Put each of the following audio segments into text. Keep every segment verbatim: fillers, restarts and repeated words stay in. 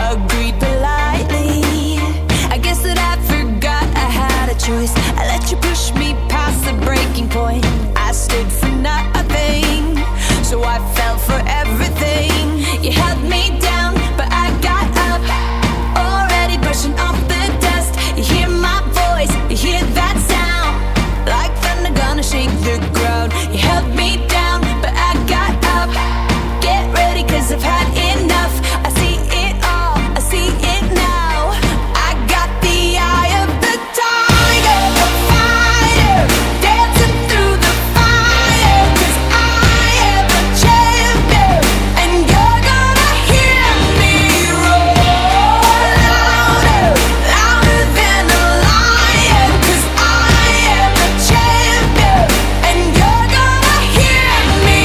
agreed politely. I guess that I forgot I had a choice. I let you push me past the breaking point. I stood for nothing, so I fell for everything. You held me down, but I got up, already brushing off the dust. You hear my voice, you hear that sound, like thunder gonna shake the ground. You held me down, but I got up. Get ready, cause I've had enough. I see it all, I see it now. I got the eye of the tiger, the fighter, dancing through the fire. Cause I am a champion, and you're gonna hear me roar louder, louder than a lion. Cause I am a champion, and you're gonna hear me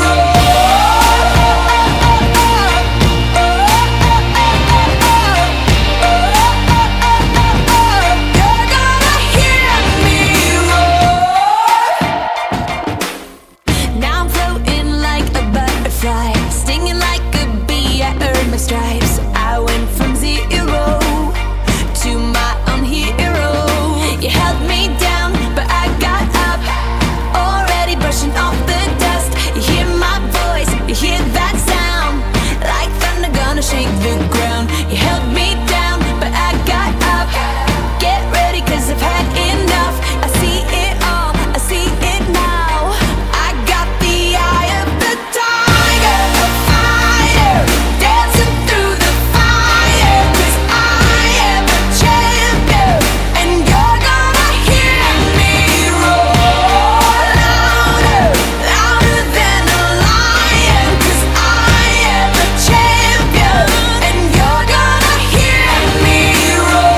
Now I'm floating like a butterfly, stinging like a bee. I earned my stripes. I went from zero to my own hero. You held me down, but I got up, already brushing off the dust. You hear my voice, you hear that sound, like thunder gonna shake the ground. You held me down, but I got up. Get ready, cause I've had enough. I see it all, I see it now. I got the eye of the tiger, the fighter, dancing through the fire. Cause I am a champion, and you're gonna hear me roar louder, louder than a lion. Cause I am a champion, and you're gonna hear me roar.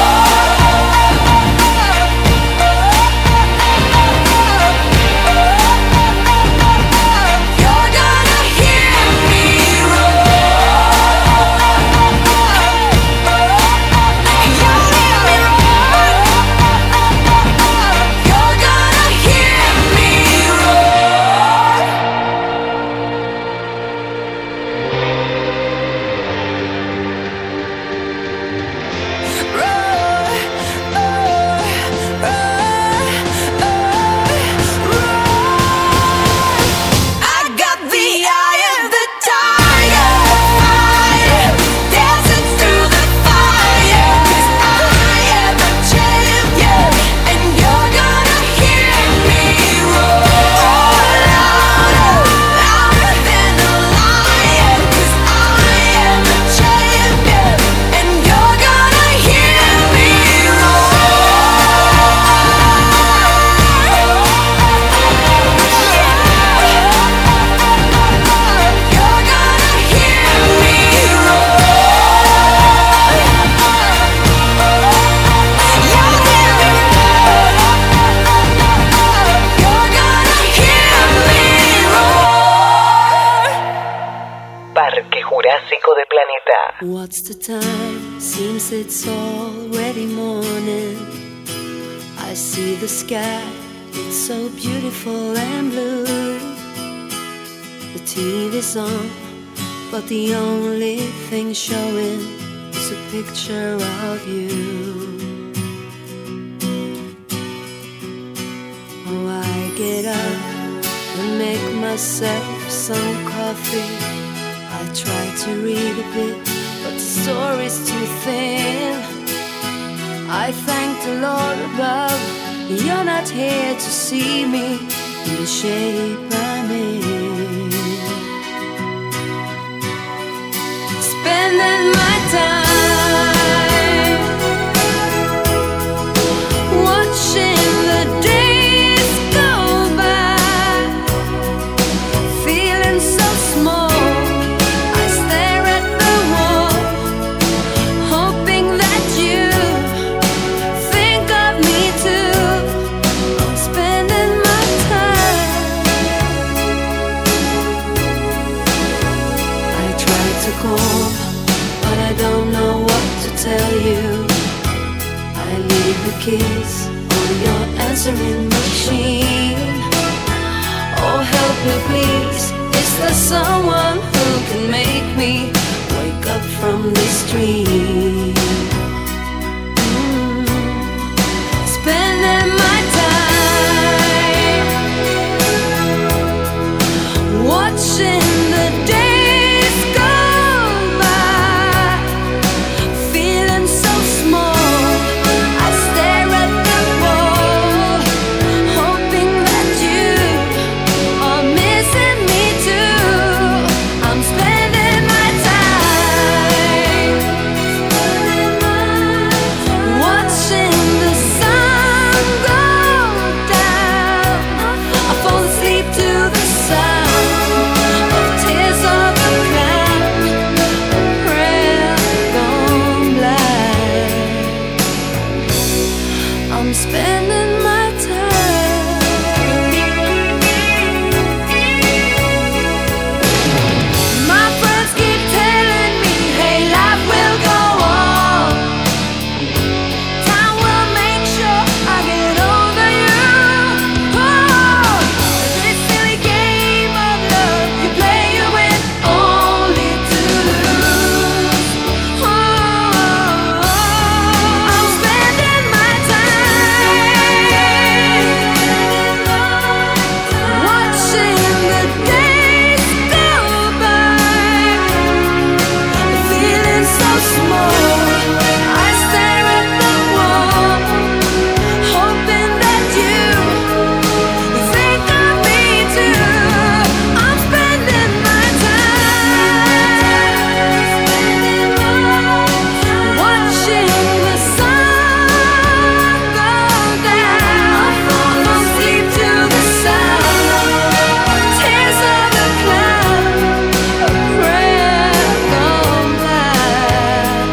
You're gonna hear me I got the eye of the tiger, fighter, dancing through the fire. Cause I am a champion, and you're gonna hear me roar louder, louder than a lion. Cause I am a champion, and you're gonna hear me You're gonna hear me Parque Jurásico de Planeta. What's the time? Seems it's already morning. I see the sky, it's so beautiful and blue. The T V's on, but the only thing showing is a picture of you. Oh, I get up and make myself some coffee. I try to read a bit, but the story's too thin. I thank the Lord above, you're not here to see me in the shape I'm in. Spending my time watching the days go by, feeling so small. I stare at the wall, hoping that you think of me too. I'm spending my time. I try to call, but I don't know what to tell you. I leave the keys on your answering machine. Oh, help me please, is there someone who can make me wake up from the stream. Mm. Spending my time watching the days go by, feeling so small. I stare at the wall, hoping that you are missing me too. I'm spending my time watching the sun go down. I fall asleep to the sound of tears of a clown, a prayer gone blind. I'm spending my time. My friends keep telling me, hey, life will go on. Time will make sure I get over you. Oh, this silly game of love you play, you win only to lose. Oh, I'm spending my time watching the days go by, feeling so small. I stare at the wall, hoping that you think of me too. I'm spending my time watching the sun go down. I fall asleep to the sound of tears of a clown, a prayer gone blind.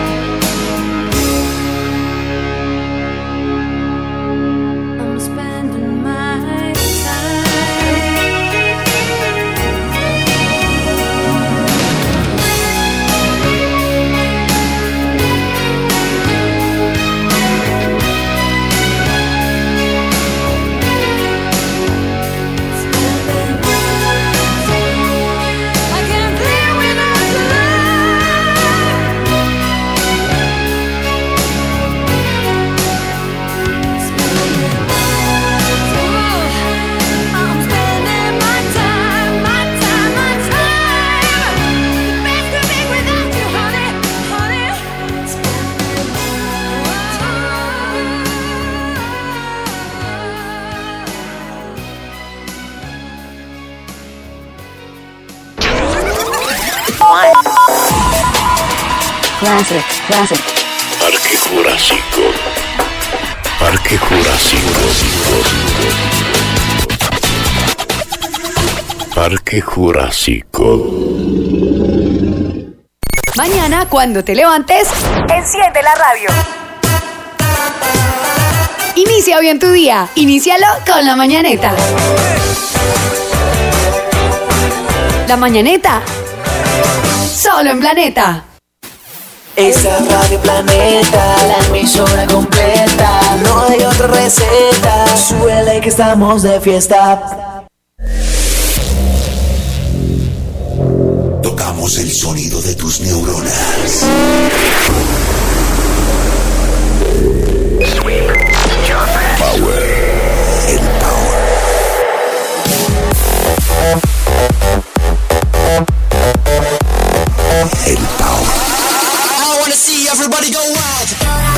I'm spending my I can't live without your I'm spending my time, my time, my time. Best to be without you, honey, honey. Spending my Classic, classic. Parque Jurásico. Parque Jurásico. Parque Jurásico. Mañana, cuando te levantes, enciende la radio. Inicia bien tu día. Inícialo con La Mañaneta. La Mañaneta. Solo en Planeta. Esta es Radio Planeta, la emisora completa. No hay otra receta. Súbele que estamos de fiesta. Tocamos el sonido de tus neuronas. Power. El power. El power. I wanna see everybody go wild.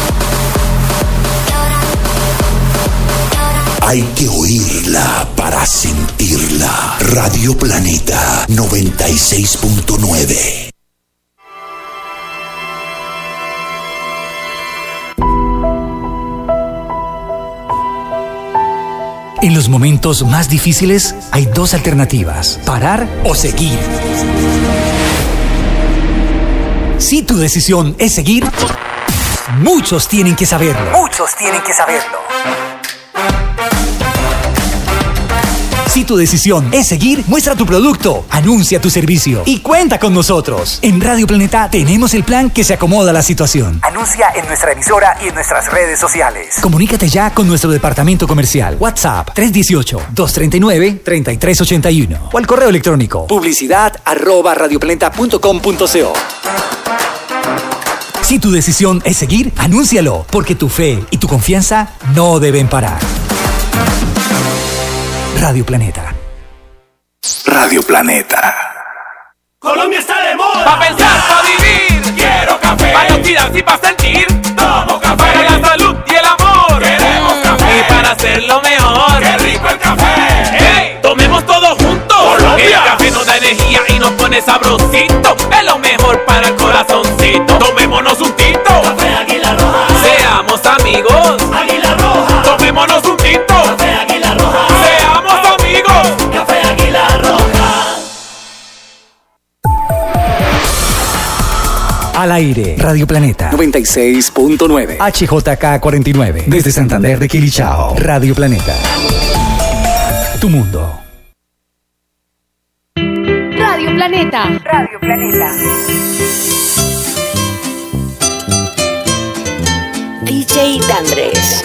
Hay que oírla para sentirla. Radio Planeta noventa y seis punto nueve. En los momentos más difíciles hay dos alternativas: parar o seguir. Si tu decisión es seguir, muchos tienen que saberlo. Muchos tienen que saberlo. Si tu decisión es seguir, muestra tu producto, anuncia tu servicio y cuenta con nosotros. En Radio Planeta tenemos el plan que se acomoda a la situación. Anuncia en nuestra emisora y en nuestras redes sociales. Comunícate ya con nuestro departamento comercial. WhatsApp tres uno ocho, dos tres nueve, tres tres ocho uno o al correo electrónico publicidad arroba radioplaneta punto com punto co. Si tu decisión es seguir, anúncialo, porque tu fe y tu confianza no deben parar. Radio Planeta. Radio Planeta. Colombia está de moda. Pa' pensar, pa' vivir. Quiero café. Pa' identidad y pa' sentir. Tomo café. Para la salud y el amor. Queremos café. Y para hacerlo mejor. ¡Qué rico el café! ¡Hey! Tomemos todos juntos. Colombia. El café nos da energía y nos pone sabrosito. Es lo mejor para el corazoncito. Tomémonos un tinto. Café Águila Roja. Seamos amigos. Águila Roja. Tomémonos un tinto. Café Águila Roja. Seamos amigos. Café Águila Roja. Al aire, Radio Planeta noventa y seis punto nueve, H J K cuarenta y nueve, desde Santander de Quilichao. Radio Planeta, tu mundo. Radio Planeta. Radio Planeta. D J Dandres.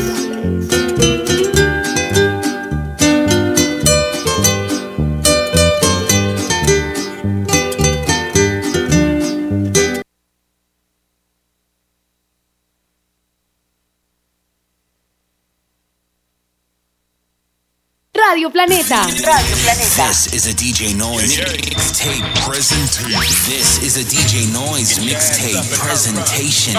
Radio Planeta. Radio Planeta. This is a D J Noise mixtape presentation. This is a D J Noise mixtape presentation.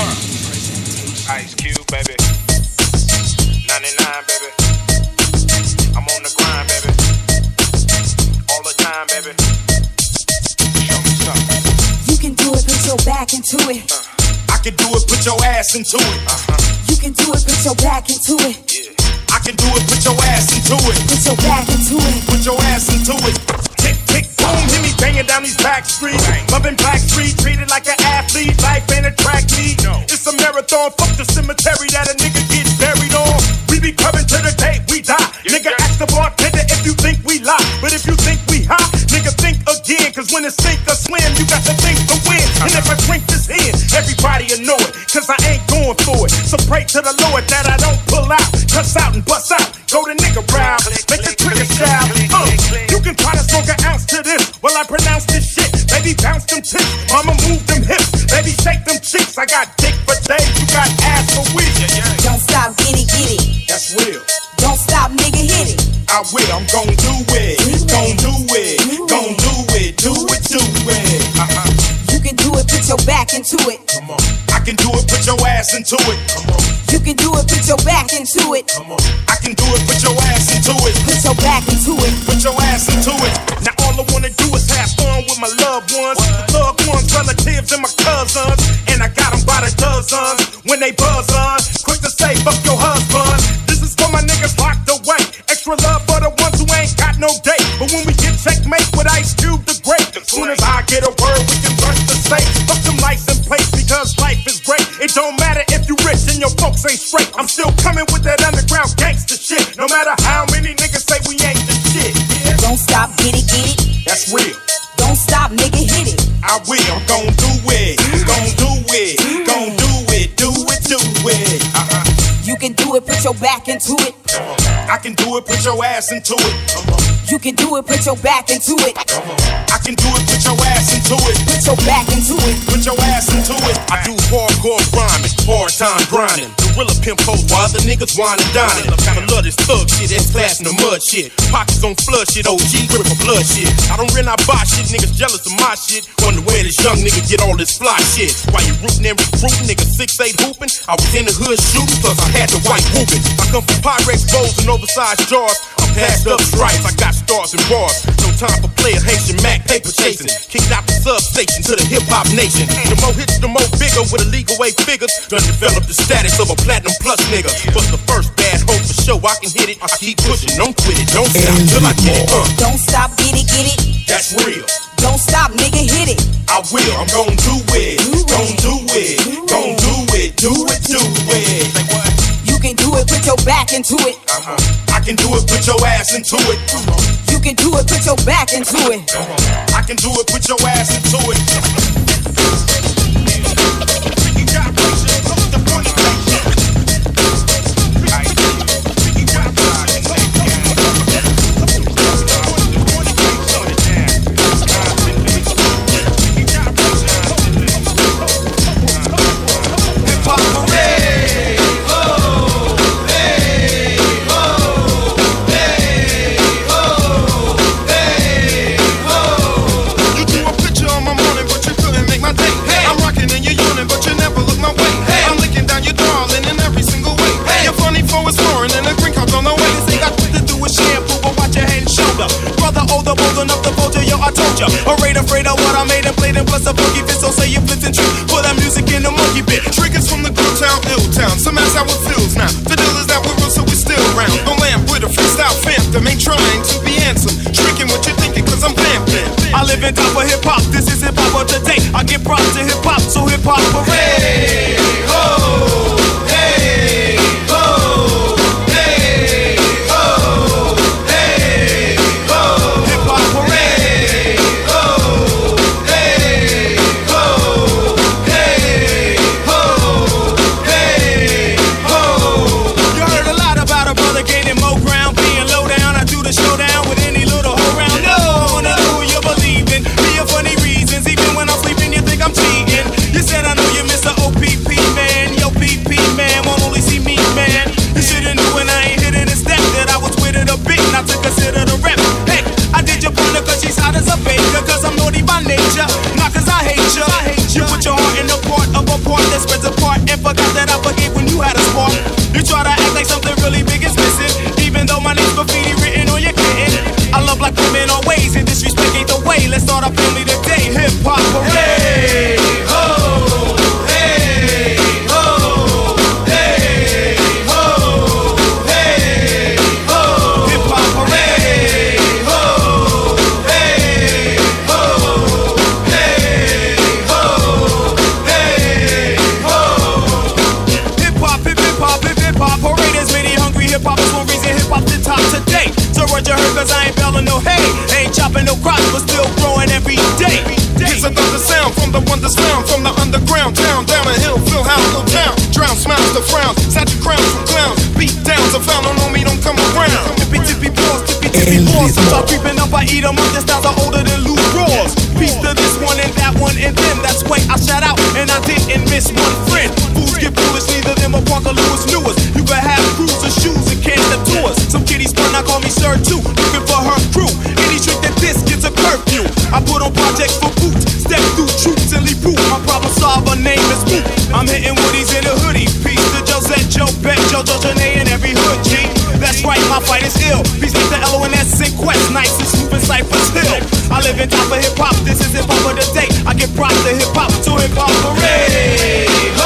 Ice Cube, baby. ninety-nine, baby. I'm on the grind, baby. All the time, baby. Show me something. You can do it, put your back into it. Uh, I can do it, put your ass into it. Uh-huh. You can do it, put your back into it. Yeah. I can do it, put your ass into it. Put your back into it. Put your ass into it. Tick, tick, boom, hear me banging down these back streets. Loving Black Street, treated like an athlete. Life ain't a track meet. No. It's a marathon, fuck the cemetery that a nigga gets buried on. We be coming to the day we die. Yeah, nigga, yeah. Ask the bartender if you think we lie. But if you think we hot, nigga, think again. Cause when it's sink or swim, you got to think to win. Uh-huh. And if I drink this in, everybody will know it. Cause I ain't going for it. So pray to the Lord that I don't pull out. Cuss out and bust out. Go the nigga round, make the trigger shout. Uh, you can try to smoke an ounce to this while I pronounce this shit. Baby, bounce them tits, mama move them hips. Baby, shake them cheeks. I got dick for days, you got ass for weeks. Yeah, yeah. Don't stop, get it, get it. That's real. Don't stop, nigga, hit it. I will, I'm gon' do it. Gon' do it. Gon' do it. Do it, do it. Uh-huh. You can do it, put your back into it. Come on. I can do it, put your ass into it. Come on. You can do it, put your back into it. Come on. I can do it, put your ass into it. Put your back into it. Put your ass into it. Now all I wanna do is have fun with my loved ones. Loved ones, relatives, and my cousins. And I got them by the dozens. When they buzz on, quick to say, fuck your husband. This is for my niggas locked away. Extra love for the ones who ain't got no date. But when we get checkmate with Ice Cube the Great, as soon as I get a word, we can rush the safe. Fuck them license plates because life is great. It don't matter if you rich and your folks ain't straight. I'm still coming with that underground gangster shit. No matter how many niggas say we ain't the shit. Yeah. Don't stop, get it, get it. That's real. Don't stop, nigga, hit it. I will, I'm gon' do it. Gon' do it. Gon' do it. Do it, do it. Uh-huh. You can do it, put your back into it. I can do it, put your ass into it. You can do it, put your back into it. I can do it, put your ass into it. Put your back into it. Put your ass into it. I do hardcore rhyming, hard time grinding. Gorilla pimp hoes while other niggas wine and dining. I love this thug shit, that's class in the mud shit. Pockets on flood shit, O G grip for blood shit. I don't rent, I buy shit, niggas jealous of my shit. Wonder where this young nigga get all this fly shit. Why you rootin' and recruiting, niggas six eight hooping? I was in the hood shooting, plus I had the white whooping. I come from Pyrex bowls and oversized jars. I'm passed up stripes, I got stars and bars. No time for player Haitian Mac paper chasing. Kicked out the substation to the hip hop nation. The more hits, the more bigger with illegal way figures. Done develop the status of a platinum plus nigga. But the first bad hope for show, I can hit it. I keep pushing, don't quit it, don't stop till I get it. Uh. Don't stop, get it, get it. That's real. Don't stop, nigga, hit it. I will, I'm gon' do it. Gon' do it. Gon' do it. Do it, do it. Like what? You can do it, put your back into it. Uh-huh. I can do it, put your ass into it. Uh-huh. You can do it, put your back into it. Uh-huh. I can do it, put your ass into it. You got pictures, look at the funny picture. music in the monkey bit. Triggers from the good town, ill town. Some ask how it feels now. The deal is that we're real, so we're still around. No lamp with a freestyle phantom. Ain't trying to be handsome. Tricking what you're thinking, cause I'm vamping. I live in top of hip hop. This is hip hop of today. I give props to hip hop, so hip hop parade. Hey, ho, hey, ho, hey, ho, hey, ho. Hip hop parade. Ho, hey, ho, hey, ho, hey, ho. You heard a lot about a brother gaining more ground, being low down. I do the showdown with any little hoe round. No, I wanna know who you believe in. Me for funny reasons, even when I'm sleeping, you think I'm cheating. You said I know you miss the O P P man. Yo, P P man, won't only see me, man. You should've knew when I ain't hitting a step that I was with it a bit, not to consider the rep. Hey, I did your partner cause she's hot as a baker, cause I'm naughty by nature, not cause I hate you. I hate you. Put your heart in the part of a part that spreads apart and forgot that I forgave when you had a spark. You try to act like something really big is missing, even though my name's graffiti written on your kitten. I love like women always, and disrespect ain't the way. Let's start our family today. Hip hop parade. Hey, ho, hey, ho, hey, ho, hey, ho. Hip hop parade. Ho, hey, ho, hey, ho, hey, ho. Hip hop, hip hip hop, hip hip hop parade. As many hungry hip hoppers will reason hip hop the top today. So what you heard, cause I ain't belling no hay, ain't chopping no crops, but still growing every day. It's another sound from the wonders found from the underground town, down a hill, Phil House, little town. Drown smiles to frowns, statue crowns from clowns. Beat downs, a found on me, don't come around. Tippy tippy balls, tippy tippy balls. Start creeping up, I eat them up, the styles are older than Lou Rawls. Piece to this one and that one and them, that's why I shout out and I didn't miss one friend. Fools get foolish, neither them or Parker Lewis Lewis. You can have crews or shoes and can't the tours. Some kitties fun, I call me Sir too, looking for her crew. Any trick that this gets a curfew. I put on projects for boots, step through troops and leave proof. My problem solver name is Moot. I'm hitting woodies in a hoodie. Peace to Josette, Joe Bet, Jojo Janae, and every hood G. That's right, my fight is ill. Peace to L O N S and Quest, nice and smooth and Cypress Hill. I live in top of hip hop, this is hip hop of the day. I give props to hip hop, to hip hop parade. Ho,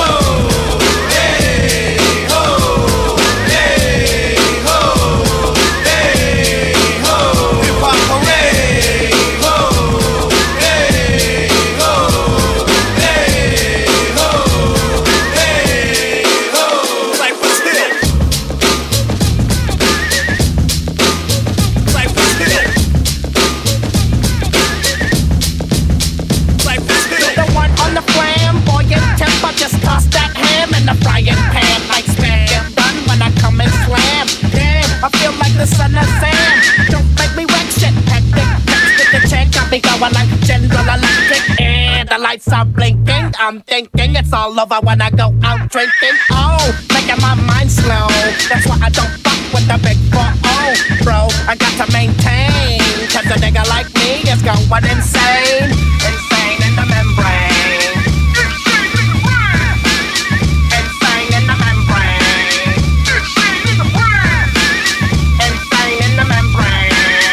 hey, ho, hey, ho, hey, ho. Hip hop parade. Ho, hey, ho, hey, ho, hey, ho. Cypress Hill. Cypress Hill. Cypress Hill. The one on the flamboyant temper, just toss that ham in the frying pan like spam. Get done when I come and slam. Damn, I feel like the son of Sam. Don't make me wreck shit, hectic. Next with the check, I'll be going like General Electric. And the lights are blinking. I'm thinking it's all over when I go out drinking. Oh, making my mind slow. That's why I don't fuck with the big four oh, bro. I got to maintain, cause a nigga like me is going insane. Insane in the membrane. Insane in the membrane. Insane in the brain. Insane in the membrane.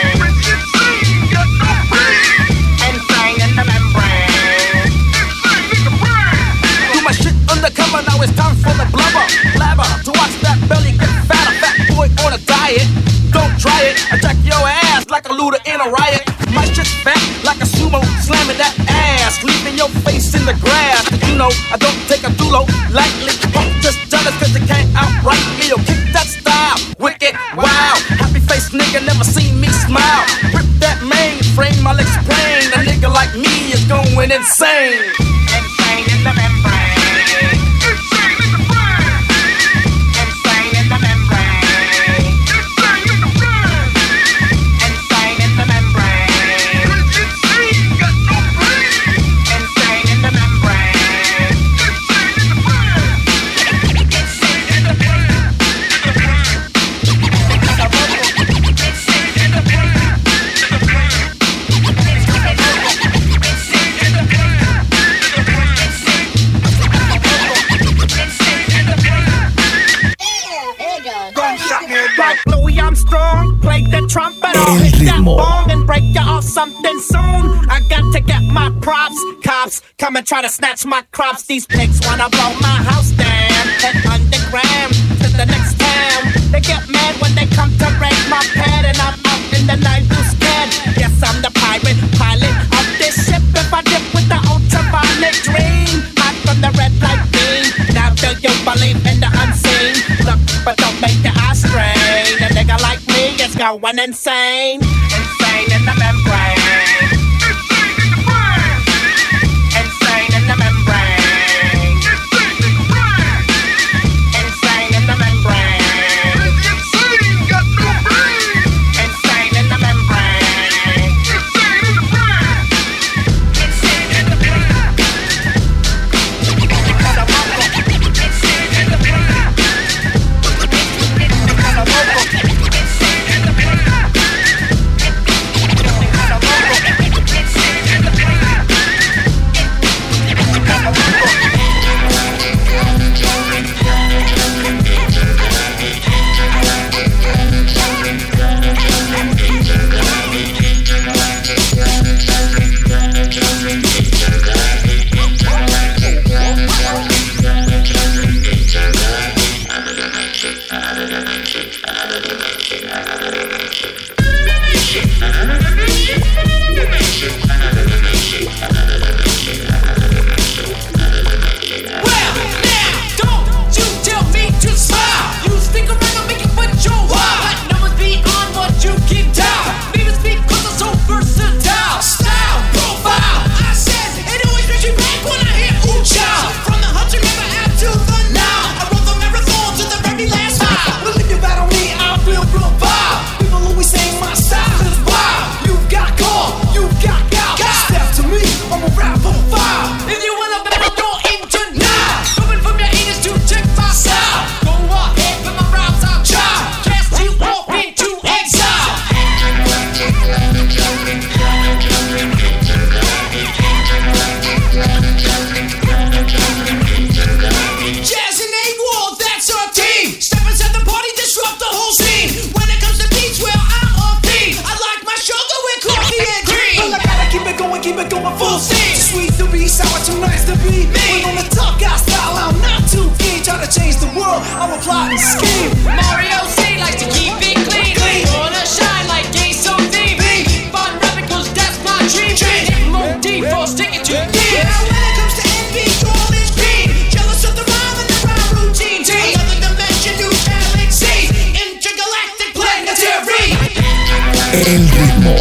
Insane in the membrane. Do my shit undercover, now it's time for the blubber. Blabber, to watch that belly get fat. A fat boy on a diet. Don't try it, attack your ass like a looter in a riot. My shit's fat like a sumo, slamming that ass, leaving your face in the grass. You know, I don't take a dulo lightly. I'm just jealous cause you can't outright ill. Kick that style, wicked, wow. Happy face nigga, never seen me smile. Rip that mainframe, I'll explain. A nigga like me is going insane. Insane in the membrane. Insane in the brain. Insane in the membrane. Insane in the brain. Insane in the membrane. Insane, got no brain. Insane in the membrane. Insane in the brain. Insane in the brain. Insane in the brain. Like Louis Armstrong, play the trumpet or hit that bong and break you off something soon. I got to get my props, cause cops come and try to snatch my crops. These pigs wanna blow my house down. Head underground to the next town. They get mad when they come to raid my pad, and I'm out in the night who's scared. Yes, I'm the pirate pilot of this ship. If I dip with the ultraviolet dream, hot from the red light beam. Now do you believe in the unseen? Look, but don't make your eyes strain. A nigga like me is going insane. Insane in the membrane. Insane in the membrane. Insane in the membrane. Insane in the membrane. Insane in the membrane. El ritmo.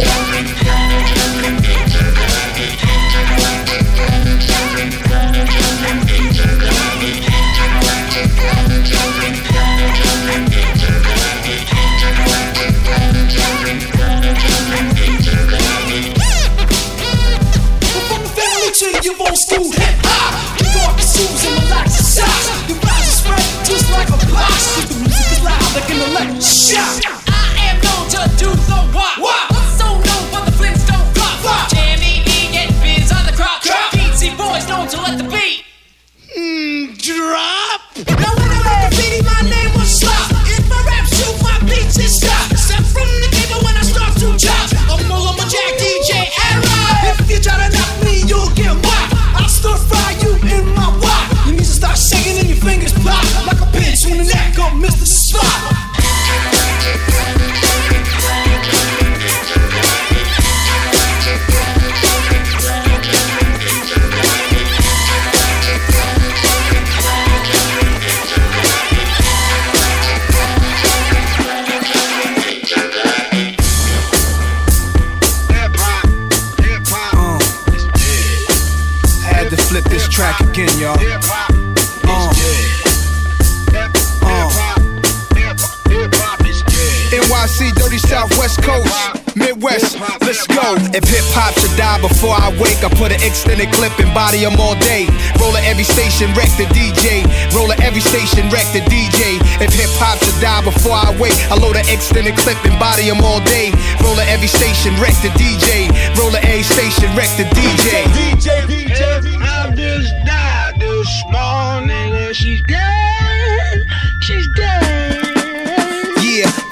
If hip-hop should die before I wake, I put an extended clip and body them all day. Roll at every station, wreck the D J. Roll at every station, wreck the D J. If hip-hop should die before I wake, I load an extended clip and body them all day. Roll at every station, wreck the D J. Roll at every station, wreck the D J. D J, D J, I just died this morning and she's dead. She's dead. Yeah, people smoke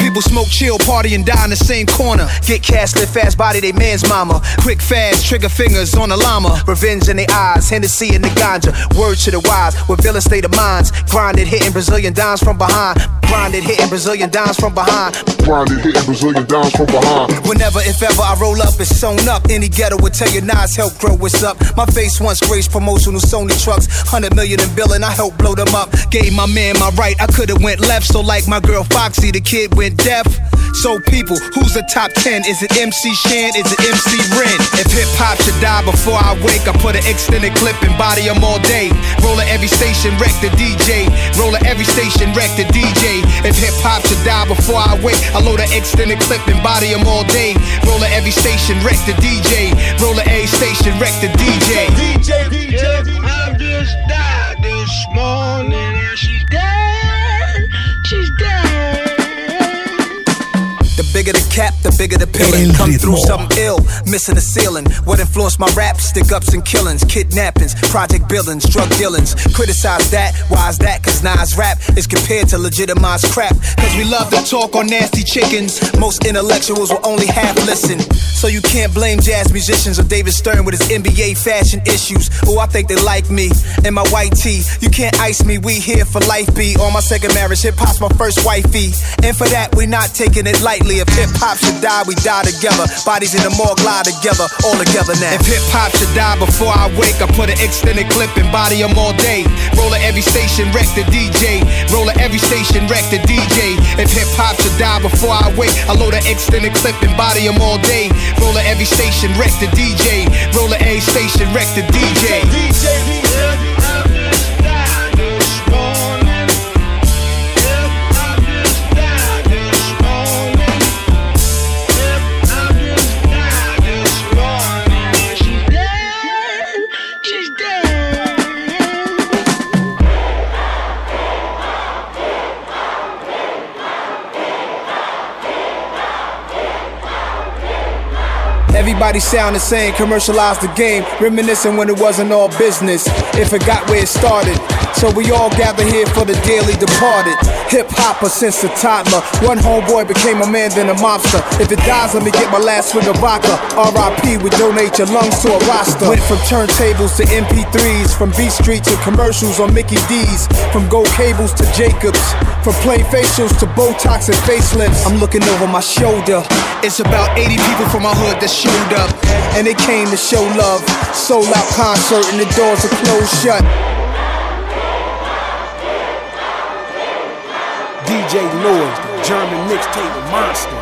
Smoke, chill, party, and die in the same corner. Get cash, live fast, body they man's mama. Quick, fast, trigger fingers on the llama. Revenge in their eyes, Hennessy in the ganja. Word to the wise, with villain state of minds. Grinded, hitting Brazilian dimes from behind. Grinded, hitting Brazilian dimes from behind. Grinded, hitting Brazilian dimes from behind. Whenever, if ever, I roll up, it's sewn up. Any ghetto would tell you Nas help grow what's up. My face once graced promotional Sony trucks. Hundred million in billing, I helped blow them up. Gave my man my right, I could've went left. So like my girl Foxy, the kid went deaf. So people, who's the top ten? Is it M C Shan? Is it M C Ren? If hip-hop should die before I wake, I put an extended clip and body them all day. Roller every station, wreck the D J. Roller every station, wreck the D J. If hip-hop should die before I wake, I load an extended clip and body them all day. Roller every station, wreck the D J. Roller every station, wreck the D J. D J, D J, I just died this morning and she's dead, she's dead. The bigger the cap, the bigger the pillin'. Come through something ill, missing the ceiling. What influenced my rap? Stick-ups and killings, kidnappings, project billings, drug dealings. Criticize that, why is that? Cause Nas rap is compared to legitimized crap. Cause we love to talk on nasty chickens. Most intellectuals will only half listen. So you can't blame jazz musicians or David Stern with his N B A fashion issues. Oh, I think they like me and my white tee. You can't ice me, we here for life be. On my second marriage, hip-hop's my first wifey. And for that, we not taking it lightly. If hip-hop should die, we die together. Bodies in the morgue lie together, all together now. If hip-hop should die before I wake, I put an extended clip and body them all day. Roller every station, wreck the D J. Roller every station, wreck the D J. If hip-hop should die before I wake, I load an extended clip and body them all day. Roller every station, wreck the D J. Roller every station, wreck the D J. D J, D J, I just died this morning. I just died this morning. I just died this morning and she's dead, she's dead. Everybody sound the same, commercialize the game, reminiscing when it wasn't all business. If it got where it started, so we all gather here for the dearly departed. Hip-hopper since the toddler. One homeboy became a man, then a mobster. If it dies, let me get my last swig of vodka. R I P, we donate your lungs to a roster. Went from turntables to M P threes, from B Street to commercials on Mickey D's, from gold cables to Jacobs, from plain facials to Botox and facelifts. I'm looking over my shoulder. It's about eighty people from my hood that showed up, and they came to show love. Sold out concert and the doors are closed shut. D J Noise, the German mixtape monster.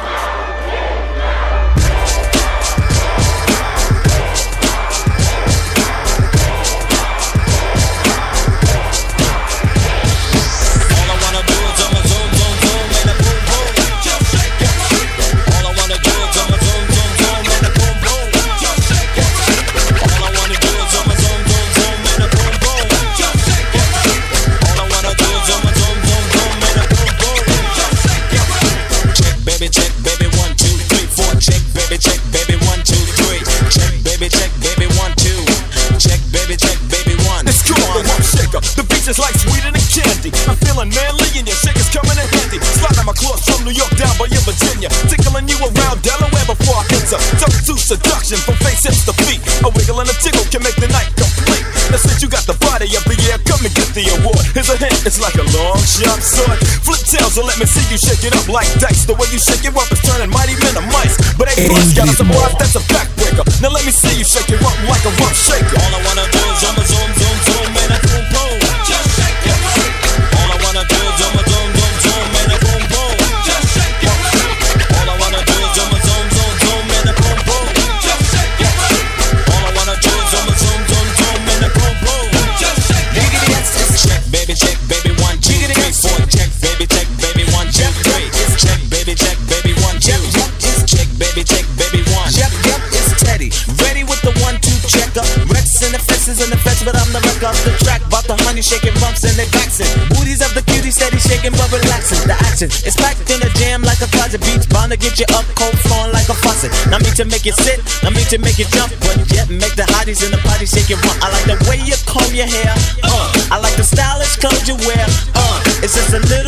It's like sweeter than candy. I'm feeling manly and your shaker's coming in handy. Sliding my claws from New York down by your Virginia. Tickling you around Delaware before I enter. Talk to seduction from face hips to feet. A wiggle and a tickle can make the night complete. Now since you got the body of the year, come and get the award. Here's a hint, it's like a long sharp sword. Flip tails and let me see you shake it up like dice. The way you shake it up is turning mighty men to mice. But hey, boys, got a surprise, that's a backbreaker. Now let me see you shake it up like a rough shaker. All I wanna do is zoom, zoom, zoom, zoom, and a boom, boom. Just shake it. All I wanna do is zoom, zoom, zoom, zoom, and a boom, boom. Just shake it. All I wanna do is zoom, zoom, zoom, zoom, and a boom, boom. Just shake it. All I wanna do is zoom, zoom, zoom, zoom, and a boom, boom. Just shake it. Check, baby, check, baby, one, two, three, four. Check, baby, check, baby, one, two, three. Check, baby, check, baby, one, two. Check, baby, check, baby, one. Yep, yep, it's Teddy. Ready with the one, two checker. Rex in the fences in the fence, but I'm the wreck off the track. Bought the honey shaking bumps and they vaccine. Booties of the cutie steady shaking but relaxing. The action is packed in a jam like a closet beach. Bound to get you up cold flowing like a faucet. Not mean to make you sit, not mean to make you jump, but yet make the hotties in the party shake it rump. I like the way you comb your hair. Uh, I like the stylish clothes you wear. Uh, it's just a little thing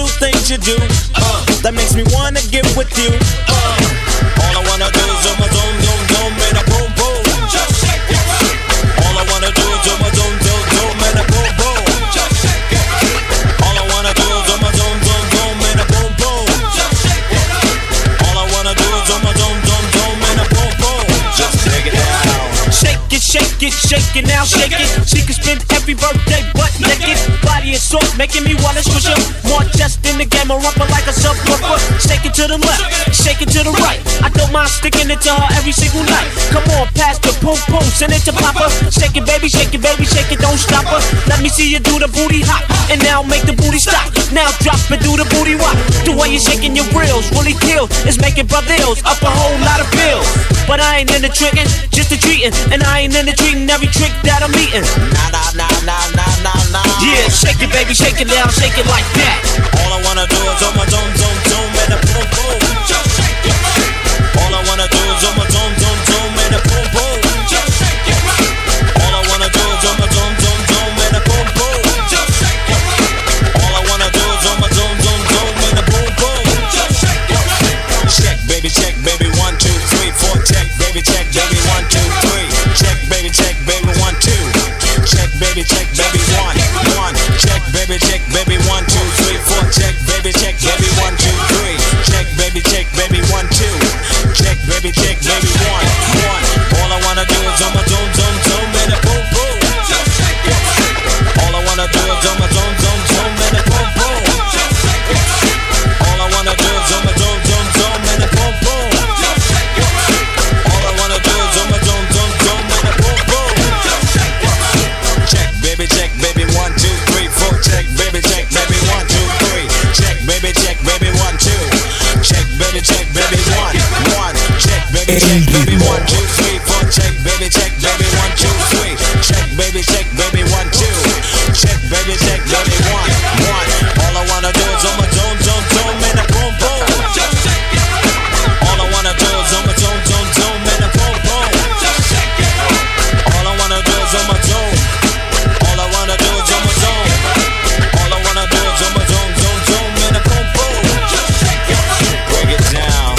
what you do, uh, that makes me wanna get with you. Uh, all I wanna do is do my zoom, zoom, zoom, and a boom, boom. Just shake it right. All I wanna do is do my zoom, zoom, zoom, and a boom, boom. Just shake it right. All I wanna do is do my zoom, zoom, zoom, and a boom, boom. Just shake it right. All I wanna do is do my zoom, zoom, zoom, and a boom, boom. Just shake it out. Shake it, shake it, shake it now, shake it. She can spend every birthday butt naked. Body is soft, making me wanna squish her. More chest in the game, a rumper like a subwoofer. Shake it to the left, shake it to the right. I don't mind sticking it to her every single night. Come on, pass the poom poom, send it to Papa. Shake it, baby, shake it, baby, shake it, don't stop her. Let me see you do the booty hop, and now make the booty stop. Now drop and do the booty rock. The way you're shaking your grills really kills. It's making brother ills up a whole lot of pills. But I ain't into tricking, just the treating. And I ain't into treating every trick that I'm eating. Nah, nah, nah, nah, nah, nah, nah. Yeah, shake it, baby, shake it down, shake it like that. All I wanna do is on my zoom, zoom, zoom, and a boom, boom. Just shake it right. All I wanna do is on my zoom, zoom, zoom, and a boom, boom. Just shake it right. All I wanna do is on my zoom, zoom, zoom, and a boom, boom. Just shake it right. All I wanna do is on my zoom, zoom, zoom, and a boom, boom. Just shake it right. Check, baby, check, baby, one, two, three, four, check, baby, check, baby, one, two, three. Check, baby, check, baby, one, two. Check, baby, check, baby, one, one. Check, baby, check, baby, one, two, three, four. Check, baby, check, baby, one, two, three. Check, baby, check, baby, one, two. Check, baby, check, baby, one, one. All I wanna do is on my zoom, zoom, zoom, and a boom, boom. All I wanna do is on my zoom, zoom, zoom, and a boom, boom. All I wanna do is on my zoom, zoom, zoom, and a boom, boom. All I wanna do is on my zoom, zoom, zoom, and a boom, boom. Check, baby, check, baby, one, two, three, four. Check, baby, check, baby, one, two, three. Check, baby, check, baby, one, two. Check, baby, check, baby, one, one. Check, baby, check, baby, one, two, three, four. Check, baby, check, baby, one, two, three. Check, baby, check, baby, one, two. Check, baby, check, baby, one, one. All I wanna do is on my zoom, zoom, zoom, and a boom, boom. All I wanna do is on my zoom, zoom, zoom, and a boom, boom. All I wanna do is on my zoom. All I wanna do is on my zoom. All I wanna do is on my zoom, zoom, zoom, and a boom, boom. Break it down.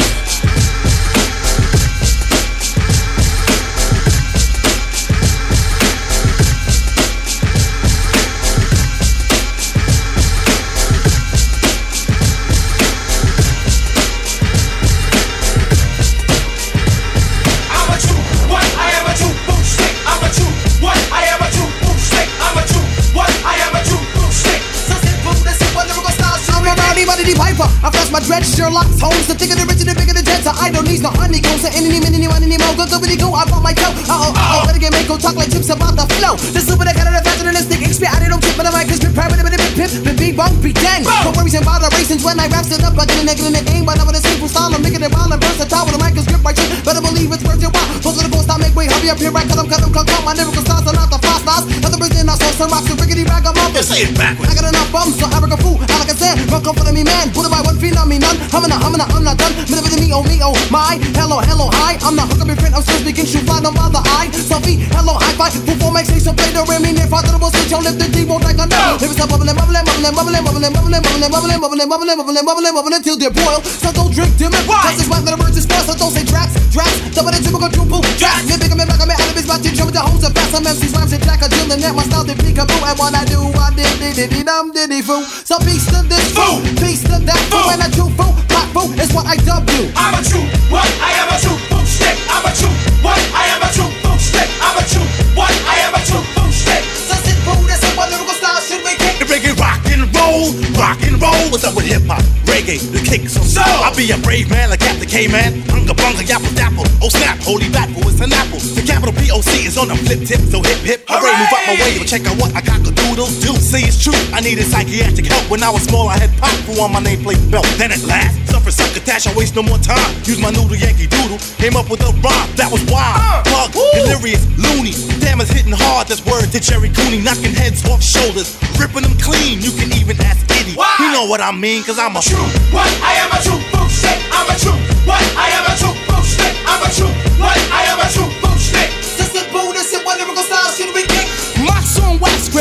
I'm a true what? I am a true boom stick. I'm a true what? I am a true boom stick. I'm a true what? I am a true boom stick. So simple, this is what lyrical style should I'm a rowdy, buddy, Piper. I flash my dread, Sherlock Holmes. The thicker the richer, the bigger the jet. I don't need no honeycomb. So any, any, any, any, more. Go, go, go. I bought my coat. Uh oh, uh oh. Better get make go talk like chips about the flow. The super that got it, faster than this thing. X P, I don't tip, but I'm like this. Prepare with a bit of pip, pip, be bunk, be den. No worries and vibrations when I rap it up. I get a nigga in the game, but I'm with a simple style. I'm making it wild and versatile with a mic and grip right shit. Better believe it's worth your while. Close to the ghost, I make way. Hurry up here, right? Cut them, cut them, cut them. My lyrical styles are not the fast styles. Other Brazilian, I saw some rocks and rickety rag. I'm up. Say it backwards. I got enough bums, so I a fool. I like I said, run come for me, man. Put it by one feet on me, none. I'm not, I'm not, I'm not done. Minute with me, oh me, oh my. Hello, hello, hi. I'm not hooking me friend. I'm still speaking. Shoot fly, don't bother. I selfie, hello, high five. Full four makes so play the rim. Near father, the boss, y'all lift the deep, won't like a no. Lyrics are bubbling, bubbling, bubbling, bubbling, bubbling, bubbling, bubbling, bubbling, bubbling, bubbling, bubbling, bubbling, bubbling until they boil. So don't drink them. Why? This is why the words is fast. So don't say tracks, tracks. Double the typical triple tracks. Me bigger, me back, me out of his back. Jump with the hoes and fast. Some M Cs rhymes and jack a drill and that my style they peekaboo. And what I do, I did, did, did, did, dum, did, did, foo. So peace to this fool, peace to that fool, and a true fool, black fool is what I dub you. I'm a true what? I am a true boom stick. I'm a true what? I am a true boom stick. I'm a true what? I am a true boom stick. So sit fool, that's what lyrical style should we kick? The reggae rock and roll, rock and roll. What's up with hip hop? Reggae, the kick so so. I'll be a brave man like Captain K-Man. Bunga bunga yapple dapple. Oh snap, holy battle, it's an apple. The capital P O C is on the flip tip, so hip hip. Hooray, move out my way, but check out what I got the doodles do. Say it's true, I needed psychiatric help. When I was small, I had pop who on my nameplate belt. Then at last, suffer succotash, I waste no more time. Use my noodle Yankee doodle, came up with a rhyme that was wild. Plug, delirious, loony. Damn, it's hitting hard, that's word to Jerry Cooney. Knocking heads off shoulders, ripping them clean. You can even ask Diddy. You know what I mean, cause I'm a true what? I am a true boom stick. I'm a true what? I am a true boom stick. I'm a true what? I am a true boom stick. This is boo, this is what lyrical style should we kick? My song wax script, this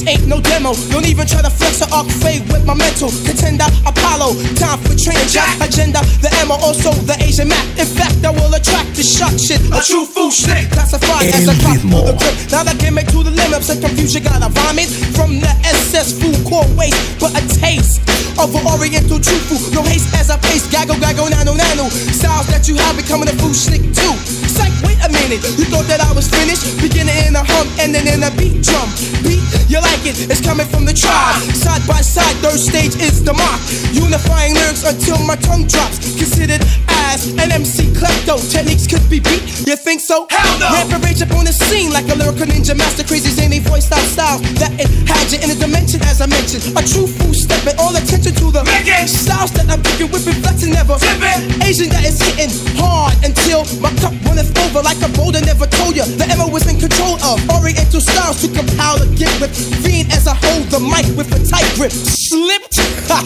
This ain't no demo. Don't even try to flex or arc fade with my mental. Contender, Apollo, time for training. Jack agenda, the M O, also the Asian map. In fact, I will attract the shock shit. A true fool snake. Classified as a cop for the grip. Now that came to the limits and confusion got a vomit from the S S food core waste, but a taste of an oriental true food. No haste as I pace, gaggle, gaggle, nano, nano. Styles that you have becoming a food slick too. Psych, wait a minute, you thought that I was finished? Beginning in a hum, ending in a beat drum. Beat, you like it, it's coming from the tribe. Side by side, third stage is the mark. Unifying lyrics until my tongue drops. Considered as an M C klepto. Techniques could be beat, you think so? Hell no! Rampant rage up on the scene like a lyrical ninja master. Crazy zany voice style styles that it had you in a dimension as I mentioned. A true fool stepping, all attention to the Making. Styles that I'm picking, whipping, flexing, never Tippin'. Asian that is hitting hard until my cup runneth over like a boulder. Never told you the M O was in control of Oriental styles to compile a get with fiend as I hold the mic with a tight grip. Slipped.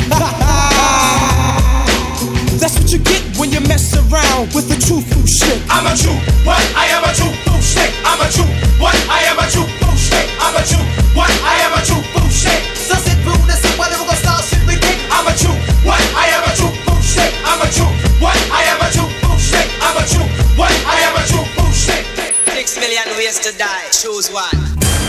That's what you get when you mess around with the true fool shit. I'm a true what? I am a true fool shit. I'm a true what? I am a true fool shit. I'm a true what? I am a true fool shit. Ça c'est pour ne c'est pas de vos stars shit we kick. I'm a true what? I am a true fool shit. I'm a true what? I am a true fool shit. I'm a true what? I am a true fool shit. Six million ways to die. Choose one.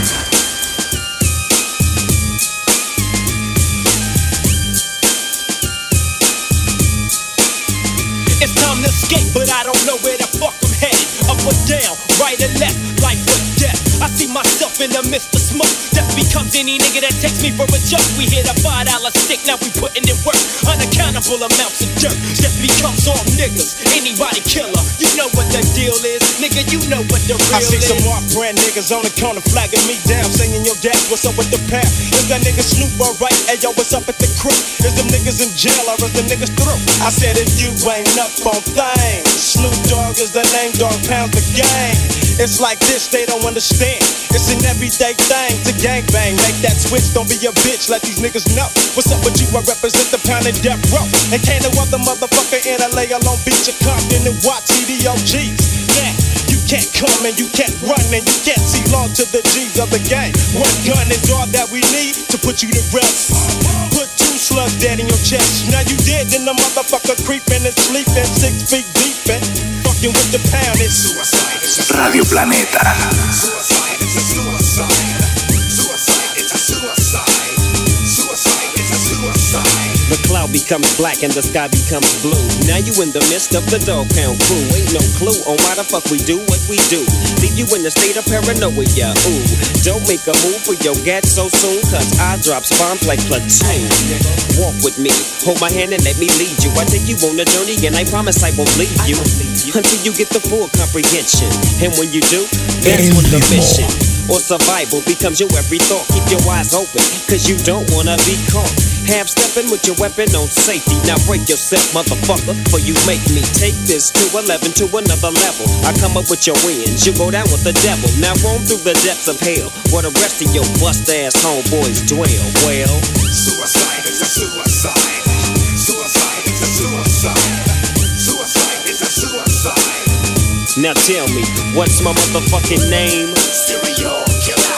It's time to escape, but I don't know where the fuck I'm headed. Up or down, right or left, life or death. I see myself in the midst of smoke. Death becomes any nigga that takes me for a joke. We hit a five dollar stick, now we putting in work. Unaccountable amounts of dirt. Death becomes all niggas, anybody killer. You know what the deal is, nigga, you know what the real I see is. some Mark brand niggas on the corner flagging me down, saying yo dad, what's up with the pair? Is that nigga Snoop alright? Hey yo, what's up at the crib? Is them niggas in jail or is the niggas through? I said if you ain't up on things, Snoop Dogg is the name, dog pound the gang. It's like this, they don't understand. It's an everyday thing to gangbang. Make that switch, don't be a bitch, let these niggas know. What's up with you? I represent the pound and death row. And can't no other motherfucker in L A, Long Beach, or Compton and watch C D O Gs. Yeah, you can't come and you can't run and you can't see long to the G's of the game. One gun is all that we need to put you to rest. Put two slugs dead in your chest. Now you dead, then the motherfucker creeping and sleeping six feet deep and fucking with the pound. It's suicide. Radio Planeta. Suicide, it's a suicide. Suicide, it's a suicide. Suicide, it's a suicide. The cloud becomes black and the sky becomes blue. Now you in the midst of the dog pound crew. Ain't no clue on why the fuck we do what we do. Leave you in a state of paranoia, ooh. Don't make a move for your gat so soon, cause I drops bombs like platoon. Walk with me, hold my hand and let me lead you. I take you on a journey and I promise I won't leave you until you get the full comprehension. And when you do, that's when the mission or survival becomes your every thought. Keep your eyes open, cause you don't wanna be caught. Half stepping with your weapon on safety. Now break yourself, motherfucker, for you make me take this to eleven to another level. I come up with your wins, you go down with the devil. Now roam through the depths of hell, where the rest of your bust-ass homeboys dwell. Well, suicide is a suicide. Suicide is a suicide. Suicide is a suicide. now tell me, what's my motherfucking name? Serial killer.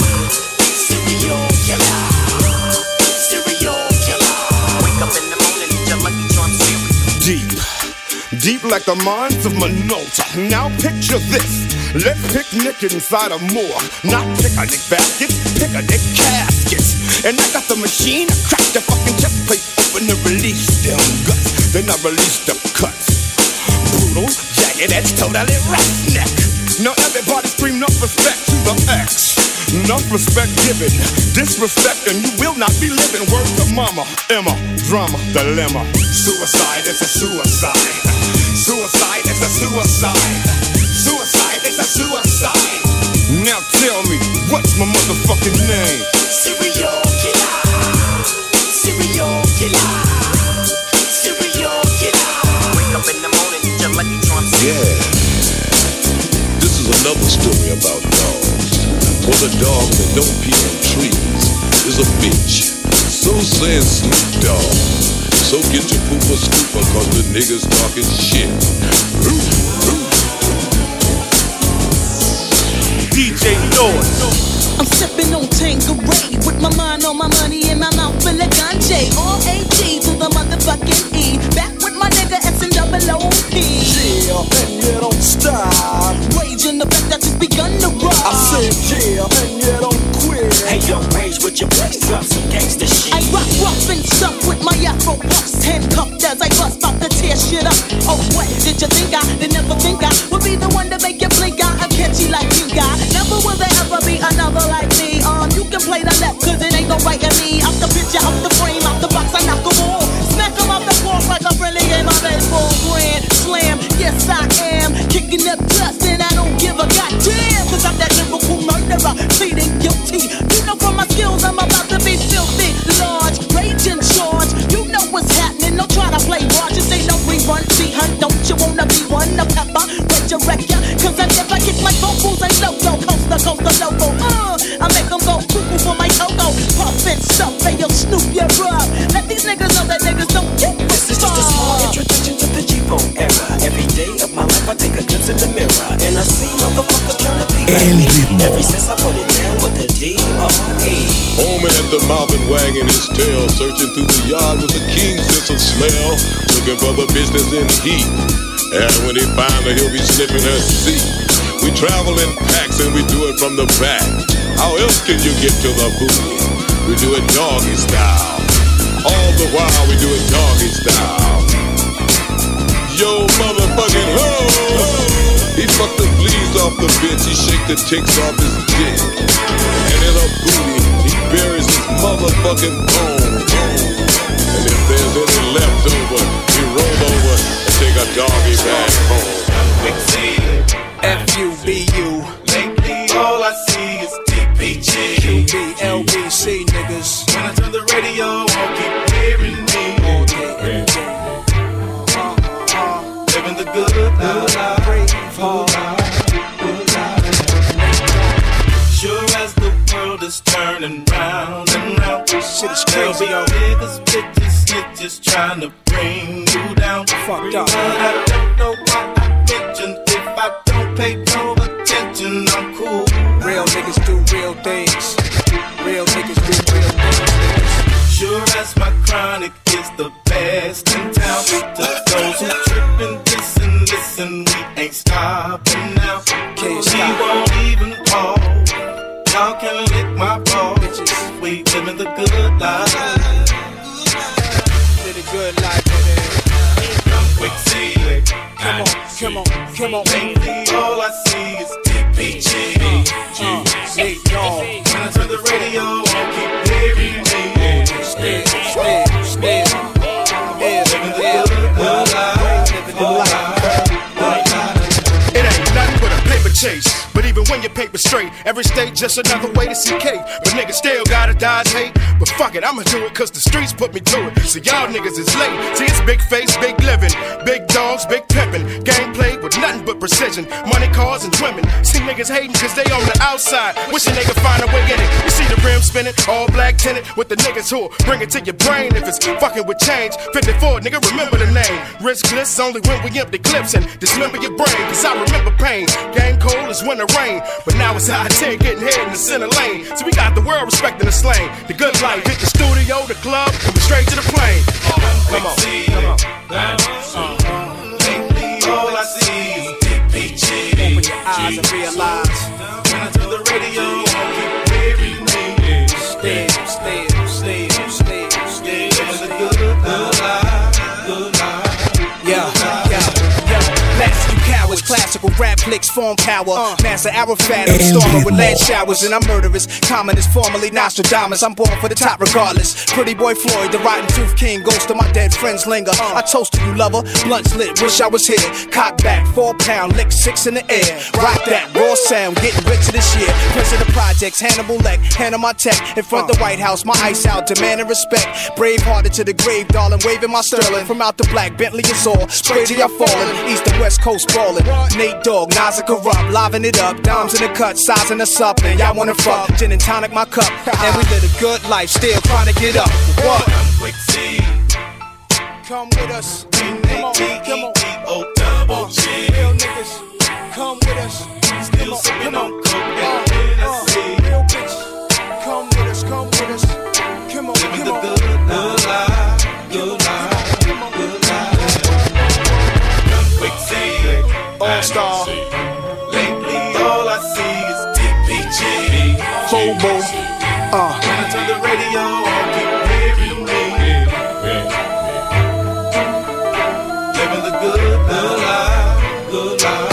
Serial killer. Serial killer. Wake up in the morning, your lucky charm serial. Deep, deep like the mines of Minota. Now picture this. Let's picnic inside a morgue. Not picnic baskets, picnic caskets. And I got the machine, I crack the fucking chest plate open to release them guts. Then I release the cuts. Brutal, jagged edge, totally roughneck. Now everybody scream enough respect to the X. Enough respect given, disrespect and you will not be living. Word to mama, Emma, drama, dilemma. Suicide is a suicide. Suicide is a suicide. Suicide is a suicide. Now tell me, what's my motherfucking name? Serial killer. Serial killer. Serial killer. Wake up in the morning, your lucky charm serial. Yeah. This is another story about dogs. For the dog that don't pee on trees is a bitch. So says Snoop Dogg. So get your pooper scooper, cause the niggas talking shit. D J Noise. I'm sipping on Tanqueray with my mind on my money and my mouth full of ganja. R A G to the motherfucking E. Back with my nigga S and double O P. Yeah, and you don't stop. Rage in the fact that it's begun to rock. I said yeah, and you don't quit. Hey yo, rage with your breasts, drop some gangsta shit. I rock rough and stuff with my afro puffs, handcuffed as I bust out to tear shit up. Oh what, did you think I, did never think I would be the one to make you blink out? I'm catchy like you got. Never will there ever be another like me. Um, you can play the left cause it ain't no right in me. Out the picture, out the frame, out the box, I knock them all. Smack them out the floor like a friendly game of baseball. Grand slam, yes I am. Kicking up dust and I don't give a goddamn. Cause I'm that lyrical murderer, pleading guilty. You know from my skills I'm about to be filthy. Large, rage in charge. You know what's happening, don't try to play large. This ain't no rerun, see hun, don't you wanna be one? The pepper, resurrect ya. Cause I never get my vocals ain't loco. Coast to coast to loco. Uh, I make them go cuckoo for my cocoa. Puff and stuff, hey yo, Snoop, you're up. Let these niggas know that niggas don't get this. This is just a small introduction to the G-Phone era. Every day of my life I take a glimpse in the mirror and I see motherfuckers trying to be like me. Ever since I put it down with the D R E. Home at the mouth and wagging his tail, searching through the yard with a keen sense of smell, looking for the business in heat. And when he finds her, he'll be sniffing her seat. We travel in packs and we do it from the back. How else can you get to the booty? We do it doggy style. All the while we do it doggy style. Yo, motherfucking ho! He fucked the fleas off the bitch, he shake the ticks off his dick. And in her booty, he buries his motherfucking bone. And if there's any left over, he roll over and take a doggy back home. F U B U. Lately all I see is D P G. Q B L B C niggas. When I turn the radio on, keep hearing me. All day, every day. Uh, uh, living the good life. Full life, full life. Sure as the world is turning round and round. Shit is crazy, yo. Niggas, bitches, snitches trying to bring you down. Fucked up. But I don't know why I mention if I don't pay no attention, I'm cool. Real niggas do real things. Real niggas do real things. Sure as my chronic is the best in town. To those who trippin', listen, listen, we ain't stopping now. Can't we stop. won't even call. Y'all can lick my balls. Bitches, we living the good life. Live the good life, baby. I'm quick, see it. Come on, come on, come on. Lately, all I see is D P G. Uh, Nate Dogg. When I turn the radio on, keep hearing me. Stay, stay, stay. Yeah, living the good, good life. Living the life. It ain't nothing but a paper chase. But even when your paper's straight, every state just another way to see cake. But niggas still gotta dodge hate. But fuck it, I'ma do it cause the streets put me to it. So y'all niggas is late. See, it's big face, big living. Big dogs, big pimpin'. Gameplay with nothing but precision. Money, cars, and women. See niggas hating cause they on the outside. Wishing they could find a way in it. You see the rim spinning, all black tinted. With the niggas who'll bring it to your brain if it's fucking with change. fifty-four, nigga, remember the name. Riskless only when we empty clips and dismember your brain. Cause I remember pain. Game cold is winter rain. But now it's high ten getting head in the center lane. So we got the world respecting the slang. The good life, hit the studio, the club, and straight to the plane. Uh, come on, come on. Uh, lately, all I see is D P G. Open your eyes and realize. When I turn the radio on, keep hearing me. Stay, stay, stay, stay, stay. Living the good, good life, good life. Yeah, yeah, yeah. Blast you cowards, classical rap clicks form power. Uh, Master Arafat, I'm storming with lead showers, and I'm murderous. Communist, formerly Nostradamus. I'm born for the top regardless. Pretty boy Floyd, the rotten tooth king, ghost of my dead friends linger. Uh, I toast to you, lover. Blunts lit, wish I was here. Cock back, four pound, lick six in the air. Rock that raw sound, getting rich this year. President projects, Hannibal Leck, hand on my tech. In front of the White House, my ice out, demanding respect. Brave hearted to the grave, darling, waving my sterling. From out the black, Bentley is all. Straight to your falling, east and west coast ballin'. Nate Dogg, Naza Corrupt, liven it up. Dimes in the cut, sizing us up. And y'all wanna fuck, gin and tonic my cup. And we live a good life, still trying to get up. What? I'm quick, see. Come with us. Come on, come on. O double G. Real niggas, come with us. Still sipping on coke and Hennessy. Real bitches. FOMO. Uh. Turn to the radio, keep hearing me. Living the good, good life, good life.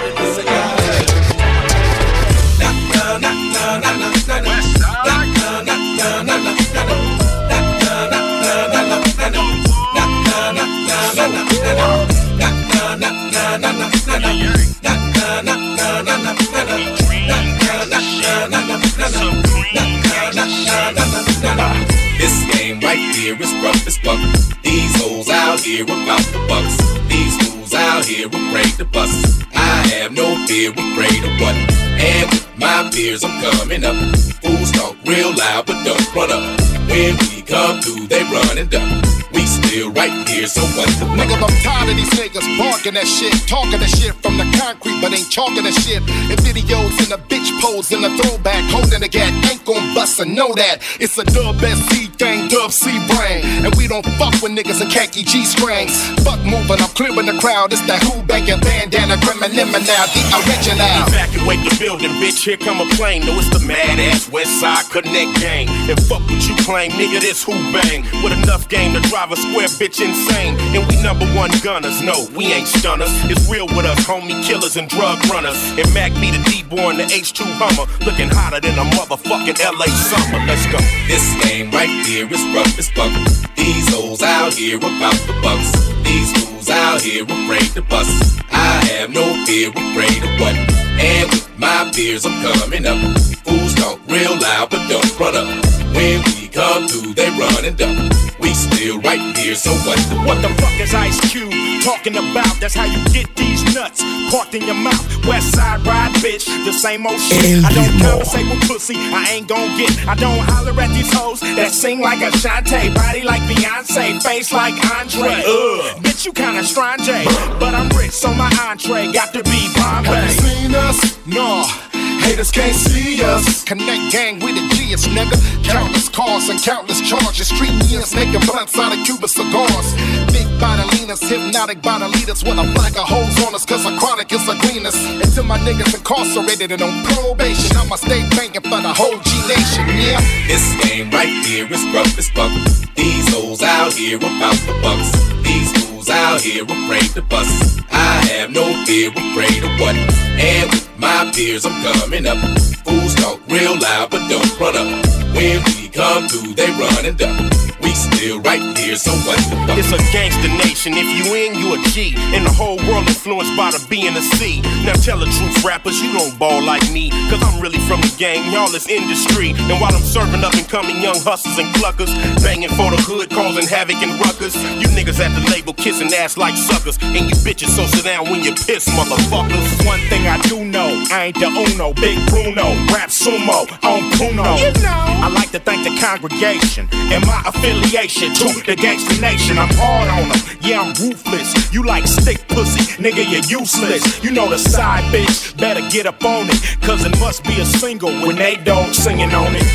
This game right here is rough as fuck. These hoes out here about the bucks. These fools out here afraid to bust. I have no fear, afraid of what? And with my peers I'm coming up. Fools talk real loud but don't run up. When we come through they run and duck. We still right here, so what the fuck? Niggas, I'm tired of these niggas barking that shit, talking that shit from the concrete, but ain't chalking that shit. And videos in the bitch pose in the throwback, holding the gat, ain't gon' bust and know that. It's a dub S C thing, dub C brain. And we don't fuck with niggas in khaki G-strings. Fuck moving, I'm clearing the crowd. It's that who banging bandana, criminal now, the original. Evacuate the building, bitch, here come a plane. No, it's the mad ass West Side Connect gang. And fuck what you claim, nigga, this who bang. With enough game to drive a square bitch insane. And we number one gunners, no, we ain't stunners. It's real with us, homie killers and drug runners. And Mac be the D-boy in the H two Hummer, looking hotter than a motherfucking L A summer. Let's go. This game right here is rough as fuck. These hoes out here about the bucks. These fools out here afraid to bust. I have no fear, afraid of what? And with my peers I'm coming up. Fools talk real loud but don't run up. When we come through they run and duck. We still right here, so what the What the fuck is Ice Cube talking about? That's how you get these nuts parked in your mouth. West Side ride, bitch, the same old shit. I don't conversate with pussy, I ain't gon' get. I don't holler at these hoes that sing like Ashanti, body like Beyonce, face like Andre. Ugh, bitch, you kinda strange, but I'm rich, so my entree got to be Bombay. Have you seen us? No. Haters can't see us. Connect gang with the G's, nigga. Countless cars and countless charges. Street years making blunts out of Cuban cigars. Big bodilinas, hypnotic bodilitas with a flag of hoes on us, cause a chronic is a greenest. And to my niggas incarcerated and on probation, I'ma stay banking for the whole G Nation, yeah. This game right here is rough as fuck. These hoes out here about the bucks. These fools out here afraid to bust. I have no fear, afraid of what? And with my peers I'm coming up. Fools talk real loud but don't run up. When we come through they run and duck. We still right here, so what the fuck? It's a gangster nation, if you in, you a G. And the whole world influenced by the B and the C. Now tell the truth, rappers, you don't ball like me, cause I'm really from the game, y'all is industry. And while I'm serving up and coming young hustlers and cluckers, banging for the hood, causing havoc and ruckus, you niggas at the label kissing ass like suckers. And you bitches so sit down when you piss, motherfuckers. One thing I do know, I ain't the Uno, Big Bruno, rap sumo, on Puno. You know, I like to thank the congregation and my affiliation to the gangsta nation. I'm hard on them, yeah, I'm ruthless. You like stick pussy, nigga, you're useless. You know the side bitch, better get up on it, cause it must be a single when they don't singing on it.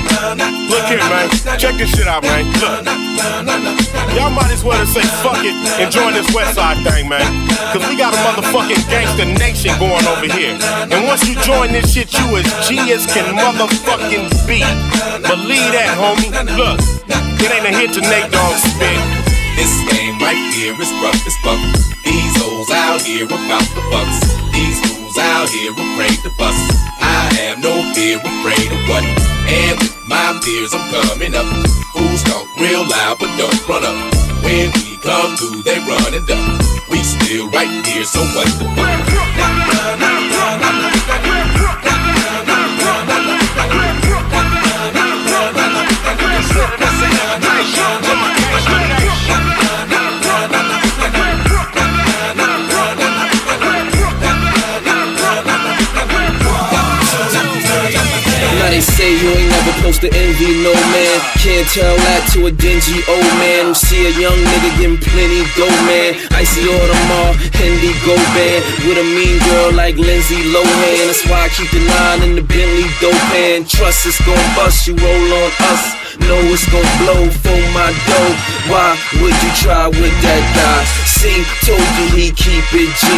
Look here, man, check this shit out, man. Look, y'all might as well say fuck it and join this West Side thing, man, cause we got a motherfucking gangsta nation going over here. And once you join this shit, you as G as can motherfucking be. Believe that, homie. Look, it ain't a hit to Nate Dogg spit. This game right here is rough as fuck. These hoes out here about the bucks. These fools out here afraid to bust. I have no fear, afraid of what? And with my peers I'm coming up. Fools talk real loud but don't run up. When we come through they run and duck. We still right here, so what the fuck? They say you ain't never supposed to envy no man. Can't tell that to a dingy old man who see a young nigga getting plenty dough, man. Icy Audemars, Hendy Go Band with a mean girl like Lindsay Lohan. That's why I keep the nine in the Bentley dope pan. Trust it's gon' bust, you roll on us. Know it's gon' blow for my dough. Why would you try with that guy? See, told you he keep it G.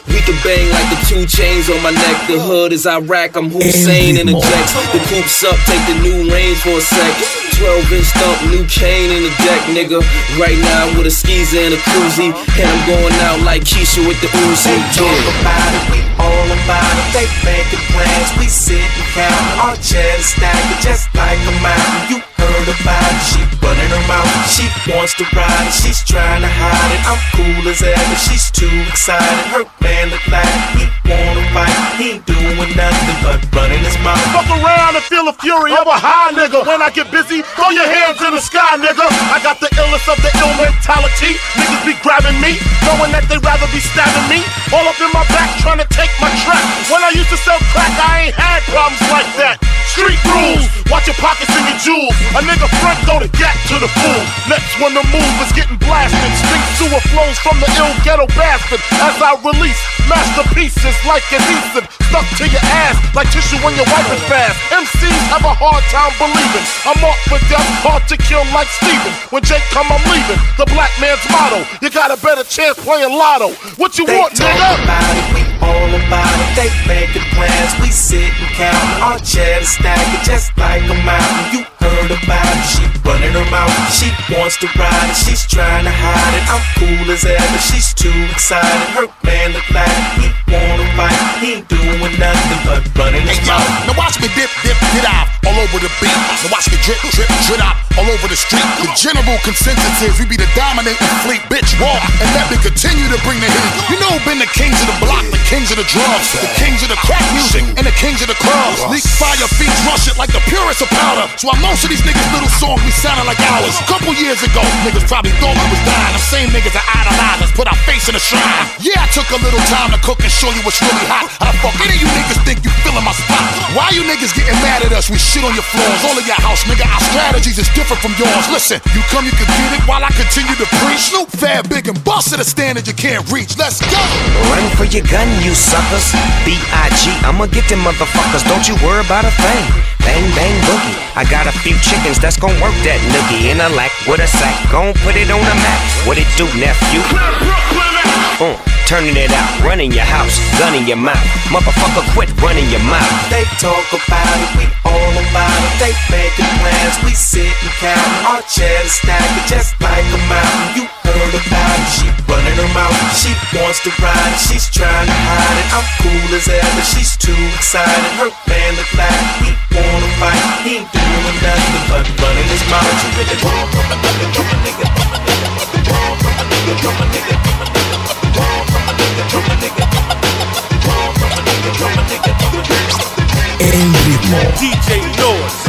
We can bang like the two chains on my neck. The hood is Iraq, I'm Hussein in the jacks. The coop's up, take the new range for a sec. twelve inch thump, new cane in the deck, nigga. Right now I'm with a skeezer and a koozie, and I'm going out like Keisha with the Uzi. They talk about it, we all about it. They making plans, we sit and count. Our cheddar stacking just like a mountain. You heard about it, she running her mouth. She wants to ride it, she's trying to hide it. I'm cool as ever, she's too excited. Her man look like he wanna fight. He ain't doing nothing but running his mouth. Fuck around and feel the fury of a high nigga. When I get busy, throw your hands in the sky, nigga. I got the illest of the ill mentality. Niggas be grabbing me, knowing that they'd rather be stabbing me. All up in my back, trying to take my track. When I used to sell crack, I ain't had problems like that. Street rules, watch your pockets and your jewels. A nigga front throw the gap to the fool. Next when the move is getting blasted, stink sewer flows from the ill ghetto bastard. As I release masterpieces like adhesive, stuck to your ass like tissue when your wife is fast. M Cs have a hard time believing I'm marked for death, hard to kill like Steven. When Jake come, I'm leaving. The black man's motto, you got a better chance playing lotto. What you they want, talk nigga? About it, we all about it. They making plans, we sit and count. Our cheddar stacking just like a mountain. You heard about it, she running her mouth. She wants to ride it, she's trying to hide it. I'm cool as ever, she's too excited. Her man look like he wanna fight. He ain't doing nothing but running his hey, mouth. Yo, now watch me dip, dip, get out all over the beat. Now watch me drip, drip, drip out all over the street. The general consensus is we be the dominating fleet, bitch. Walk and let me continue to bring the heat. You know, been the kings of the block, the kings of the drums, the kings of the crack music, and the kings of the clubs. Leak fire, fiends rush it like the purest of powder. So while most of these niggas' little songs be sounding like ours. A couple years ago, niggas probably thought we was dying. The same niggas that idolize us, put our face in the shrine. Yeah, I took a little time to cook and show you what's really hot. How the fuck any of you niggas think you feeling my spot? Why you niggas getting mad at us? We shit on your floors, all of your house, nigga. Our strategies is different from yours. Listen, you come, you can get it while I continue to preach. Snoop, Fab, Big, and bust at a standard you can't reach. Let's go. Run for your gun, you suckers. B I G, I'ma get them motherfuckers. Don't you worry about a thing. Bang, bang, boogie. I got a few chickens that's gon' work that noogie. In a lack with a sack, gon' put it on the map. What it do, nephew? Uh, turning it out, running your house, gun in your mouth. Motherfucker, quit running your mouth. They talk about it, we all about it. They making plans, we sit and count. Our cheddar stacking just like a mountain. You heard about it, she running her mouth. She wants to ride it, she's trying to hide it. I'm cool as ever, she's too excited. Her man look like he wanna fight. He ain't doing nothing but running his mouth. You really wrong from a nigga, from a nigga, from a nigga, wrong from a nigga, from a nigga, from a nigga. El ritmo. D J Norris.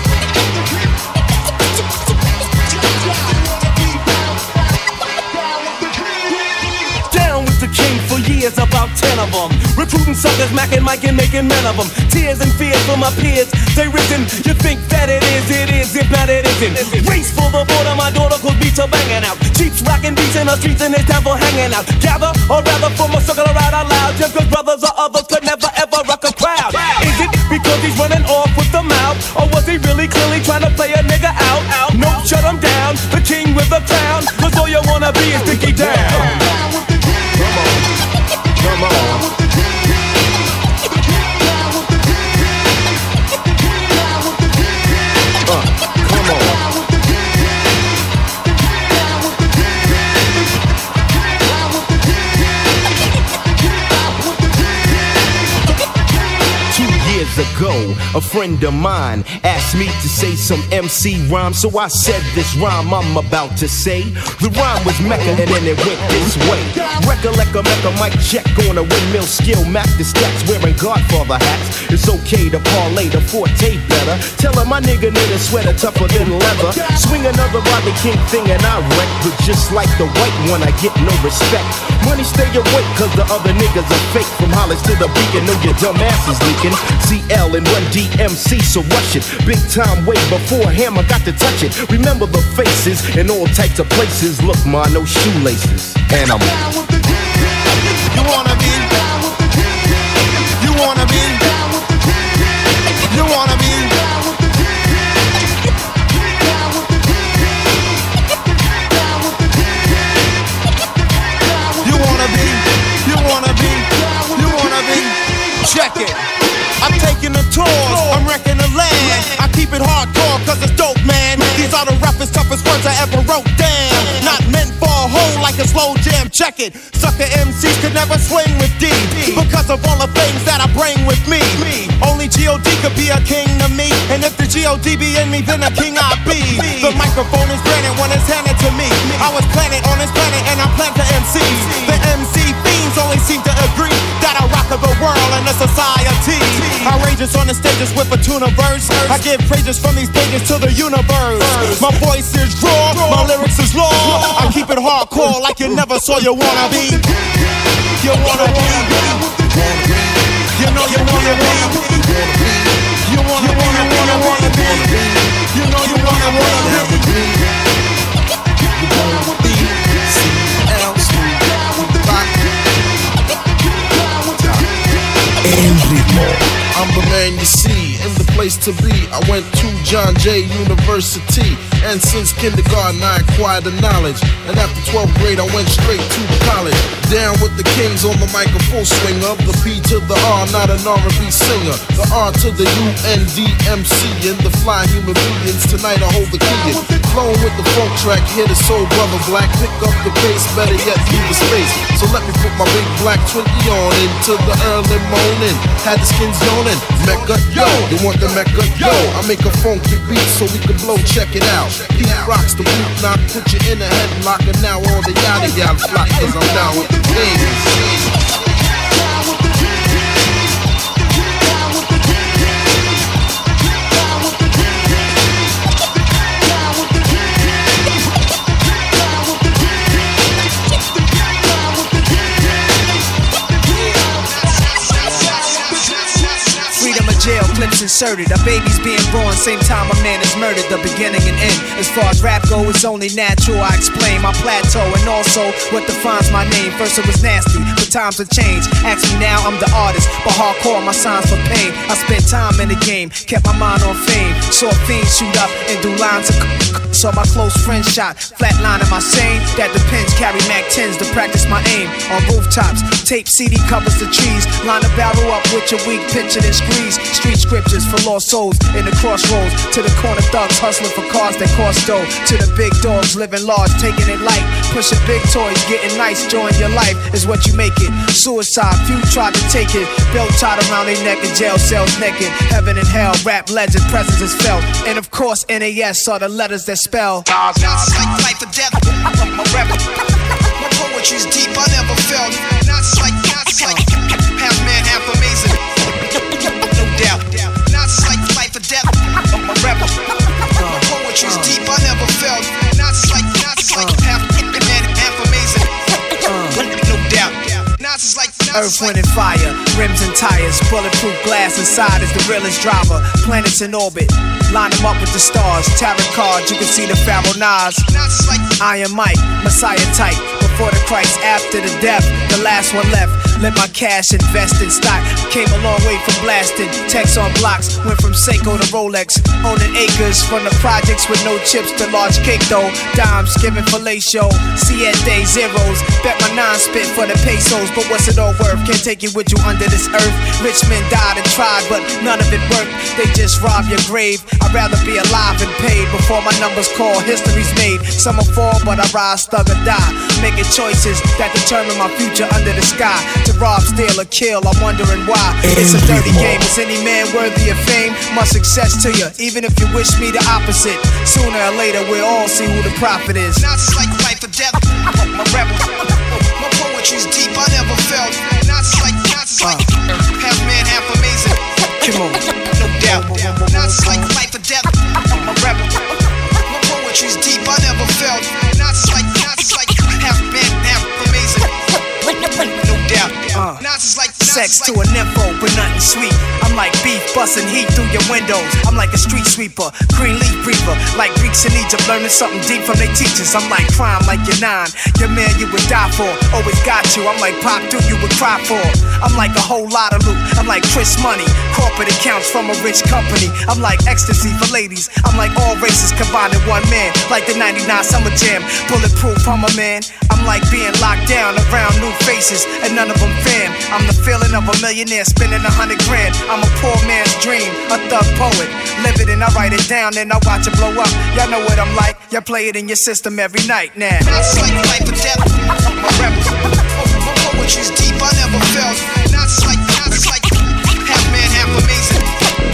Down with the king for years, about ten of them. Recruiting suckers, macking, Mike, and making men of them. Tears and fears for my peers, they risen. You think that it is, it is, if not it isn't. Race for the border, my daughter could beats are banging out. Cheats rocking beats in the streets and it's time for hanging out. Gather, or rather form a circle right out loud. Just cause brothers or others could never ever rock a crowd. Is it because he's running off with the mouth? Or was he really clearly trying to play a nigga out? out? No, shut him down, the king with the crown. Cause all you wanna be is Dickie down. Come on, come on. Ago, a friend of mine asked me to say some M C rhyme, so I said this rhyme I'm about to say. The rhyme was Mecca and then it went this way. Recollect a Mecca mic check on a windmill skill, Mac the stacks wearing Godfather hats. It's okay to parlay the forte better. Tell her my nigga need a sweater tougher than leather. Swing another Rodney King thing and I wreck, but just like the white one I get no respect. Money stay awake cause the other niggas are fake. From Hollis to the beacon, know your dumb ass is leaking. C L and Run D M C, so rush it. Big time way before Hammer got to touch it. Remember the faces in all types of places. Look, ma, no shoelaces. And I'm You wanna be You wanna be You wanna be You wanna be You wanna be rapper wrote damn. Not meant for a hole like a slow jam. Check it. Sucker M Cs could never swing with D because of all the things that I bring with me. Only G O D could be a king to me, and if the G O D be in me, then a king I be. The microphone is granted when it's handed to me. I was planted on this planet and I plant the M Cs. The M C fiends only seem to agree that I rock the world and the society. Outrageous on the stages with a tuna verse. I give praises from these pages to the universe. My voice is raw, my lyrics is law. I keep it hardcore like you never saw you wanna be. You wanna be. You know you wanna be. You wanna wanna wanna wanna be. You know you wanna wanna be. You wanna be. El ritmo. I'm the man you see, in the place to be. I went to John Jay University, and since kindergarten I acquired the knowledge. And after twelfth grade I went straight to college. Down with the kings on the mic, a full swing of the P to the R, not an R and B singer. The R to the U N D M C, and the fly human beings. Tonight I hold the key. Flowing with the funk track, hit a soul brother black. Pick up the bass, better yet leave the space. So let me put my big black twenty on into the early morning. Had the skins yawning, Mecca, yo, you want the Mecca, yo. I make a funky beat so we can blow, check it out. He rocks the boot knock, put you in a headlock, and now all the yada yada flock, cause I'm down with the kings. Jail clips inserted, a baby's being born, same time a man is murdered, the beginning and end. As far as rap go, it's only natural. I explain my plateau and also what defines my name. First it was nasty, but times have changed. Ask me now, I'm the artist, but hardcore, my signs for pain. I spent time in the game, kept my mind on fame. Saw fiends shoot up and do lines of saw my close friend shot, flatline in my sane. That depends, carry Mac tens to practice my aim. On rooftops, tape C D covers the trees. Line a barrel up with your weak picture and squeeze. Street scriptures for lost souls in the crossroads. To the corner thugs hustling for cars that cost dough. To the big dogs living large, taking it light. Pushing big toys, getting nice, join your life is what you make it. Suicide, few tried to take it. Belt tied around their neck in jail cells naked. Heaven and hell, rap legend, presence is felt. And of course N A S are the letters that spell Not like life or death. My rap, my poetry's deep, I never felt. Not like, not like half man, half amazing. No doubt. Not like life or death. My rap, my poetry's deep, I never felt. Not like, not like half man, half amazing. No doubt. Not like Earth, wind, and fire, rims and tires, bulletproof glass inside is the realest driver. Planets in orbit, line them up with the stars. Tarot cards, you can see the Pharaoh Nas. Iron Mike, Messiah type. Before the Christ, after the death, the last one left. Let my cash invest in stock. Came a long way from blasting. Text on blocks, went from Seiko to Rolex. Owning acres from the projects with no chips to large cake though. Dimes giving fellatio, siete zeros. Bet my nine spit for the pesos, but what's it all worth? Can't take it with you under this earth. Rich men died and tried, but none of it worked. They just rob your grave. I'd rather be alive and paid before my numbers call. History's made. Some will fall, but I rise, thug or die. Making choices that determine my future under the sky. To rob, steal, or kill, I'm wondering why. It's a dirty game. Is any man worthy of fame? My success to you, even if you wish me the opposite. Sooner or later, we'll all see who the prophet is. Not like life or death. My rap, my poetry's deep, I never felt. Not like, not like half man, half amazing. Come on. No doubt. Not like life or death. My rap, my poetry's deep, I never felt. Not like, not like half man, half amazing. No doubt. Uh, Not like sex to a nympho, but nothing sweet. I'm like beef busting heat through your windows. I'm like a street sweeper, green leaf breather. Like Greeks in Egypt, learning something deep from their teachers. I'm like crime, like you're nine. Your man you would die for, always got you. I'm like Pop Dude, you would cry for. I'm like a whole lot of loot. I'm like Chris Money, corporate accounts from a rich company. I'm like ecstasy for ladies. I'm like all races combined in one man. Like the ninety-nine Summer Jam, bulletproof, I'm a man. I'm like being locked down around new faces, and none of them fam. I'm the feeling Son of a millionaire spending a hundred grand. I'm a poor man's dream, a thug poet. Live it and I write it down, then I watch it blow up. Y'all know what I'm like. Y'all play it in your system every night now. Not like life or death. My rebels. My poetry's deep, I never felt. Not like, not like half man, half amazing.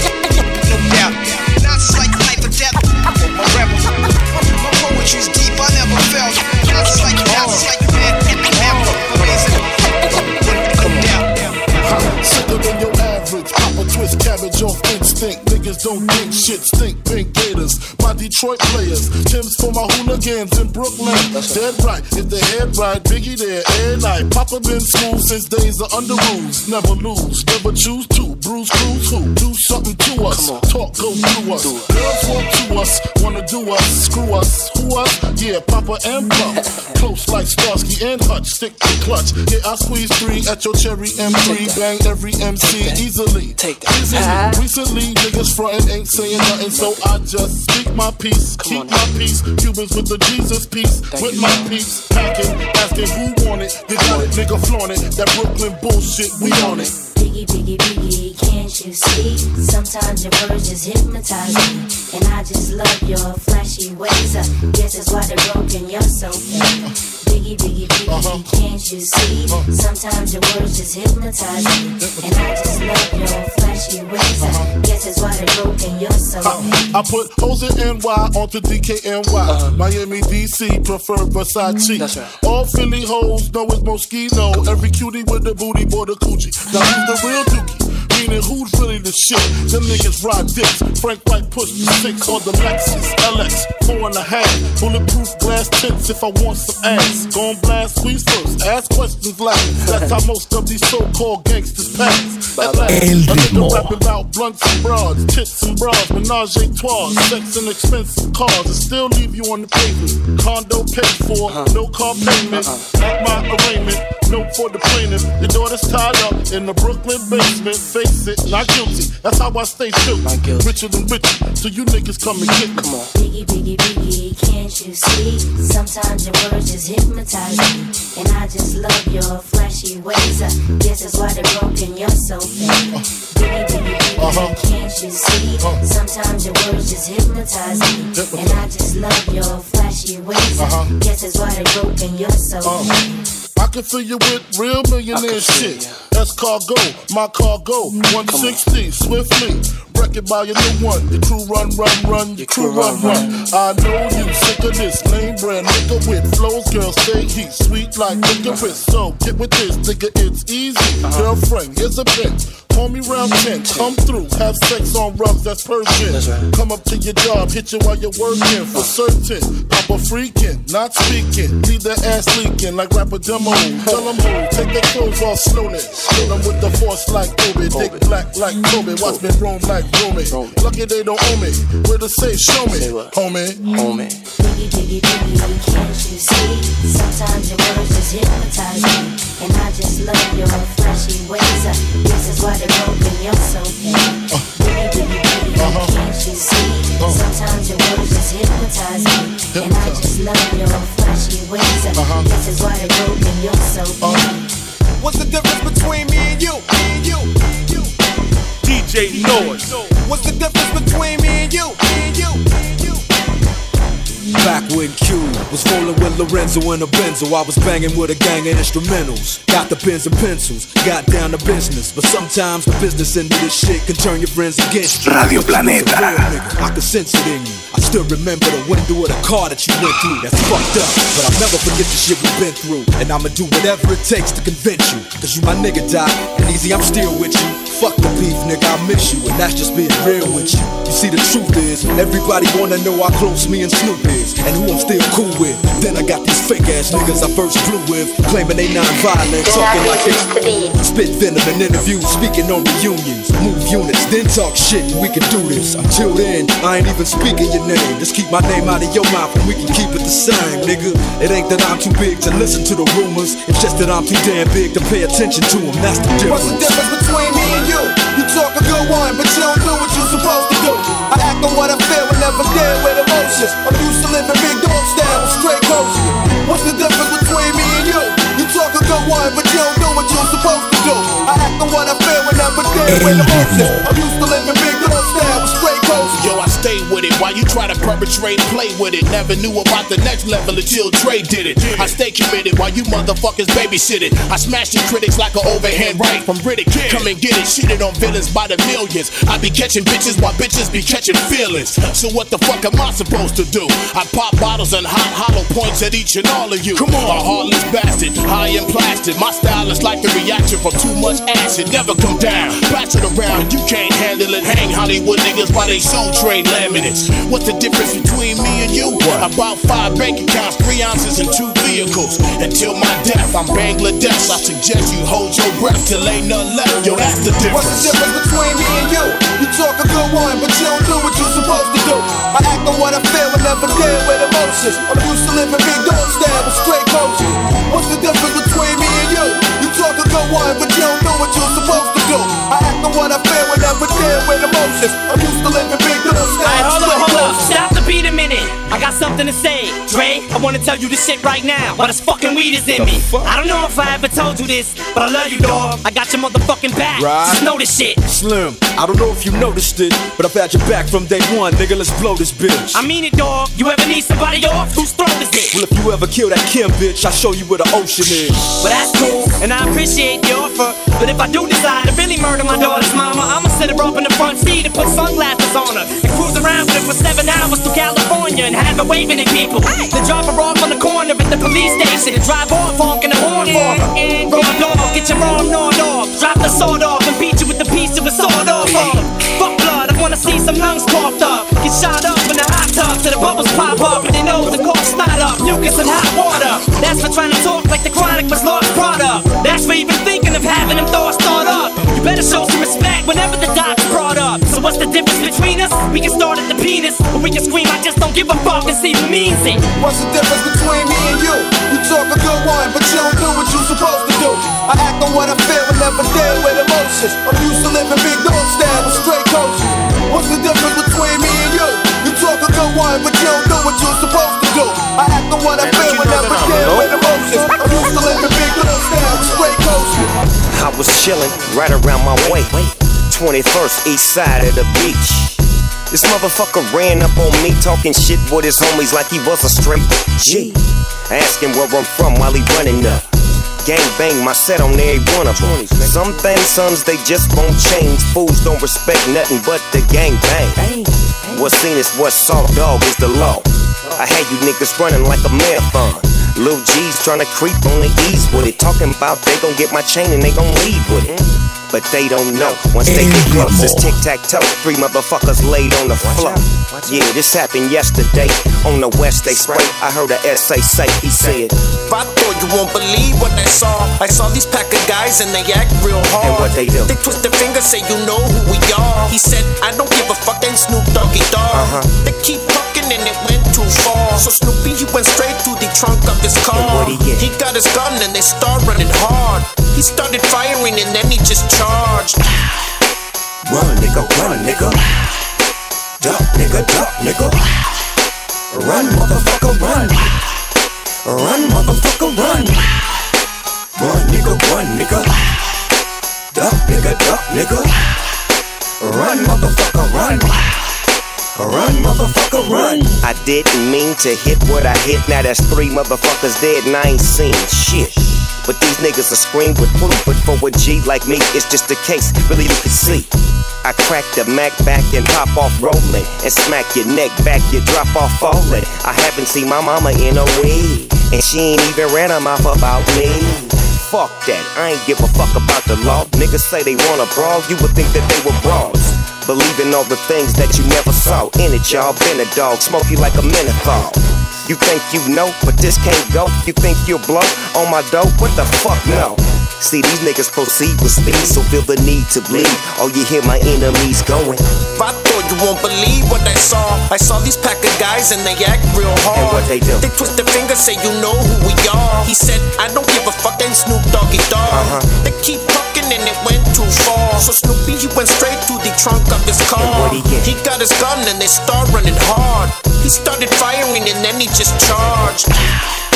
No doubt. Not like life or death. My rebels. My poetry's deep, I never felt. Not like, not like man, half amazing. No doubt. Sicker than your average. Papa twist cabbage off instinct. Niggas don't think shit stink. Pink Gators, my Detroit players. Tim's for my hooligans in Brooklyn. That's dead right. If they head right, Biggie there every night. Papa been smooth since days of under rules. Never lose, never choose to. Bruise, cruise, who? Do something to us. Talk, go through us. Girls want to us, wanna do us. Screw us, who us? Yeah, Papa and Pup. Close like Starsky and Hutch. Stick to clutch. Yeah, I squeeze three at your cherry M three. Bang every M C easily. Take that. Easily. Recently, niggas frontin' ain't saying nothing, so I just speak my peace. Keep my peace. Cubans with the Jesus peace. With my peace. Packing, asking who want it. You got it, nigga, flaunt it. That Brooklyn bullshit, we on it. Biggie, biggie, biggie, can't you see? Sometimes your words just hypnotize me. And I just love your flashy ways. I guess that's why they're broken, you're so fake. Biggie, biggie, biggie, uh-huh. Can't you see? Uh-huh. Sometimes your words just hypnotize me. And I just love your flashy ways. I guess that's why they're broken, you're so fake. I, I put hoes in N Y onto D K N Y. Uh-huh. Miami, D C, prefer Versace. That's right. All Philly hoes know it's Moschino. Every cutie with the booty, boy, the coochie. Now who's the real dookie? Meaning who's really the shit? Them niggas ride dicks. Frank White push the six on the Lexus L X, four and a half. Bulletproof glass tips if I want some ass. Gon' blast squeeze first, ask questions last. That's how most of these so-called gangsters pass. At last, a nigga rapping about blunts and broads, tits and bras, menage a trois, sex and expensive cars, and still leave you on the pavement. Condo paid for, no car payment. At my arraignment, note for the plaintiff. Your daughter's tied up in the Brooklyn basement. Face it, not guilty. That's how I stay true. Richer than richer, so you niggas come and get me. Come on. Biggie, biggie, biggie, can't you see? Sometimes your words just hypnotize me. And I just love your flashy ways. I guess that's why they're broken, you're so fake. Biggie, biggie, biggie, uh-huh. Can't you see? Uh-huh. Sometimes your words just hypnotize me. Hypnotize. And I just love your flashy ways. Uh-huh. I guess that's why they're broken, you're so uh-huh. fake. I can fill you with real millionaire shit. That's cargo, my cargo. one sixty, swiftly. Wreck it by your new one. Your crew run, run, run. Your crew run, run. I know you sick of this lame brand nigga with flows. Girl, stay heat, sweet like licorice. So get with this, nigga, it's easy. Girlfriend, here's a bitch. Call me round ten, come through, have sex on rubs, that's Persian. That's right. Come up to your job, hit you while you're working, for certain. Papa freaking, not speaking, leave that ass leaking like rapper demo. Tell them who, take their clothes off slowly. Kill them with the force like Kobe, dick black like Kobe, watch me roam like Romy. Lucky they don't owe me, where to say, show me, homie. Homie. Biggie, biggie, biggie, can't you see? Sometimes your words just hypnotize me. And I just love your flashy ways. I guess that's why they're broken, you're so fake. Biggie, biggie, biggie, uh-huh. Can't you see? Uh-huh. Sometimes your words just hypnotize me. Hypnotize. And I just love your flashy ways. I uh-huh. guess that's why they're broken, you're so fake. Uh-huh. What's the difference between me and you? Me and you, you. D J Noise. What's the difference between me and you? Me and you, me and you. Back when Q was rolling with Lorenzo in a Benzo, I was banging with a gang of instrumentals. Got the pens and pencils, got down to business. But sometimes the business end of this shit can turn your friends against you. Radio Planeta. Nigga, I can sense it in you. I still remember the window of the car that you went through. That's fucked up, but I'll never forget the shit we've been through. And I'ma do whatever it takes to convince you. Cause you my nigga, Doc, and easy, I'm still with you. Fuck the beef, nigga, I miss you. And that's just being real with you. You see, the truth is, everybody wanna know how close me and Snoop is, and who I'm still cool with. Then I got these fake ass niggas I first flew with, claiming they non-violent, talking like they spit venom in interviews, speaking on reunions. Move units, then talk shit, we can do this. Until then, I ain't even speaking your name. Just keep my name out of your mouth and we can keep it the same, nigga. It ain't that I'm too big to listen to the rumors, it's just that I'm too damn big to pay attention to them. That's the difference. What's the difference between me and you? You talk a good one, but you don't do what you're supposed to do. I act on what I feel and never deal with emotions. I'm used to living big dog style with straight coaching. What's the difference between me and you? You talk a good one, but you don't do what you're supposed to do. I act on what I feel when I'm there with emotion. I'm used to living big dog style with straight coats. Yo, I stay with it while you try to perpetrate, play with it. Never knew about the next level until Dre did it. I stay committed while you motherfuckers babysit it. I smash the critics like an overhand right from Riddick. Come and get it, shitted on villains by the millions. I be catching bitches while bitches be catching feelings. So what the fuck am I supposed to do? I pop bottles and hot hollow points at each and all of you. Come on, a heartless bastard, high and plastic. My style is like the reaction from too much acid. Never come down, bash it around. You can't handle it. Hang Hollywood niggas while they soul train laminates. What's the difference between me and you? About five bank accounts, three ounces, and two vehicles. Until my death, I'm Bangladesh. I suggest you hold your breath till ain't none left. Yo, that's the difference. What's the difference between me and you? You talk a good one, but you don't do what you're supposed to do. I act on what I feel and never deal with emotions. I'm used to living big dog style with straight coaches. What's the difference between me and you? You talk a good one, but you don't do what you're supposed to do. I act on what I feel and never deal with emotions. I'm used to living big dog style. Alright, hold up, hold up. Stop the beat a minute. I got something to say. Dre, I wanna tell you this shit right now. While this fucking weed is in me. I don't know if I ever told you this, but I love you, dog. I got your motherfucking back. Right. Just know this shit. Slim, I don't know if you noticed it, but I've had your back from day one, nigga. Let's blow this bitch. I mean it, dog. You ever need somebody off? Whose throat is it? Well, if you ever kill that Kim bitch, I'll show you where the ocean is. Well, that's cool, and I appreciate the offer. But if I do decide to really murder my daughter's mama, I'ma sit her up in the front seat and put sunglasses on her and cruise around with her for seven hours to California and have her waving at people. Then drop her off on the corner at the police station and drive off honking the horn for her. Roll my dog, get your arm gnawed off, drop the sword off and beat you with the piece of a sword off of her. Fuck blood, I wanna see some lungs coughed up. Get shot up in the hot tub till the bubbles pop up and they nose and cough snot up. Mucus and hot water. That's for trying to talk like the Chronic was lost product. That's for even thinking of having them thoughts thought up. You better show some respect whenever the doc's brought up. So what's the difference between us? We can start at the penis, or we can scream I just don't give a fuck and see who means it. What's the difference between me and you? You talk a good one, but you don't do what you're supposed to do. I act on what I feel and never deal with emotions. I'm used to living big dog style with straight coaches. What's the difference between me and you? You talk a good one, but you don't do what you're supposed to do. I act on what I feel and never deal with emotions. I'm used to living big dog style with straight coaches. I was chillin' right around my way, twenty-first east side of the beach. This motherfucker ran up on me talking shit with his homies like he was a straight G. I asked him where I'm from while he running up. Gang bang my set on every one of them. Some things, sons, they just won't change. Fools don't respect nothing but the gang bang. What's seen is what's saw, dog, is the law. I had you niggas running like a marathon. Lil G's tryna creep on the ease with it. Talking about they gon' get my chain and they gon' leave with it. But they don't know. Once they get close, it's tic-tac-toe. Three motherfuckers laid on the floor. Yeah, this happened yesterday. On the west, they spray. I heard a S A say, he said, I thought you won't believe what I saw. I saw these pack of guys and they act real hard. And what they do? They twist their fingers, say you know who we are. He said, I don't give a fuck, and Snoop Doggy Dogg. Uh-huh. They keep talking and it went too far. So Snoopy, he went straight to the trunk of his car. He, he got his gun and they start running hard. He started firing and then he just charged. Run, nigga, run, nigga. Duck, nigga, duck, nigga. Run, motherfucker, run. Run, motherfucker, run. Run, nigga, run, nigga. Duck, nigga, duck, nigga. Run, motherfucker, run. Run, motherfucker, run. I didn't mean to hit what I hit. Now that's three motherfuckers dead and I ain't seen shit. But these niggas will scream with proof. But for a G like me, it's just a case. Really, you can see. I crack the Mac back and pop off rolling. And smack your neck back, you drop off falling. I haven't seen my mama in a week. And she ain't even ran her mouth about me. Fuck that, I ain't give a fuck about the law. Niggas say they wanna brawl, you would think that they were brawls. Believing all the things that you never saw. In it, y'all, been a dog, smoke you like a menthol. You think you know, but this can't go. You think you'll blow on my dope? What the fuck, no. See, these niggas proceed with speed, so feel the need to bleed. Oh, you hear my enemies going. I thought you won't believe what I saw. I saw these pack of guys and they act real hard. And what they do? They twist their fingers, say you know who we are. He said, I don't give a fuck, and Snoop Doggy Dogg. Uh-huh. They keep talking and it went too far. So Snoopy, he went straight to the trunk of his car. And what he get? He got his gun and they start running hard. He started firing and then he just charged.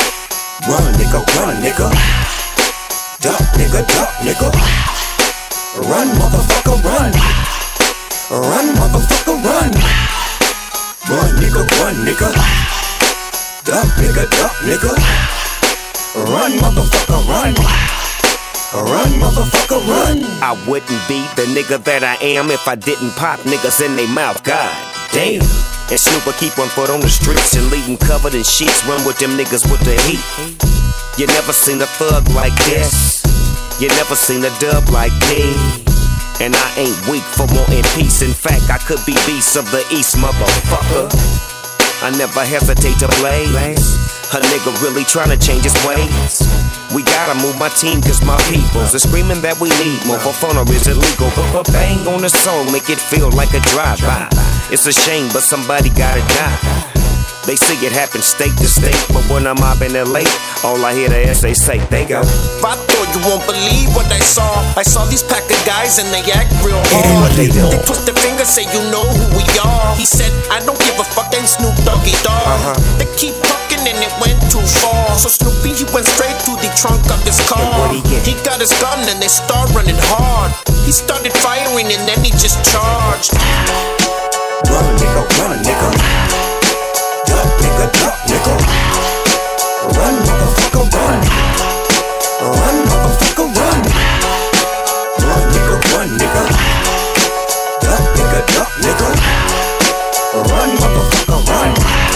Run, nigga, run, nigga. Duck, nigga, duck, nigga. Run, motherfucker, run. Run, motherfucker, run. Run, nigga, run, nigga. Duck, nigga, duck, nigga. Run, motherfucker, run. Run, motherfucker, run. I wouldn't be the nigga that I am if I didn't pop niggas in they mouth. God damn. And Snoop will keep one foot on the streets and leave them covered in sheets. Run with them niggas with the heat. You never seen a thug like this. You never seen a dub like me. And I ain't weak for wanting peace. In fact, I could be beast of the East, motherfucker. I never hesitate to blaze. A nigga really tryna change his ways. We gotta move my team cause my peoples are screaming that we need more. For fun or is illegal? But bang on the song, make it feel like a drive-by. It's a shame, but somebody gotta die. They see it happen state to state, but when I'm mobbing L A, all I hear the S A say, they go. I thought you won't believe what I saw. I saw these pack of guys and they act real hard. They, they twist their fingers, say you know who we are. He said, I don't give a fuck, ain't Snoop Doggy Dogg. Uh-huh. They keep talking and it went too far. So Snoopy, he went straight to the trunk of his car. He, he got his gun and they start running hard. He started firing and then he just charged. Run, nigga, run, nigga. Duck, nigga, duck, nigga. Run, motherfucker, run. Run, motherfucker, run. Run, nigga, run, nigga. Duck, nigga, duck, nigga. Run, motherfucker, run.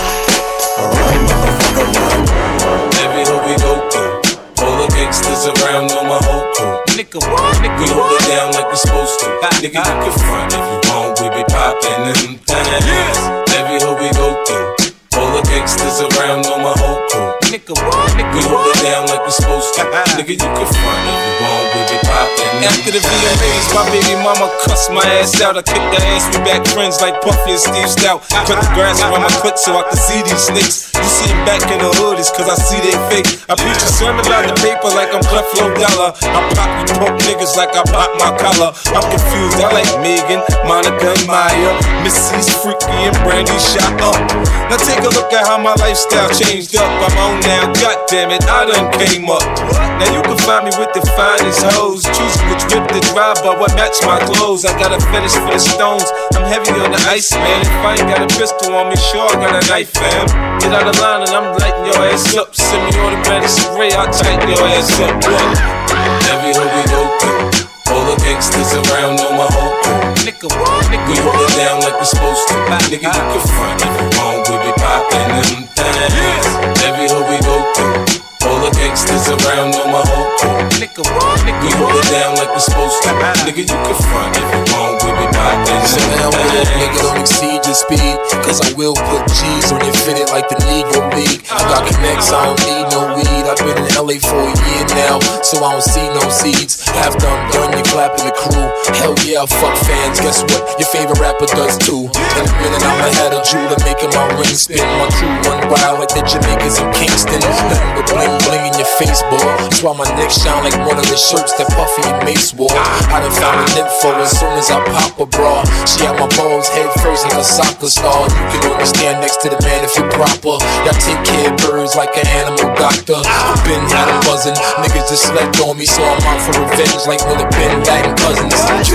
Run, motherfucker, run. Every hood we go through, all the gangsters around know my whole crew. Nigga, what? Nigga, we hold it down like we supposed to. Nigga, you can front if you want, we be poppin' them things. Every hood we go through, all the gangsters around know my whole crew. Nigga, what? Nigga, we hold it down like we supposed to. Nigga, you can front if you want, we be poppin'. After the V M As, my baby mama cussed my ass out. I kicked her ass, we back friends like Puffy and Steve Stout. Cut the grass around my foot so I can see these snakes. You see them back in the hood, it's cause I see they fake. I preach a sermon about the paper like I'm Creflo Dollar. I pop you punk niggas like I pop my collar. I'm confused, I like Megan, Monica, and Maya, Missy's Freaky, and Brandy shot up. Now take a look at how my lifestyle changed up. I'm on now, goddammit, I done came up. Now you can find me with the finest hoes, choosing which whip to drive by what match my clothes. I got a fetish for the stones, I'm heavy on the ice, man. If I ain't got a pistol on me, sure I got a knife, fam. Get out of line and I'm lighting your ass up. Send me automatic spray, I'll tighten your ass up. What? Every hood we go through, all the gangsters around know my whole crew. Nigga, what? Nigga, we hold it down like we supposed to. Nigga, you can front if you want, we be poppin' them things. Every hood we go through, all the gangsters around know my whole crew. Nigga, what? Nigga, we hold it down like we supposed to. Nigga, you can front if you want, we be poppin' So now with nigga, don't exceed your speed, cause I will put G's on your fitted like the Negro League. I got connects, I don't need no weed. I've been in L A for a year now, so I don't see no seeds. After I'm done, you clapping the crew. Hell yeah, fuck fans, guess what? Your favorite rapper does too. In a minute, I'm ahead of Judah, making my ring spin. My crew run wild like the Jamaicans in Kingston. Nothing but bling bling in your face, boy. That's why my neck shine like one of the shirts that Puffy and Mace wore. I done found an info as soon as I pop a bra. She had my balls head first like a soccer star. You can only stand next to the man if you're proper. Y'all take care of birds like an animal doctor. I've been had them buzzing. Niggas just slept on me, so I'm out for revenge like one of Ben Laden cousins.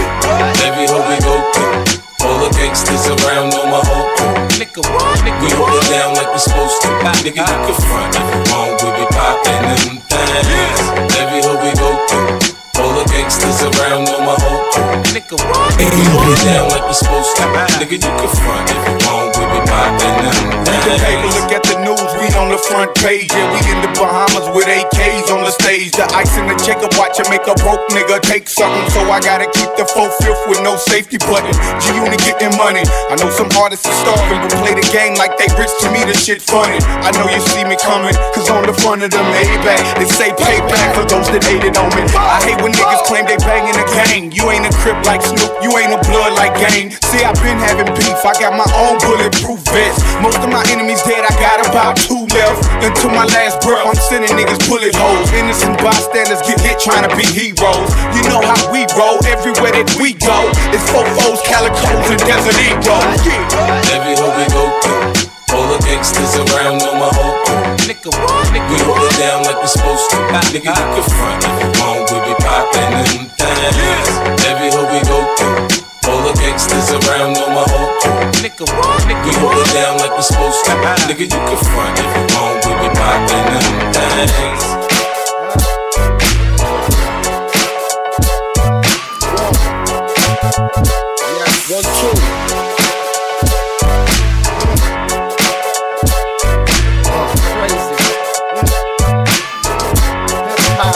Every hood we go through, all the gangsters around know my whole crew. Nigga, what? Nigga, we hold it down like we supposed to. Nigga, you can front if you want, we be poppin' them things. Every hood we go through, all the gangsters around know my whole crew. Nigga, what? We hold it down like we supposed to. Nigga, you can front if you want, we be poppin' them Read the paper, look at the news, we on the front page. Yeah, we in the Bahamas with A Ks on the stage. The ice in the checker watch it make a broke nigga take something. So I gotta keep the four-fifth with no safety button. G-Unit getting money. I know some artists are starving, but play the game like they rich. To me, this shit funny. I know you see me coming, cause on the front of the Maybach, they say payback for those that hated on me. I hate when niggas claim they banging the gang. You ain't a crip like Snoop, you ain't a blood like Gang. See, I been having beef, I got my own bulletproof vest. Most of my enemies dead, I got about two left. Until my last breath, I'm sending niggas bullet holes. Innocent bystanders get hit trying to be heroes. You know how we roll, everywhere that we go. It's fofos, calicos, and Desert Eagles. Yeah. Every hood we go through, all the gangsters around know my whole crew. Nigga, what? We hold it down like we supposed to. Nigga, you can front if you want. We be poppin' them things. Every hood we go through. All the gangsters around know my whole crew. We hold it down like we supposed to. Nigga, you can front if you want. We be poppin' them things. One, two. Oh, crazy. Hip hop.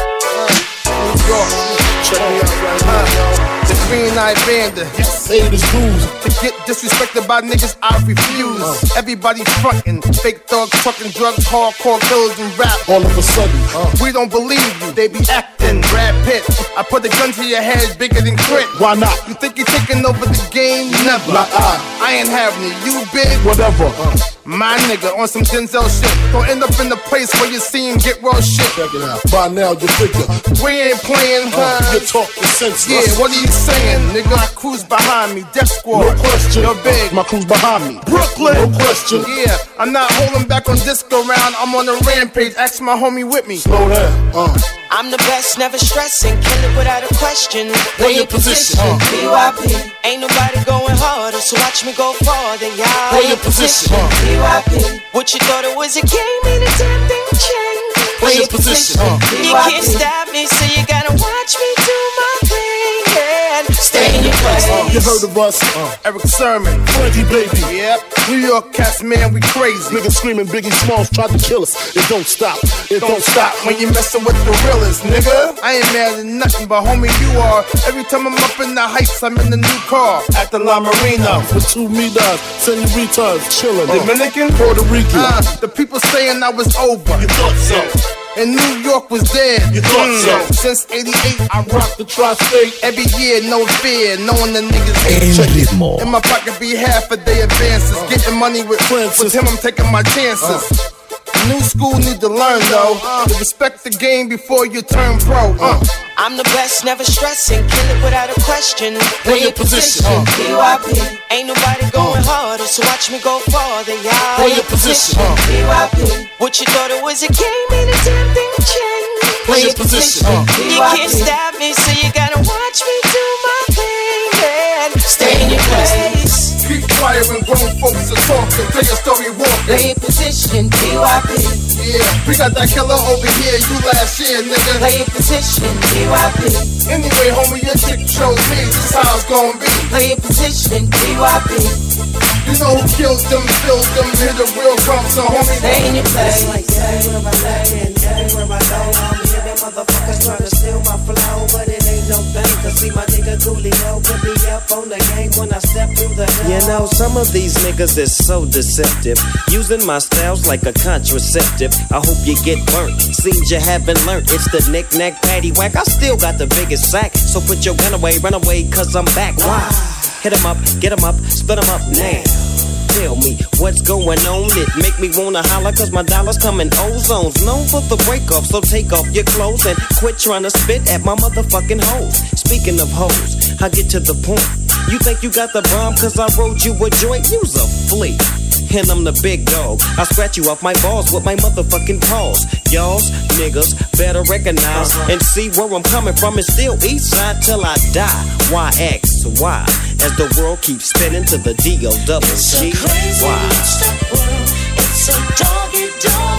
Uh, New York. Check me out right now, yo. The Green Eye Bandit. Yes, say this rules. To get disrespected by niggas, I refuse. Uh. Everybody frontin', fake thugs, truckin' drugs, hardcore killers and rap. All of a sudden, uh. we don't believe you. They be actin'. Brad Pitt. I put a gun to your head bigger than Crit. Why not? You think you're taking over the game? Never. Not I. I ain't having it. You big? Whatever. Uh. My nigga on some Denzel shit. Don't end up in the place where you see him get raw shit. Check it out. By now you figure we ain't playing her. Uh, you talk the senseless. Yeah, what are you saying? Nigga, I cruise behind me. Death Squad. No question. You're big. My crew's behind me. Brooklyn. No question. Yeah, I'm not holding back on disco round. I'm on a rampage. Ask my homie with me. Slow down. Uh. I'm the best, never stressing. Kill it without a question. Play your position. Uh. B Y P. Ain't nobody going harder, so watch me go farther, y'all. Play your position. Uh. B Y P. What you thought it was a game, ain't a damn thing changed. Play your position. Uh. You can't stop me, so you gotta watch me do my thing and stay in your place. Uh, you heard of us, uh, Eric Sermon, Frankie Baby. Yep, New York cats, man, we crazy. Niggas screaming Biggie Smalls tried to kill us. It don't stop, it don't, don't stop when you messin' with the realest, nigga. I ain't mad at nothing, but homie, you are. Every time I'm up in the heights, I'm in the new car at the La Marina with two meters, senoritas, chillin'. Uh, Dominican, Puerto Rican. Uh, the people saying I was over. You thought so? And New York was dead. You thought mm. so? Since eighty-eight, I rocked the tri-state. Every year, no fear, knowing the niggas hate. El ritmo. In my pocket be half a day advances. Uh. Getting money with friends. With him, I'm taking my chances. Uh. New school need to learn though. Uh. To respect the game before you turn pro. Uh. I'm the best, never stressing. Kill it without a question. Play your position. Uh. B Y P. Ain't nobody going uh. harder, so watch me go farther, y'all. Play your position. Uh. B Y P. What you thought it was a game, ain't a damn thing changed. Play your position. Uh. You can't stop me, so you gotta watch me do my thing and stay in your place. Keep quiet when grown folks are talking. Tell your story walking. Play your position, B Y P. Yeah, we got that killer over here. You last year, nigga. Play your position, B Y P. Anyway, homie, your chick chose me. This how it's gonna be. Play your position, B Y P. You know who killed them, filled them, hit the real crump, so homie. Stay in your place. Like everywhere I lay and everywhere I go, I'm hearing motherfuckers trying to steal my flow, but it ain't no thing. Cause see my nigga Coolio put me up on the game when I step through the hell. You know, some of these niggas is so deceptive, using my styles like a contraceptive. I hope you get burnt. Seems you haven't learned. It's the knick-knack paddywhack. I still got the biggest sack, so put your gun away, run away, cause I'm back. Why? Hit 'em up, get 'em up, split 'em up now. Tell me what's going on. It make me wanna holler cause my dollars come in ozones. Known for the break off, so take off your clothes and quit trying to spit at my motherfucking hoes. Speaking of hoes, I get to the point. You think you got the bomb cause I wrote you a joint? You's a flea. And I'm the big dog. I scratch you off my balls with my motherfucking paws. Y'all's niggas better recognize uh-huh. and see where I'm coming from. It's still east side till I die. Y X Y as the world keeps spinning to the D O double G Y. It's a world. It's a doggy dog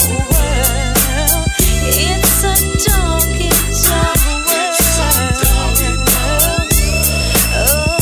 world. It's a doggy dog world. It's a doggy dog world.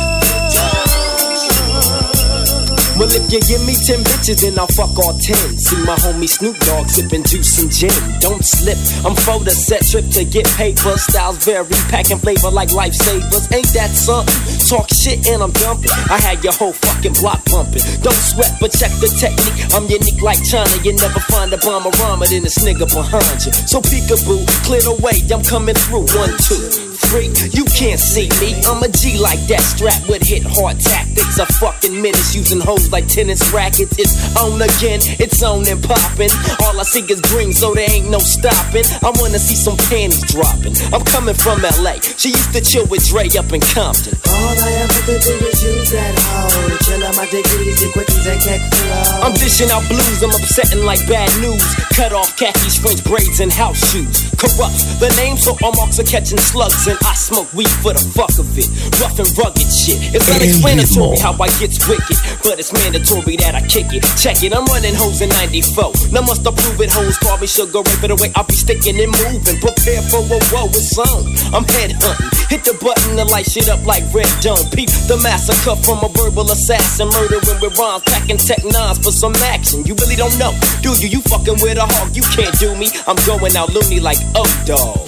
Well, if you give me ten bitches, then I'll fuck all ten. See my homie Snoop Dogg sipping juice and gin. Don't slip, I'm for the set trip to get paper. Styles vary, packing flavor like lifesavers. Ain't that something? Talk shit and I'm dumping. I had your whole fucking block pumping. Don't sweat, but check the technique. I'm unique like China. You never find a bomber rhymer than this nigga behind you. So peekaboo, clear the way, I'm coming through. One, two, three, you can't see me. I'm a G like that, strapped with hit hard tactics. A fucking menace using hoes like tennis rackets. It's on again, it's on and popping. All I see is green, so there ain't no stopping. I wanna see some panties dropping. I'm coming from L A. She used to chill with Dre up in Compton. All I ever could do is use that hoe. Chill out my degrees, your quickies and kick flow. I'm dishing out blues, I'm upsetting like bad news. Cut off khakis, French braids, and house shoes. Corrupts the name, so all marks are catching slugs. And I smoke weed for the fuck of it. Rough and rugged shit. It's unexplanatory how I get wicked, but it's mandatory that I kick it. Check it, I'm running hoes in ninety-four. Now must approve it, hoes call me sugar, rape it away. I'll be sticking and moving. Prepare for a woe, it's on. I'm head hunting. Hit the button to light shit up like Red Dome. Peep the massacre from a verbal assassin. Murdering with rhymes, packing tech nines for some action. You really don't know, do you? You fucking with a hog, you can't do me. I'm going out loony like oh dog.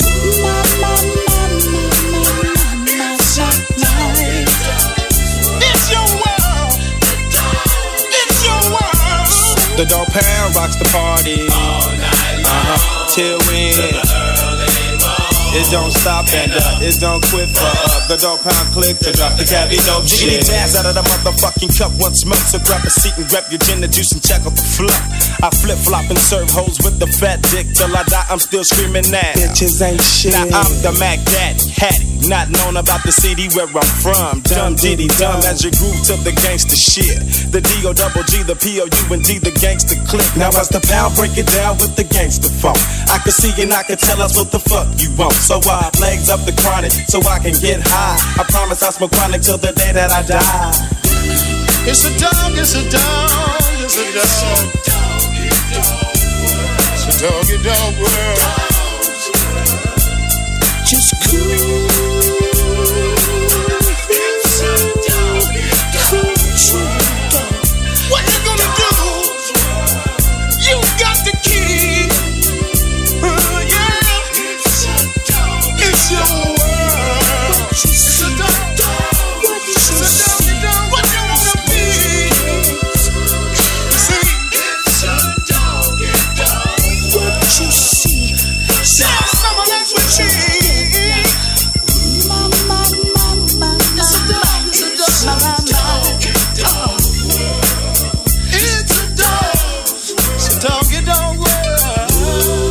It's your world. It's your world. The dog pound rocks the party all night long, uh-huh. Till when it don't stop and uh, it don't quit for uh, the dog pound click to drop the cabbie dope shit. Jazz out of the motherfucking cup once more. So grab a seat and grab your gin and juice and check out the flop. I flip flop and serve hoes with the fat dick till I die. I'm still screaming now. Bitches ain't shit. Now I'm the Mac Daddy, Hattie, not known about the city where I'm from. Dumb diddy dumb as you groove to the gangster shit. The D O double G, the P O U and D, the gangster click. Now as the pound break it down with the gangster funk. I can see and I can tell us what the fuck you want. So I legs up the chronic so I can get high. I promise I'll smoke chronic till the day that I die. It's a dog, it's a dog, it's a dog. It's a doggy dog world. Just cool. It's a doggy dog. What you gonna do? You got the key. Uh, yeah. It's your world. It's a dog. It's a doggy dog. What you wanna be? See? It's a doggy dog. What you see? Now someone else with cheese. Mama, mama, it's a dog. It's a doggy dog. It's a dog. It's a doggy dog world.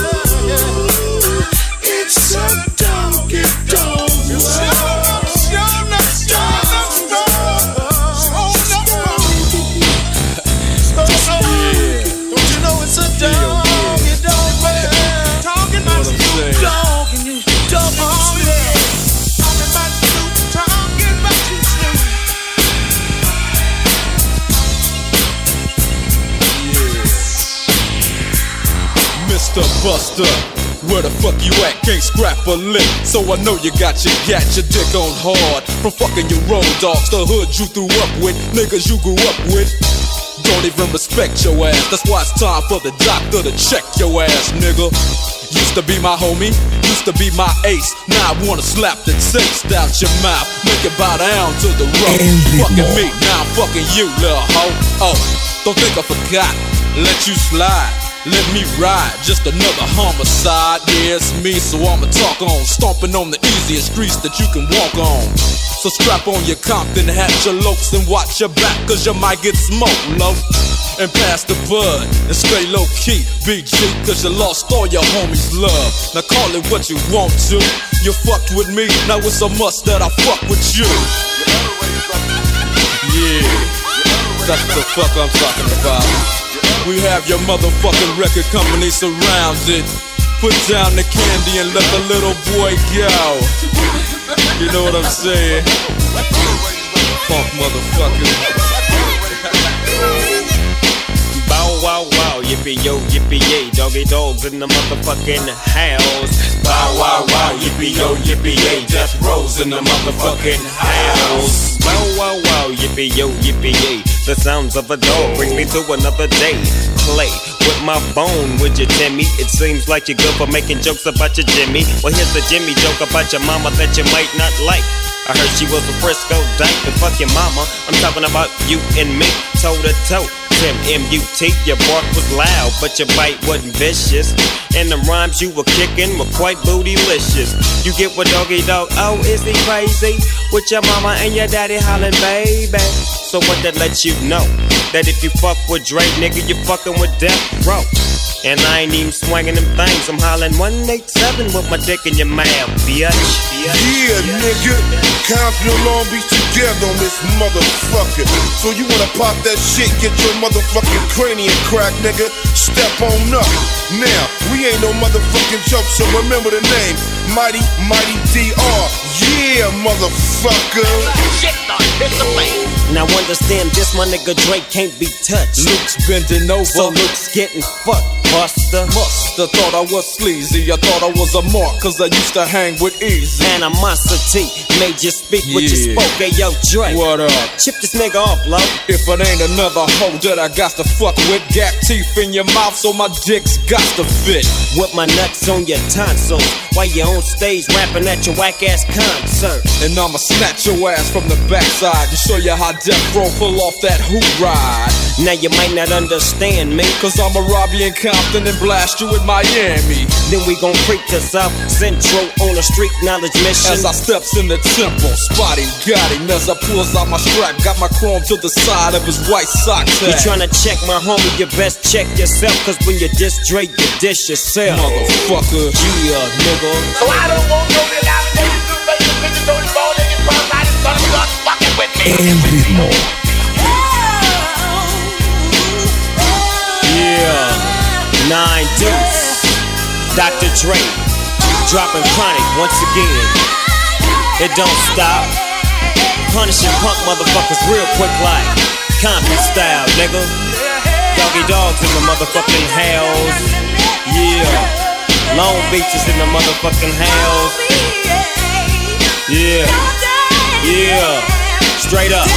It's a doggy dog. Don't you know it's a doggy dog world? Talking about Snoop Dogg and you dog oh yeah. Talking about Snoop, talking about you Snoop. Mister Buster, where the fuck you at? Can't scrap a lick, so I know you got your gat, your dick on hard. From fucking your road dogs, the hood you threw up with, niggas you grew up with. Don't even respect your ass, that's why it's time for the doctor to check your ass, nigga. Used to be my homie, used to be my ace. Now I wanna slap the taste out your mouth, make it bow down to the road. Fucking me, now I'm fucking you, little hoe. Oh, don't think I forgot, let you slide. Let me ride, just another homicide. Yeah, it's me, so I'ma talk on. Stomping on the easiest streets that you can walk on. So strap on your Compton hat, your lokes, and watch your back, cause you might get smoked, low. And pass the bud, and stay low key, B G, cause you lost all your homies' love. Now call it what you want to. You fucked with me, now it's a must that I fuck with you. Yeah, that's the fuck I'm talking about. We have your motherfucking record company surrounded. Put down the candy and let the little boy go. You know what I'm saying? Funk motherfucker. Bow wow wow, yippee yo, yippee yay. Doggy dogs in the motherfucking house. Bow wow wow, yippee yo, yippee yay. Death Rose in the motherfucking house. Bow wow wow, yippee yo, yippee yay. The sounds of a dog bring me to another day. Play with my bone, would you, Timmy? It seems like you're good for making jokes about your Jimmy. Well, here's the Jimmy joke about your mama that you might not like. I heard she was a Frisco dyke, and fuck your mama. I'm talking about you and me, toe to toe. Tim M U T, your bark was loud, but your bite wasn't vicious. And the rhymes you were kicking were quite bootylicious. You get what doggy dog, oh, is he crazy? With your mama and your daddy hollering, baby. So what that lets you know? That if you fuck with Drake, nigga, you fucking with Death Row. And I ain't even swinging them things. I'm hollering one eight seven with my dick in your mouth, bitch. Yeah, nigga. Compton and Long Beach together on this motherfucker. So you wanna pop that shit, get your motherfucking cranium crack, nigga. Step on up. Now, we ain't no motherfucking joke, so remember the name. Mighty, Mighty D R. Yeah, motherfucker. Shit, dog, hit the fan. Now understand this, my nigga Drake can't be touched. Luke's bending over, so Luke's getting fucked, buster. Musta thought I was sleazy, I thought I was a mark, cause I used to hang with Easy. Animosity made you speak yeah. what you spoke, hey yo Drake. What up? Chip this nigga off, low. If it ain't another hoe that I got to fuck with, gap teeth in your mouth so my dick's got to fit. With my nuts on your tonsils, while you on stage rapping at your whack ass concert. And I'ma snatch your ass from the backside to show you how Death Row pull off that hoop ride. Now you might not understand me, cause I'ma rob you in Compton and blast you in Miami. Then we gon' creep to South Central on a street knowledge mission. As I steps in the temple, spotting got him as I pulls out my strap. Got my chrome to the side of his white sock tag. You tryna check my homie, you best check yourself, cause when you diss Drake, you diss yourself. Motherfucker. Yeah, nigga. So I don't want no that I'm ready to make the bitches on the ball in your purse. I just gonna start fucking with me. El ritmo. Yeah, nine deuce, Doctor Dre, dropping chronic once again. It don't stop, punishing punk motherfuckers real quick like Compton style, nigga. Doggy dogs in the motherfucking house. Yeah, Long Beach is in the motherfucking house. Yeah, yeah, straight up.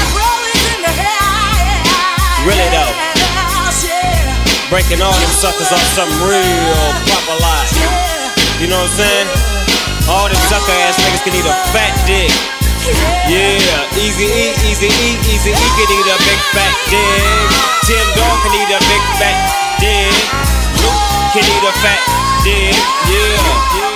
Really though. Breaking all them suckers off something real proper like. You know what I'm saying? All them sucker ass niggas can eat a fat dick. Yeah, Easy E, Easy E, Easy E can eat a big fat dick. Tim Dog can eat a big fat dick. Luke can eat a fat dick. Yeah, yeah.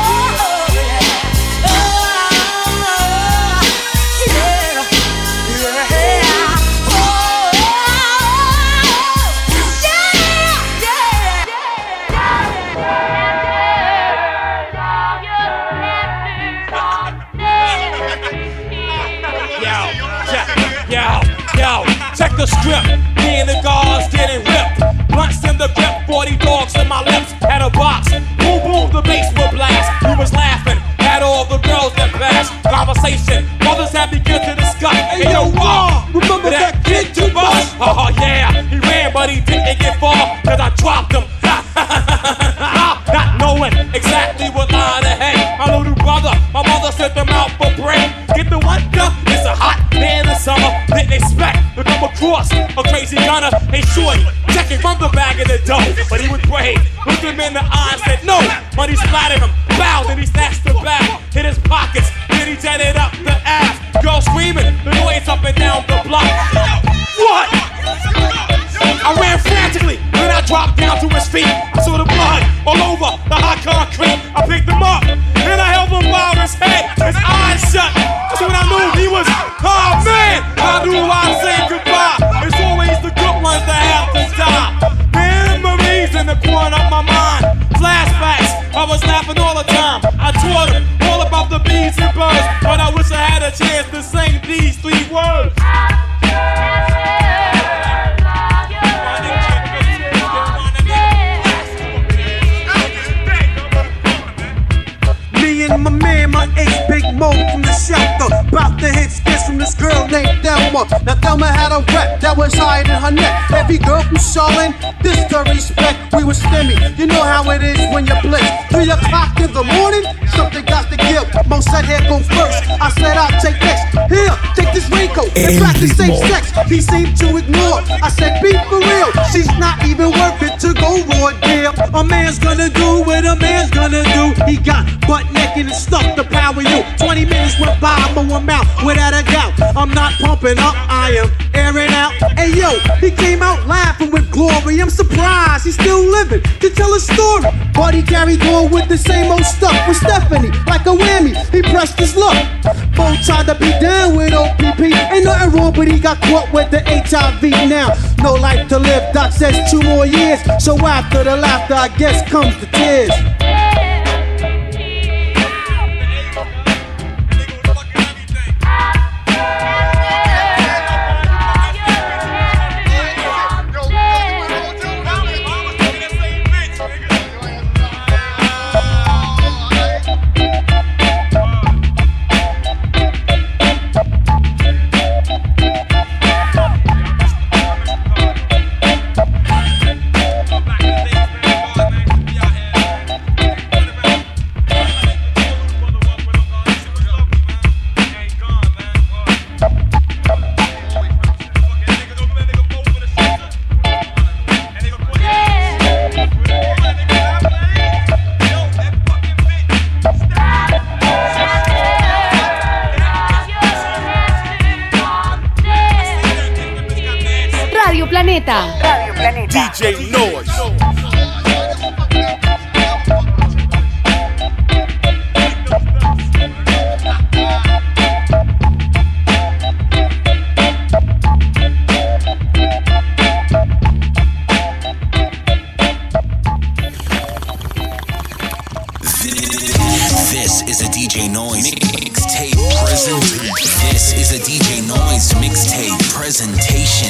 Check the strip, me and the guards getting ripped. Blunts in the grip, forty dogs in my lips. Had a box, boom boom, the bass would blast. We was laughing, had all the girls that passed. Conversation, mothers had begun to discuss. Hey yo, Raw, remember that kid to bust? Oh yeah, he ran but he didn't get far, cause I dropped him. Not knowing exactly what line to hang. My little brother, my mother sent them out for break. Get the one gun, it's a hot day in the summer. Didn't expect to come across a crazy gunner. Hey shorty, checking from the bag of the dough, but he was brave. Looked him in the eye and said no. Money splattered him, bowed and he snatched the bag, hit his pockets, then he jetted up the ass. Girl screaming, the noise up and down the block. What? I ran frantically, then I dropped down to his feet. I saw the blood all over the hot concrete. I picked him up, then I held him by his head, his eyes shut. That's when I knew he was, oh man, I knew I'd say goodbye. It's always the good ones that have to die. Memories in the corner of my mind, flashbacks, I was laughing all the time. I taught him all about the bees and birds, but I wish I had a chance to sing these three words. And my man, my ace, Big Mo from the shelter, bout to hit skits from this girl named Thelma. Now Thelma had a rep that was higher than her neck. Every girl from Charlotte, this to respect. We was stimmy, you know how it is when you blitz. Three o'clock in the morning, something got to give. Mo said, here go first. I said, I'll take next. Here, take this raincoat and practice safe sex. He seemed to ignore. I said, be for real. She's not even worth it to go raw deal. A man's gonna do what a man's gonna do. He got butt naked and stuck to power you. Twenty minutes went by, I'm on one mouth without a doubt. I'm not pumping up, I am airing out. Hey yo, he came out laughing with glory. I'm surprised he's still living to tell a story. But he carried on with the same old stuff with Stephanie, like a whammy. He pressed his luck. Both tried to be down with O P P. Ain't nothing wrong, but he got caught with the H I V now. No life to live, Doc says two more years. So after the laughter, I guess comes the tears. Planeta. Radio Planeta. D J Noise. This is a D J Noise mixtape presentation. This is a D J Noise mixtape presentation.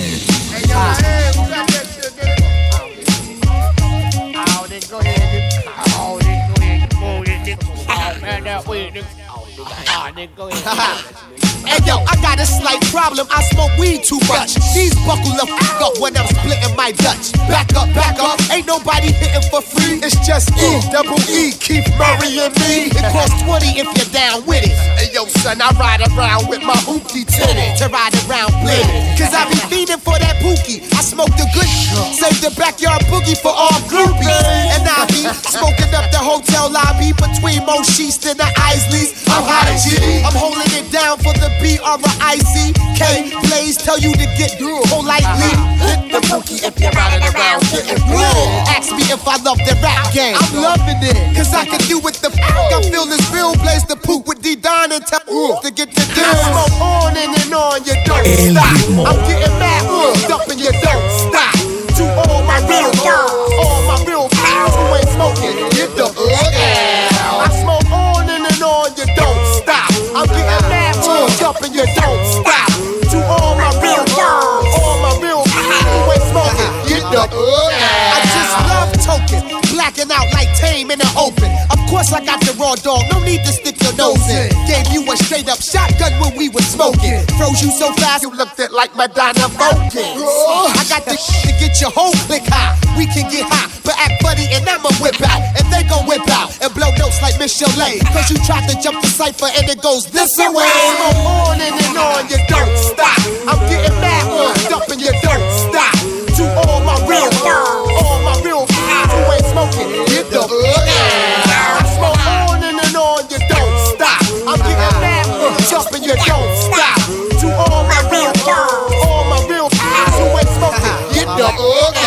Hey yo, I got a slight problem, I smoke weed too much. These buckle the f*** up when I'm splitting my Dutch. Back up, back up, ain't nobody hitting for free. It's just E, double E, Keith Murray and me. It costs twenty if you're down with it. Hey yo son, I ride around with my hoopty tinted to ride around blended. Cause I be feeding for that pookie. I smoke the good shit, save the backyard boogie for all groupies. And I be smoking up the hotel lobby between Mo Sheets and the Isleys. I'm hot G, I'm holding it down for the B R I C K. Blaze tell you to get politely. Hit the bookie if you're riding around getting blue. Ask me if I love the rap game. I'm loving it, cause I can do what the f*** I feel this real. Blaze the poop with D-Don and tell uh, to get the deal. I smoke on and, and on, you don't stop. I'm getting mad, uh, up and you don't stop. To all my real girls, all my real fans who ain't smoking, get the fuck out. I smoke on and, and on, you don't stop. I'm getting mad, uh, up and you don't stop. To all my real girls, all my real fans who ain't smoking, get the fuck out. I just love token, blacking out like Tame in the open. Of course I got the raw dog, no need to stick your nose in. Gave you a straight up shotgun when we was smoking. Froze you so fast you looked at like Madonna Vulcan. I got the to get your whole click high. We can get high, but act funny and I'ma whip out. And they gon' whip out and blow notes like Miss Chalet. Cause you tried to jump the cypher and it goes this away. I'm on and, and on, you don't stop. I'm getting mad, uh, up and you don't stop. To all my real girls, all my real fans who ain't smoking, get the fuck out. I smoke on and, and on, you don't stop. I'm getting mad, uh, jumping, you don't stop. To all my real girls, all my real fans who ain't smoking, get the fuck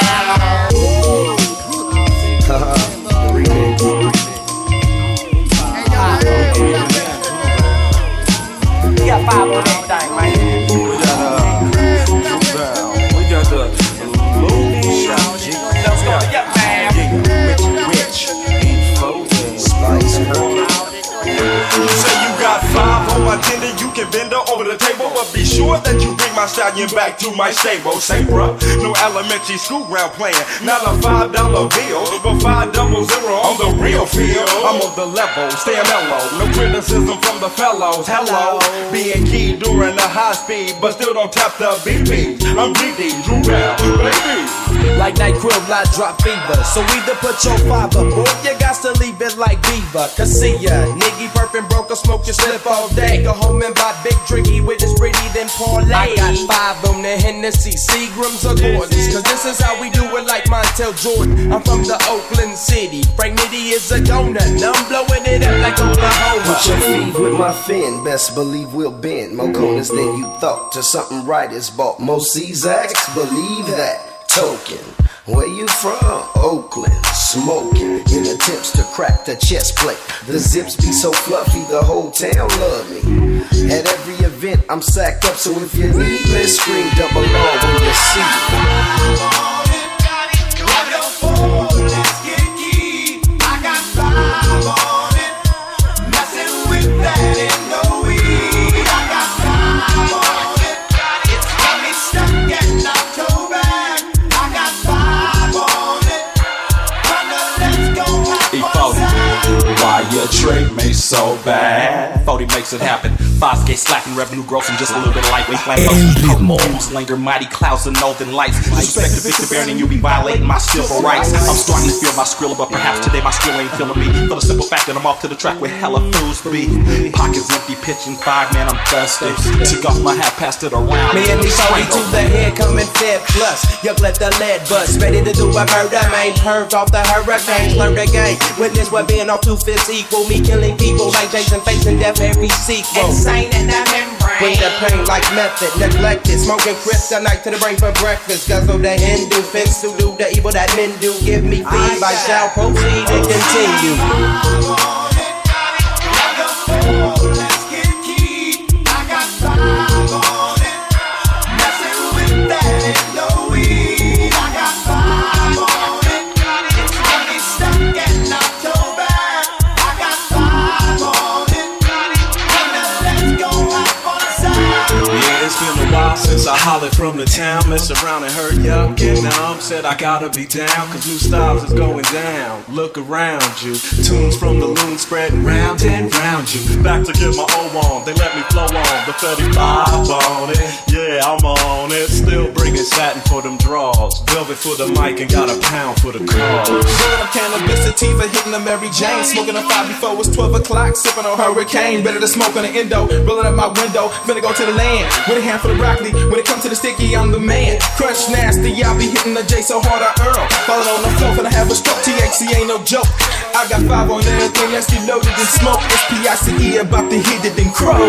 out. We got five on that thing, man. We got uh, we got the Looney Shop. Let's go, yeah, man. Rich, rich, Spice Girl. You say you got five on my tender, you can bend her over the table, but be sure that you bring my stallion back to my stable. Say, bruh, no elementary school ground playing, not a five dollar bill, but five double zero on the real field. I'm on the level, stay mellow, no criticism from the fellows. Hello, being key during the high speed, but still don't tap the B P. I'm D D, Drew Bell, baby. Like NyQuil, I drop fever. So either put your fiber, boy, you got to leave it like Beaver. Cause see ya, nigga, perfect broke, smoke your slip all day. Go home and buy big drinky with this pretty, then parlay. I got five on the Hennessy, Seagrams or Gordons. Cause this is how we do it like Montel Jordan. I'm from the Oakland City. Frank Nitty is a donut. Now I'm blowing it up like Oklahoma. Put your feet with my fin, best believe we'll bend. More corners than you thought, to something right is bought. More Czaks, believe that. Token, Where you from? Oakland, smoking in attempts to crack the chest plate. The zips be so fluffy, the whole town love me. At every event, I'm sacked up, so if you need me, scream double R when you see me. Your trick me so bad. forty makes it happen. Five K slacking, revenue growth, and just a little bit of lightweight flames. Linger, mighty clouds and northern lights. Disrespect the Victor Baron and you be violating my civil rights. I'm starting to feel my skrilla, but perhaps today my skrill ain't feeling me. For the simple fact that I'm off to the track where hella fools be. Pockets empty, pitching five, man, I'm thirsty. Took off my hat, passed it around. Me and me forty to the head, coming fed plus. Yuck, let the lead bust. Ready to do a murder, man. Purged off the hurricane. Learn the game. Witness what being off two fists equal. Me killing people like Jason facing death every sequel. Insane in the membrane. Bring the pain like method. Neglected. Smoking kryptonite to the brain for breakfast. Guzzle the Hindu. Fence to do the evil that men do. Give me feed. I shall proceed and continue. Since I hollered from the town, mess around and hurt y'all. Get numb, said I gotta be down, cause new styles is going down. Look around you, tunes from the loon spreading round and round you. Back to get my O on, they let me flow on. The thirty-five on it, yeah, I'm on it. Still bringing satin for them draws. Velvet for the mic and got a pound for the cause. Rolling up cannabis sativa, hitting the Mary Jane. Smoking a five before it's twelve o'clock, sipping on Hurricane. Better to smoke on the endo, rolling up my window. Finna go to the land with a handful of broccoli. When it comes to the sticky, I'm the man. Crunch nasty, I'll be hitting the J so hard I earl. Falling on the floor, finna have a stroke. T H C ain't no joke. I got five on everything, let's get loaded and smoke. S P I C E about to hit it and crow.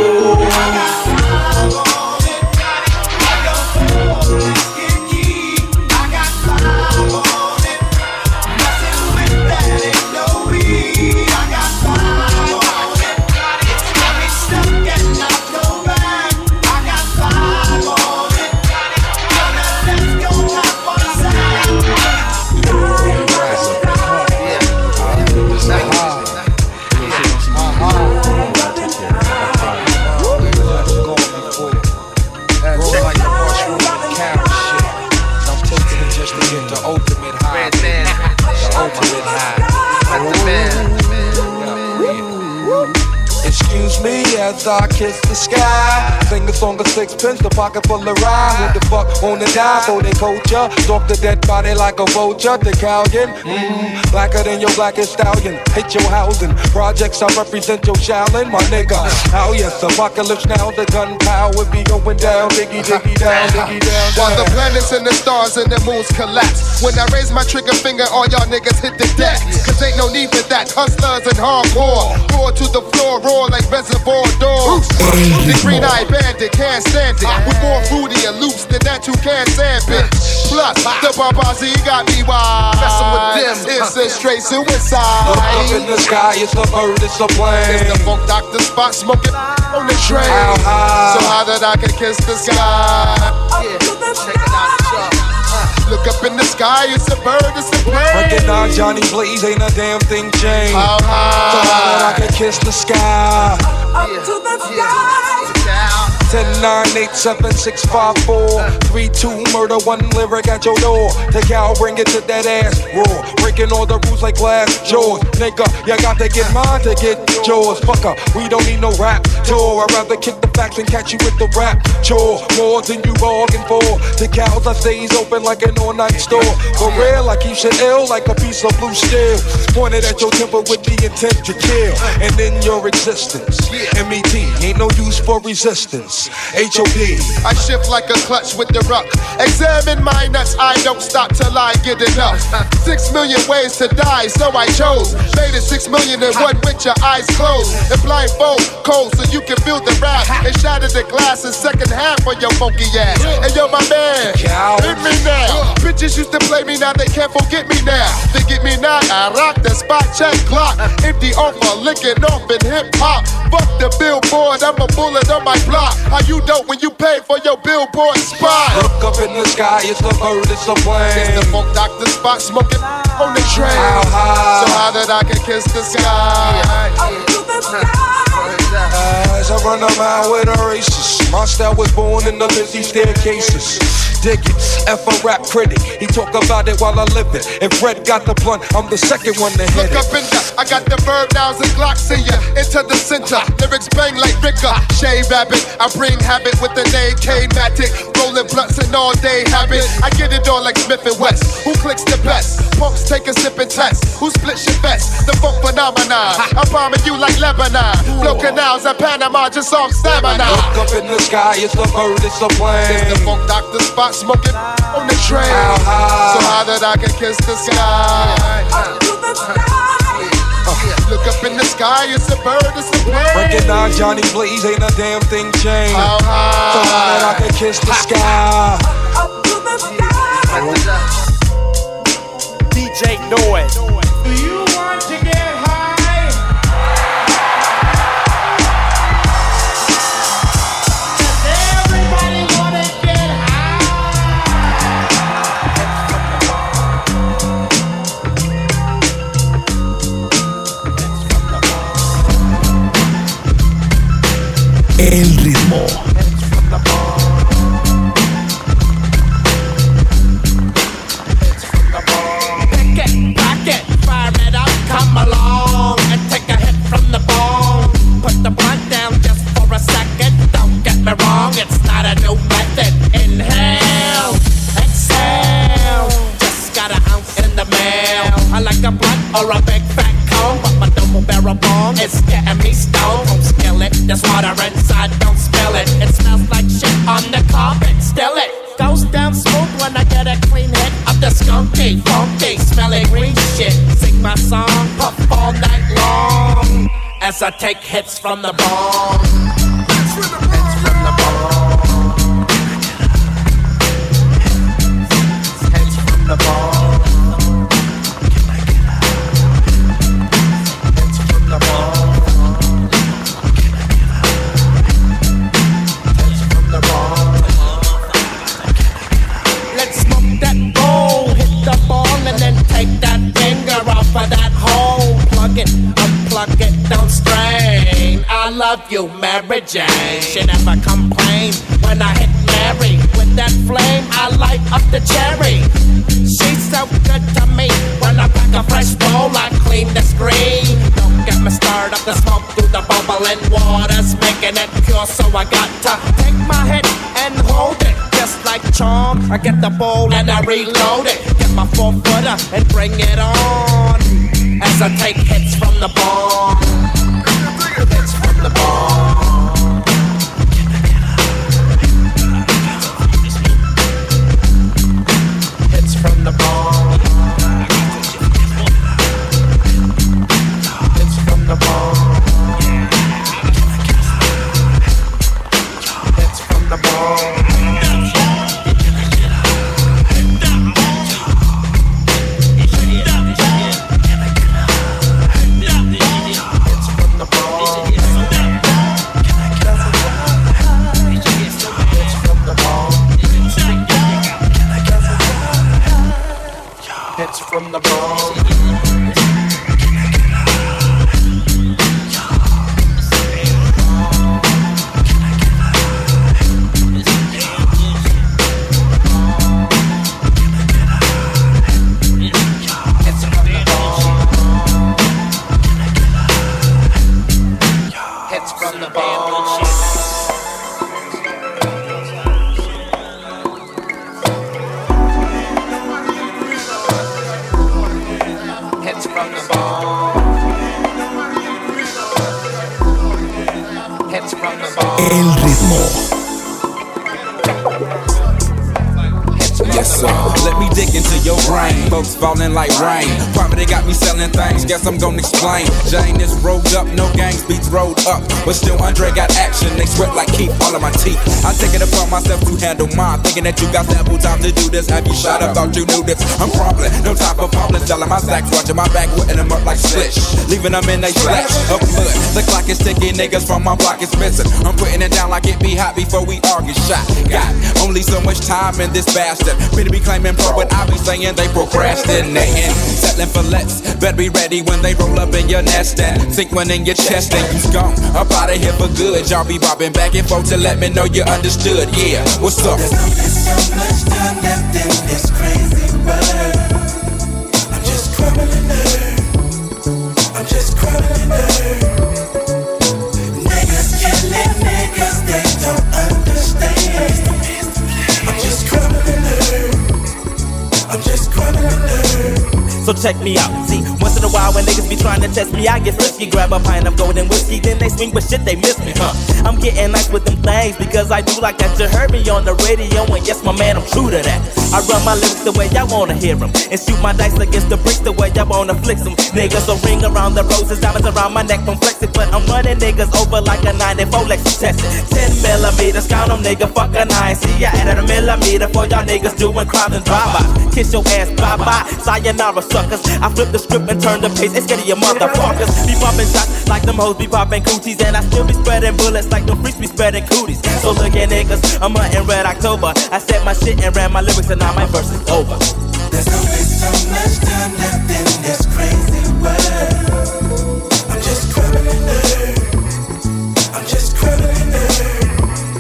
Excuse me as I kiss the sky. Sing a song of sixpence, the pocket full of rhyme. Who the fuck on the dime for they culture? Stalk the dead body like a vulture. The Calgon, mmm, blacker than your blackest stallion. Hit your housing. Projects, I represent your Shaolin, my nigga. Oh yes, apocalypse now, the gunpowder be going down. Diggy, diggy down, diggy down, down. While the planets and the stars and the moons collapse. When I raise my trigger finger, all y'all niggas hit the deck. Cause ain't no need for that. Hustlers and hardcore. Roar to the floor, roar like Reservoir Dogs. The green-eyed bandit can't stand it. With more fruity and loops than that you can't stand, bitch. Plus, the Barbazi got me wild. Messing with them, it's a straight suicide. Look up in the sky, it's a bird, it's a plane. It's the funk doctor spot smoking on the train. How high? So high that I can kiss the sky. Yeah, check it out, truck. Look up in the sky, it's a bird, it's a plane. Recognize Johnny Blaze, ain't a damn thing changed. How high? So high that I can kiss the sky. Up yeah. to the sky. ten nine eight seven six five four three two murder, one lyric at your door. The cow bring it to that ass roar. Breaking all the rules like glass jaws. Nigga, you got to get mine to get yours. Fucker, we don't need no rap tour. I'd rather kick the facts and catch you with the rap chore. More than you bargained for. The cows I stays open like an all-night store. For real, I keep shit ill like a piece of blue steel. Pointed at your temple with the intent to kill. And in your existence, M E T ain't no use for resistance. Ruckus, H O D. I shift like a clutch with the ruck. Examine my nuts, I don't stop till I get enough. Six million ways to die, so I chose. Made it six million in one with your eyes closed. And blindfold, cold, so you can feel the rap. And shatter the glass in second half for your funky ass. And yo, my man, hit me now. Bitches used to play me, now they can't forget me now. They get me now, I rock the spot, check clock. Empty offer, licking off in hip hop. Fuck the billboard, I'm a bullet on my block. How you dope when you pay for your billboard spot? Look up in the sky, it's a bird, it's a plane. It's the funk doctor spot, smoking on the train. How high? So high that I can kiss the sky. As I run a mile with a racist, my style was born in the Lizzie staircases. Dig it, F a rap critic. He talk about it while I live it. If Fred got the blunt, I'm the second one to hit Look it. up in the, I got the verb nouns and Glocks in ya. Into the center, lyrics bang like Ricker. Shea Rabbit, I bring habit with the name K-Matic. Rolling blunts and all day habit. I get it all like Smith and West. Who clicks the best? Punks take a sip and test. Who splits your best? The funk phenomenon. I'm bombing you like Lebanon. Blow canals at Panama just off stamina. Look up in the sky, it's a bird, it's a plane. It's the funk doctor spot, smoking on the train. How high? So high that I can kiss the sky. Uh, look up in the sky, it's a bird, it's a plane. Recognize Johnny Blaze, ain't a damn thing changed. How high? So high that I can kiss the sky. D J Noise. Do you want to get high? El ritmo. Pick it, pack it, fire it up, come along and take a hit from the bone. Put the blunt down just for a second. Don't get me wrong, it's not a new method. Inhale, exhale. Just got an ounce in the mail. I like a blunt or a big fat cone, but my double barrel bong is getting me stoned. Don't spill it, there's water inside, don't spill it. It smells like shit on the carpet, still it goes down smooth when I get a clean hit of the skunky, funky, smelling green shit. Sing my song, puff all night long as I take hits from the bong. Hits from the bong. Hits from the bong. Take that finger off of that hole. Plug it, unplug it, don't strain. I love you, Mary Jane. She never complain when I hit Mary. With that flame, I light up the cherry. She's so good to me. When I pack a fresh bowl, I clean the screen. Don't get me started up the smoke through the bubbling waters, making it pure. So I got to take my hit and hold it. Just like charm, I get the bowl and I reload it. Get my four footer and bring it on as I take hits from the bong. Hits from the bong. Hits from the bong. Hits from the bong. Hits from the bong. From the ball. Hits from the ball. Hits beats from the bar. El ritmo. Yes, sir. Let me dig into your brain. Folks falling like rain. Poverty got me selling things. Guess I'm gonna explain. Jane is rolled up, no gangs, beats rolled up. But still, Andre got action. They sweat like keep all of my teeth. I take it upon myself to handle mine. Thinking that you got ample time to do this. Have you shot up? Thought you knew this. I'm crumbling. No time for problems. Selling my stacks. Watching my back, whipping them up like slish. Leaving them in they flesh of blood. The clock is ticking. Niggas from my block is missing. I'm putting it down like it be hot before we all get shot. Got only so much time in this bastard. Better be claiming pro, but I be saying they procrastinating. Settling for less. Better be ready when they roll up in your nest and sink one in your chest and you gone. Up out of here for good. Y'all be bobbing back and forth to let me know you understood. Yeah, what's up? There's only so much time left in this crazy world. I'm just crumbling earth. I'm just crumbling earth. Niggas killing niggas, they don't understand. I'm just crumbling earth. I'm just crumbling earth. So check me out. See, once in a while when niggas be trying to test me, I get frisky. Grab a pint of golden whiskey, then they swing, but shit, they miss me, huh? I'm getting nice with them things because I do like that. You heard me on the radio, and yes, my man, I'm true to that. I run my lyrics the way I wanna hear them, and shoot my dice against the bricks the way I wanna flex them. Niggas will ring around the roses, diamonds around my neck, don't flex it, but I'm running niggas over like a ninety-four Lexus tested. ten millimeters, count them, nigga, fuck a nine. See, I added a millimeter for y'all niggas doing crimes and drive-by. Kiss your ass, bye-bye, sayonara, suckers. I flip the script and turn the page, it's scared of your motherfuckers. Be popping shots like them hoes be popping cooties, and I still be spreading bullets like them freaks be spreading cooties. So look at niggas, I'm hunting Red October. I said my shit and ran my lyrics, and now my verse is over. There's only so much time left in this crazy world. I'm just crumbling earth. I'm just crumbling earth.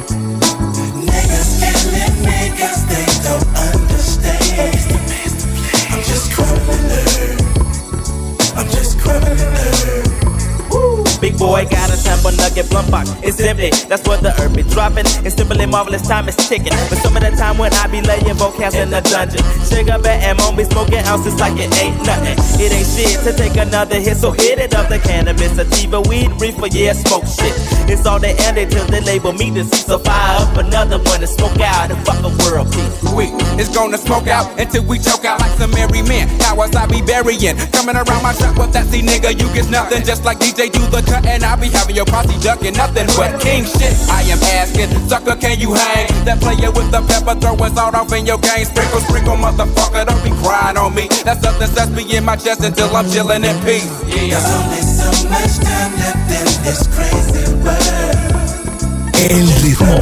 Niggas killing niggas, they don't understand. I'm just crumbling earth. I'm just crumbling earth. Big boy got a temper nugget blunt box. It's empty, that's what the herb be dropping. It's simply marvelous, time is ticking. But some of the time when I be laying vocals in the dungeon, sugar bet and mom be smoking ounces like it ain't nothing. It ain't shit to take another hit, so hit it up. The cannabis, sativa, weed, reefer, yeah, smoke shit. It's all they end till they label me this. So fire up another one and smoke out and fuck a world peace. We, it's gonna smoke out until we choke out like some merry men. Cowards I be burying. Coming around my trap with that see nigga, you get nothing. Just like D J do the cut and I be having your posse ducking nothing but king shit. I am asking, sucker, can you hang? That player with the pepper throwing salt off in your game. Sprinkle, sprinkle, motherfucker, don't be crying on me. That's something that's me in my chest until I'm chilling in peace. Yeah. There's only so much time left in this crazy world. El ritmo.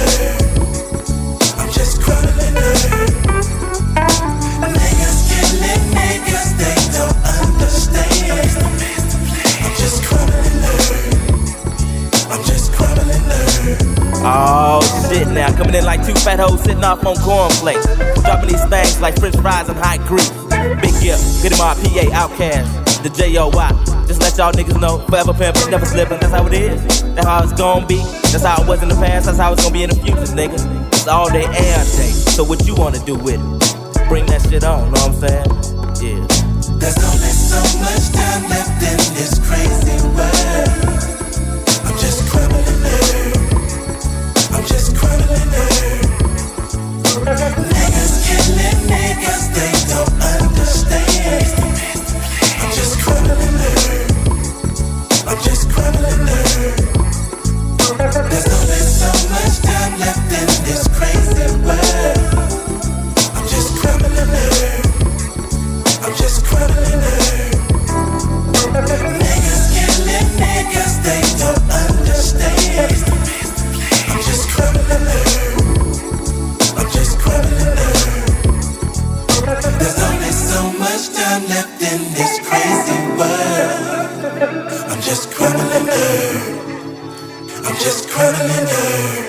I'm just crumbling earth. Niggas killing niggas, they don't understand. I'm just crumbling earth. I'm just crumbling earth. Oh shit now, coming in like two fat hoes sitting off on cornflakes. Dropping these things like french fries and hot grease. Big gift, get him our P A Outcast, the J O Y. Just let y'all niggas know, forever pimpin', never slippin', that's how it is. That's how it's gon' be, that's how it was in the past, that's how it's gon' be in the future, niggas. It's all day air day, so what you wanna do with it? Bring that shit on, know what I'm saying? Yeah. There's only so much time left in this crazy world. I'm just crumbling earth. I'm just crumbling earth. Niggas killing niggas, they don't understand. I'm just crumbling earth. I'm just crumbling earth. There's only so much time left in this crazy world. I'm just crumbling earth. I'm just crumbling earth. Niggas killing niggas, they don't understand. I'm just crumbling earth. I'm just crumbling earth. There's only so much time left in this crazy world. I'm just crumbling earth. I'm just crumbling earth.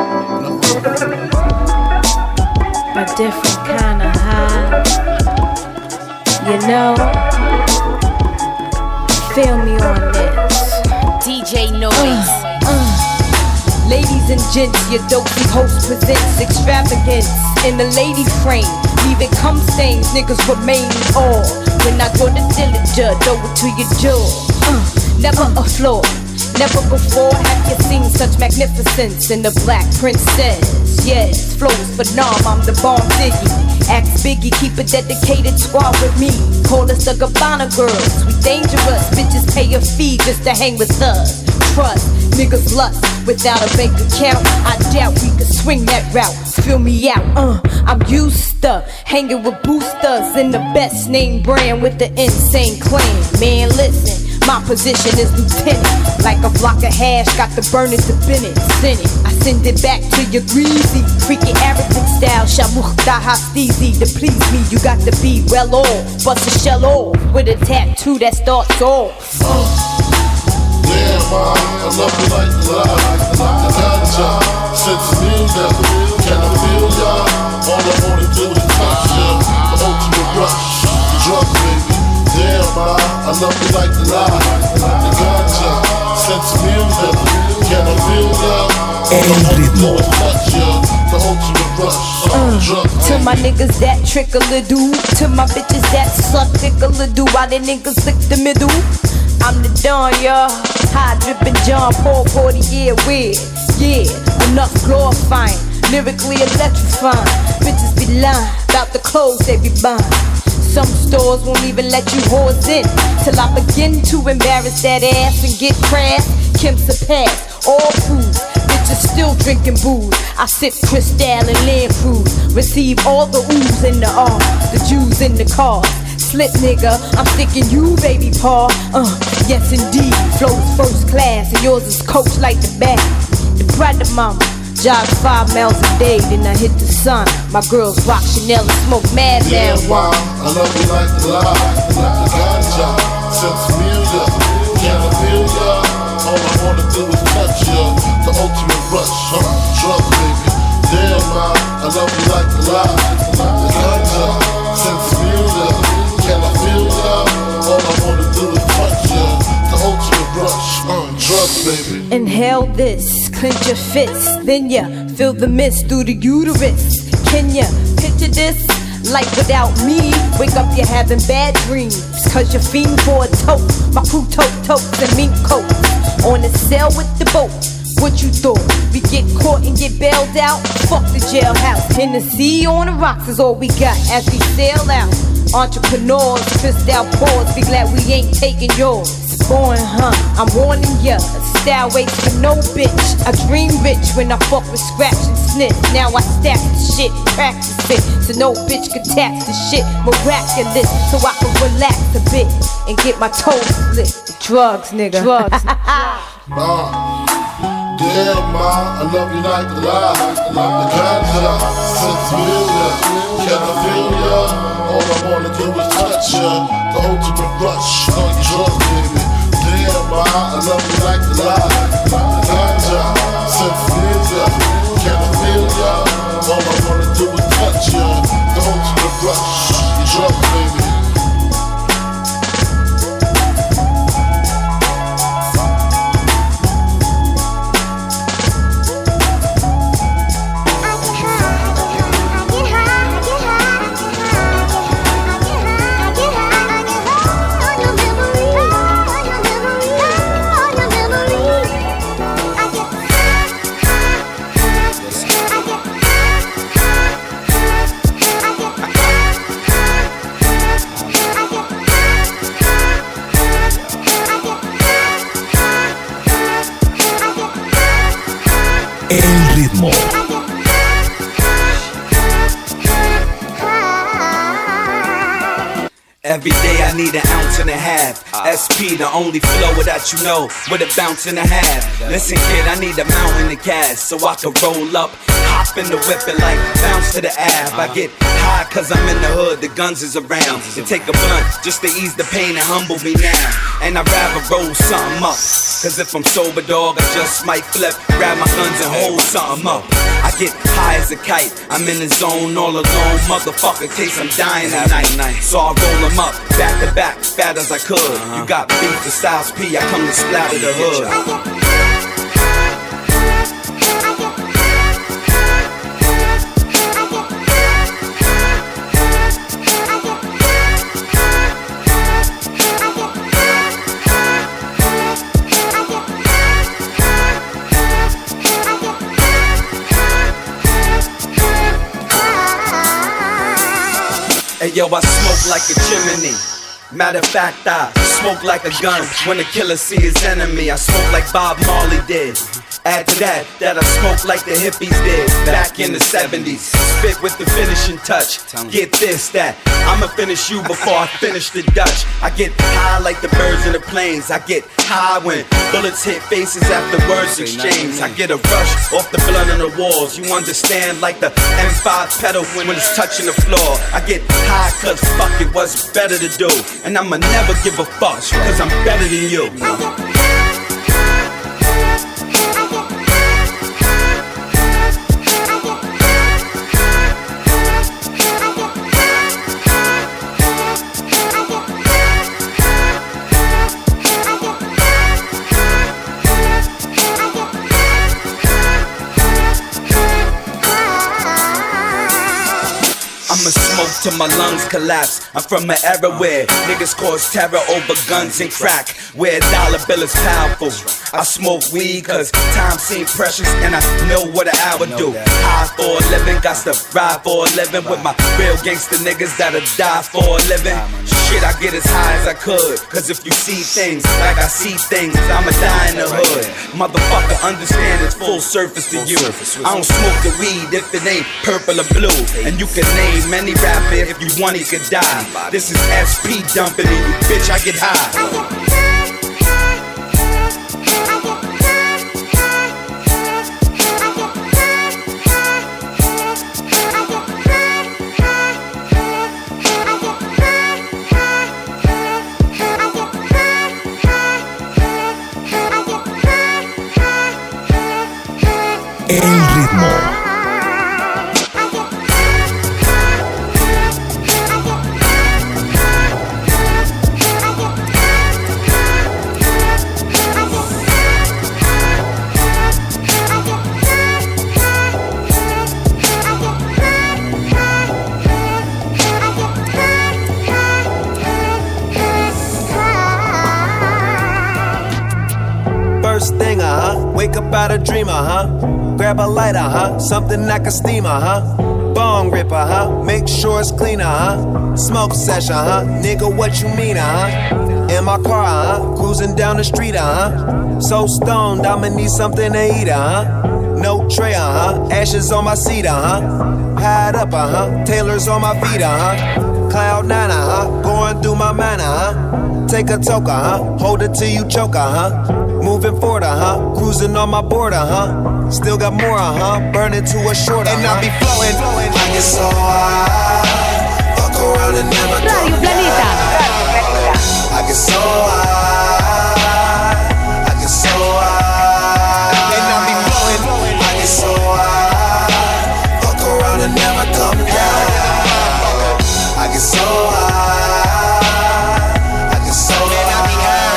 A different kind of high, you know. Feel me on this. D J Noise. Uh, uh. Ladies and gents, your dopey host presents extravagance in the lady frame. Leaving cum stains, niggas remain all. When I go to Dillinger, throw it to your jaw. Uh, never a flaw. Never before have you seen such magnificence in the Black Princess. Yes, flows for Nam, I'm the bomb Ziggy. Ask Biggie, keep a dedicated squad with me. Call us the Gabbana girls, we dangerous. Bitches pay a fee just to hang with us. Trust, niggas lust without a bank account. I doubt we could swing that route. Fill me out, uh, I'm used to hanging with boosters in the best name brand with the insane clan. Man, listen, my position is lieutenant. Like a block of hash, got the burner to Bennett. Send it, I send it back to your greasy, freaky Arabic style. Shamuch daha steezy. To please me, you got to be well off. Bust a shell off with a tattoo that starts off. Uh. Yeah, mom, I love you like the light. The ganja, since music, can I feel ya? All I wanna do is touch ya. The ultimate rush, the drug baby. Yeah, mom, I love you like the light. The ganja, since music, can I feel ya? All I wanna do is touch ya. The ultimate rush, the drug baby. To my niggas that trickle a do, to my bitches that suck tickle a do, while the niggas lick the middle. I'm the Don, y'all. High drippin' John Paul forty year weird. Yeah, enough glorifying, lyrically electrifying. Bitches be lying about the clothes they be buying. Some stores won't even let you whores in till I begin to embarrass that ass and get crass. Kim's a pass, all foods. Bitches still drinking booze. I sip Cristal and Land Cruise. Receive all the oohs in the R, the Jews in the car. Slip nigga, I'm sticking you, baby paw. Uh, yes indeed, flows first class, and yours is coached like the back. The brother mama, jog five miles a day, then I hit the sun. My girls rock Chanel and smoke mad yeah, marijuana. I love you like the light, like the ganja, since music, can I feel ya? All I wanna do is touch ya, the ultimate rush, huh? Drug baby. Damn, man, I love you like the light, like the ganja, since music. Can I feel ya? All I wanna do is touch ya. The ultimate rush, uh, drugs, baby. Inhale this, clench your fist. Then ya feel the mist through the uterus. Can ya picture this? Like without me, wake up you're having bad dreams. Cause you're fiend for a tote. My crew tote totes and mink coats. On the sail with the boat. What you thought? We get caught and get bailed out? Fuck the jailhouse. Hennessy on the rocks is all we got as we sail out. Entrepreneurs, twist out paws, be glad we ain't taking yours. Born, huh? I'm warning ya. Style waits for no bitch. I dream rich when I fuck with scratch and sniff. Now I stack the shit, practice it, so no bitch can tax the shit. Miraculous, so I can relax a bit and get my toes split. Drugs, nigga. Drugs. uh, damn, ma, I love you like the light, like the ganja, since music. Can I feel ya? All I wanna do is touch ya. The ultimate rush, on your drug, baby. Damn, ma, I love you like the light, like the ganja, since music. Can I feel ya? All I wanna do is touch ya. The ultimate rush, your drug, baby. El ritmo. Every day I need an ounce and a half. S P, the only flow that you know, with a bounce and a half. Listen kid, I need a mountain of gas so I can roll up, hop in the whip and like bounce to the ab. I get high cause I'm in the hood, the guns is around. And take a blunt just to ease the pain and humble me now. And I'd rather roll something up, cause if I'm sober dog I just might flip, grab my guns and hold something up. I get high as a kite, I'm in the zone all alone, motherfucker, case I'm dying tonight. So I roll them up, back to back, fat as I could. Uh-huh. You got beef for Styles P, I come to splatter the hood. yo, I smoke like a chimney. Matter of fact, I smoke like a gun when the killer see his enemy. I smoke like Bob Marley did. Add to that, that I smoke like the hippies did back in the seventies. Spit with the finishing touch. Get this, that I'ma finish you before I finish the Dutch. I get high like the birds in the planes. I get high when bullets hit faces after words exchange. I get a rush off the blood on the walls. You understand, like the M five pedal when it's touching the floor. I get high cause fuck it, what's better to do. And I'ma never give a fuck cause I'm better than you. I'ma smoke till my lungs collapse. I'm from an era where niggas cause terror over guns and crack, where a dollar bill is powerful. I smoke weed cause time seems precious and I know what an hour do. High for a living, got to ride for a living with my real gangster niggas that'll die for a living. Shit, I get as high as I could, cause if you see things like I see things, I'ma die in the hood. Motherfucker, understand it's full surface to you. I don't smoke the weed if it ain't purple or blue. And you can name any rapper if you want, he could die. This is S P dumping me, you bitch, I get high. El ritmo. First thing, uh-huh, wake up out a dream, uh-huh, grab a lighter, huh, something I can steam, uh-huh, bong rip, uh-huh, make sure it's clean, uh-huh, smoke session, huh, nigga, what you mean, uh-huh, in my car, uh-huh, cruising down the street, uh-huh, so stoned, I'ma need something to eat, uh-huh, no tray, uh-huh, ashes on my seat, uh-huh, hide up, uh-huh, tailors on my feet, uh-huh, cloud nine, uh-huh, going through my mind, uh-huh, take a toke, uh-huh, hold it till you choke, uh-huh, moving forward, uh-huh, cruising on my board, uh-huh, still got more, uh-huh, burning to a short, uh-huh, and I be flowing, flowing, I get so high, fuck around and never come back. I get so high, I get so high, and I be flowing, flowing, I get so high, fuck around and never come down. I get so high, I get so high.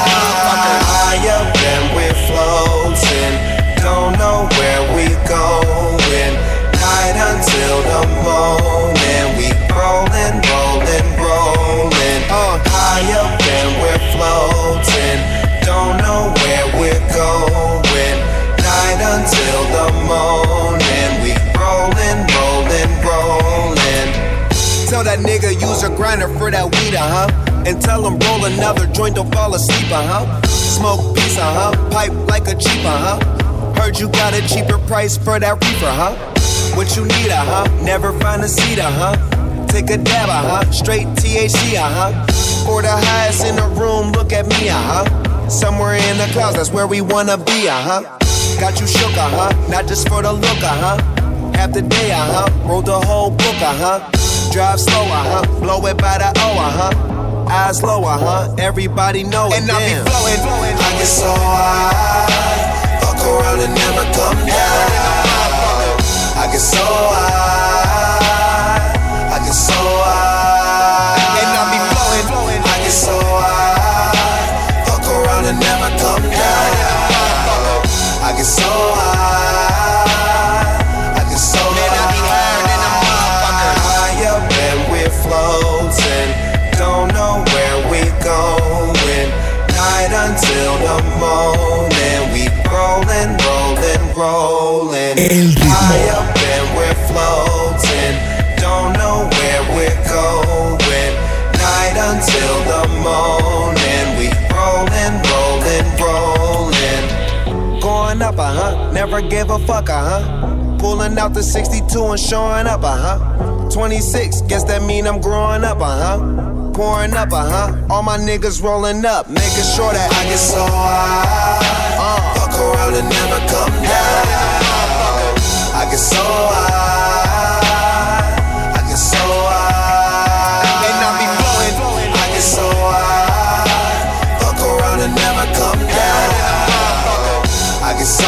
And we're floating, don't know where we going. Night until the morning, we rollin', rollin', rollin'. Uh, high up and we're floating, don't know where we're going. Night until the morning, we rollin', rollin', rollin'. Tell that nigga use a grinder for that weed, uh-huh, and tell him roll another joint, don't fall asleep, uh-huh. Smoke piece, uh-huh, pipe like a cheap, uh-huh. Heard you got a cheaper price for that reefer, huh? What you need, uh-huh, never find a seat, uh-huh. Take a dab, uh-huh, straight T H C, uh-huh. For the highest in the room, look at me, uh-huh. Somewhere in the clouds, that's where we wanna be, uh-huh. Got you shook, uh-huh, not just for the look, uh-huh. Half the day, uh-huh, wrote the whole book, uh-huh. Drive slow, uh-huh, blow it by the O, uh-huh. Eyes low, uh-huh, everybody know it, and I be flowing, flowing, I get so high, fuck around and never come down. I get so high, I get so high, and I be flowing, flowing, I get so high, fuck around and never come down. I get so high, I get so high, and I be higher than a motherfucker. High up and we're floating, don't know where we going. Night until the morning, we rollin', rollin', rollin'. High up and we're floating, don't know where we're going. never gave a fuck, uh huh. Pulling out the sixty-two and showing up, uh huh. twenty-six, guess that mean I'm growing up, uh huh. Pouring up, uh huh. All my niggas rolling up, making sure that I get so high. Uh, fuck around and never come down. I get so high. I get so high. And I be blowing. I get so high. Fuck around and never come down. I get so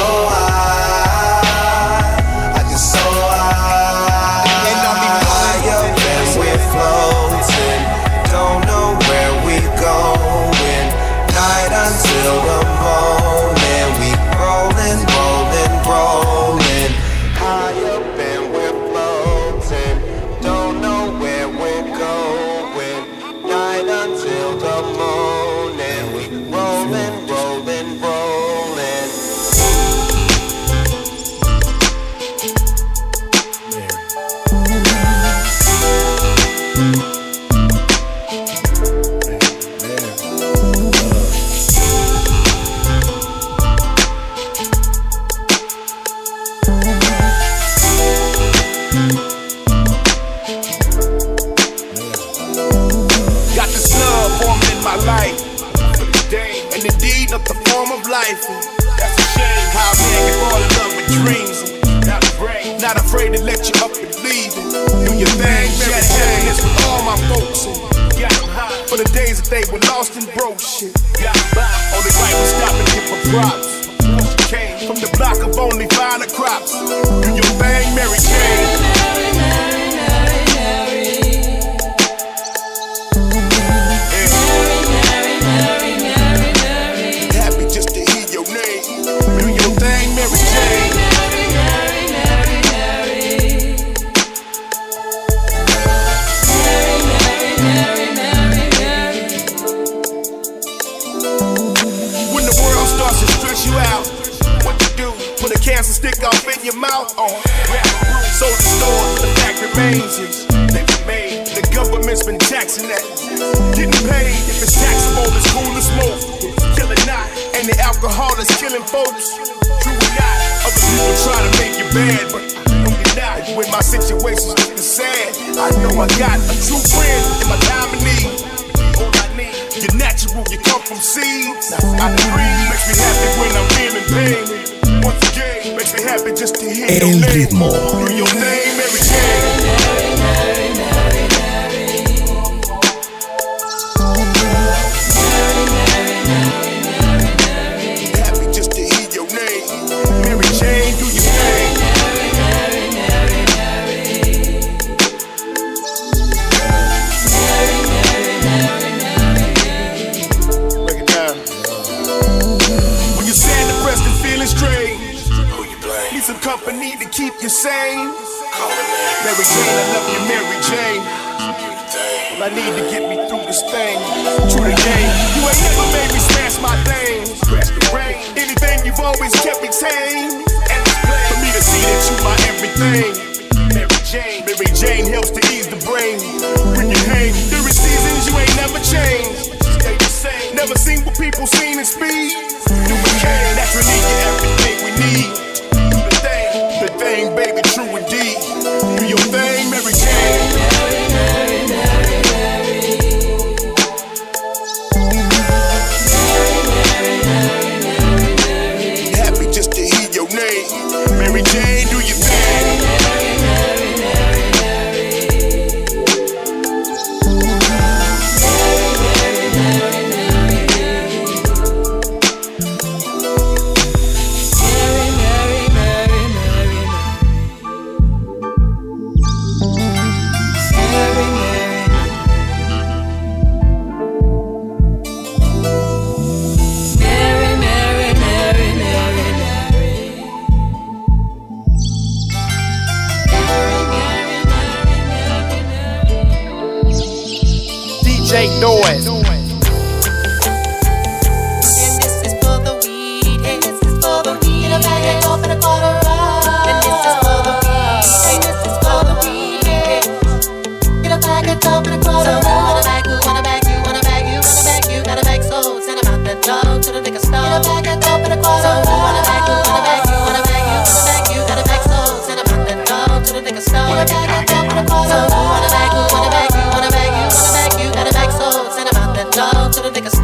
high. I get so high. And I be higher than we're floating. Don't know where we going. Night until the morning. We rollin', rollin', rollin'. Higher than we're floating. Don't know where we're going. Night until the morning. We rollin', rollin', rollin'. Got this love forming in my life, and indeed not the form of life. That's a shame how a man can fall in love with dreams. Not afraid, not afraid to let you up and leave it. Do your thing, share happiness with all my folks. For the days that they were lost and broke shit. Only right was stopping here for props. Came from the block of only finer crops. Do your thing, Mary Jane. Cancer stick off in your mouth. Oh, so the store, the fact remains is they've been made. The government's been taxing that. Getting paid if it's taxable, it's cool to smoke. Killing not, and the alcohol is killing folks. True or not, other people try to make you bad, but don't deny it. When my situation's looking sad, I know I got a true friend in my time of need. All I need, you're natural, you come from seeds. I agree, makes me happy when I'm feeling pain. Once again, makes me happy just to hear El your name. ritmo. Do your name every day. Happy just to hear your name. Mary Jane, do your thing. Break it down. When you're sad, depressed, and feeling strange, need some company to keep you sane. Mary Jane, I love you, Mary Jane. Well, I need to get me through this thing. True to game, you ain't never made me smash my thing. Scratch the rain, anything you've always kept me tame. And it's plain for me to see that you my everything. Mary Jane, Mary Jane helps to ease the brain. When you hang, during seasons you ain't never changed. Stay the same, never seen what people seen in speed. You became naturally everything we need. The thing, baby, true indeed. Do your thing, Mary Jane. Happy just to hear your name. Mary Jane, do your thing.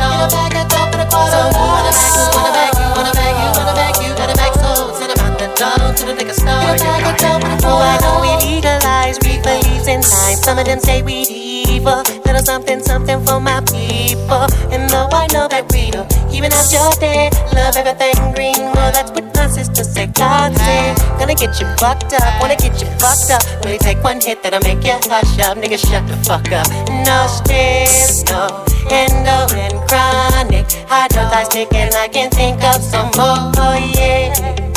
stone. Bag a dope in a quarter. So you wanna bag, you wanna bag, you wanna bag, you wanna bag, you gotta bag soul. Send them out the door to the liquor store. Bag a dope in a quarter. Oh, I know we legalize reefer leaves in time. Some of them say we evil. Little something, something for my people. And though I know that we do, even out your day, love everything green. Well, that's what my sister said. God said, gonna get you fucked up, wanna get you fucked up. Really take one hit that'll make you hush up. Nigga, shut the fuck up. No stress, no endo and chronic. Hydrolyzed and I can think of some more. Oh yeah.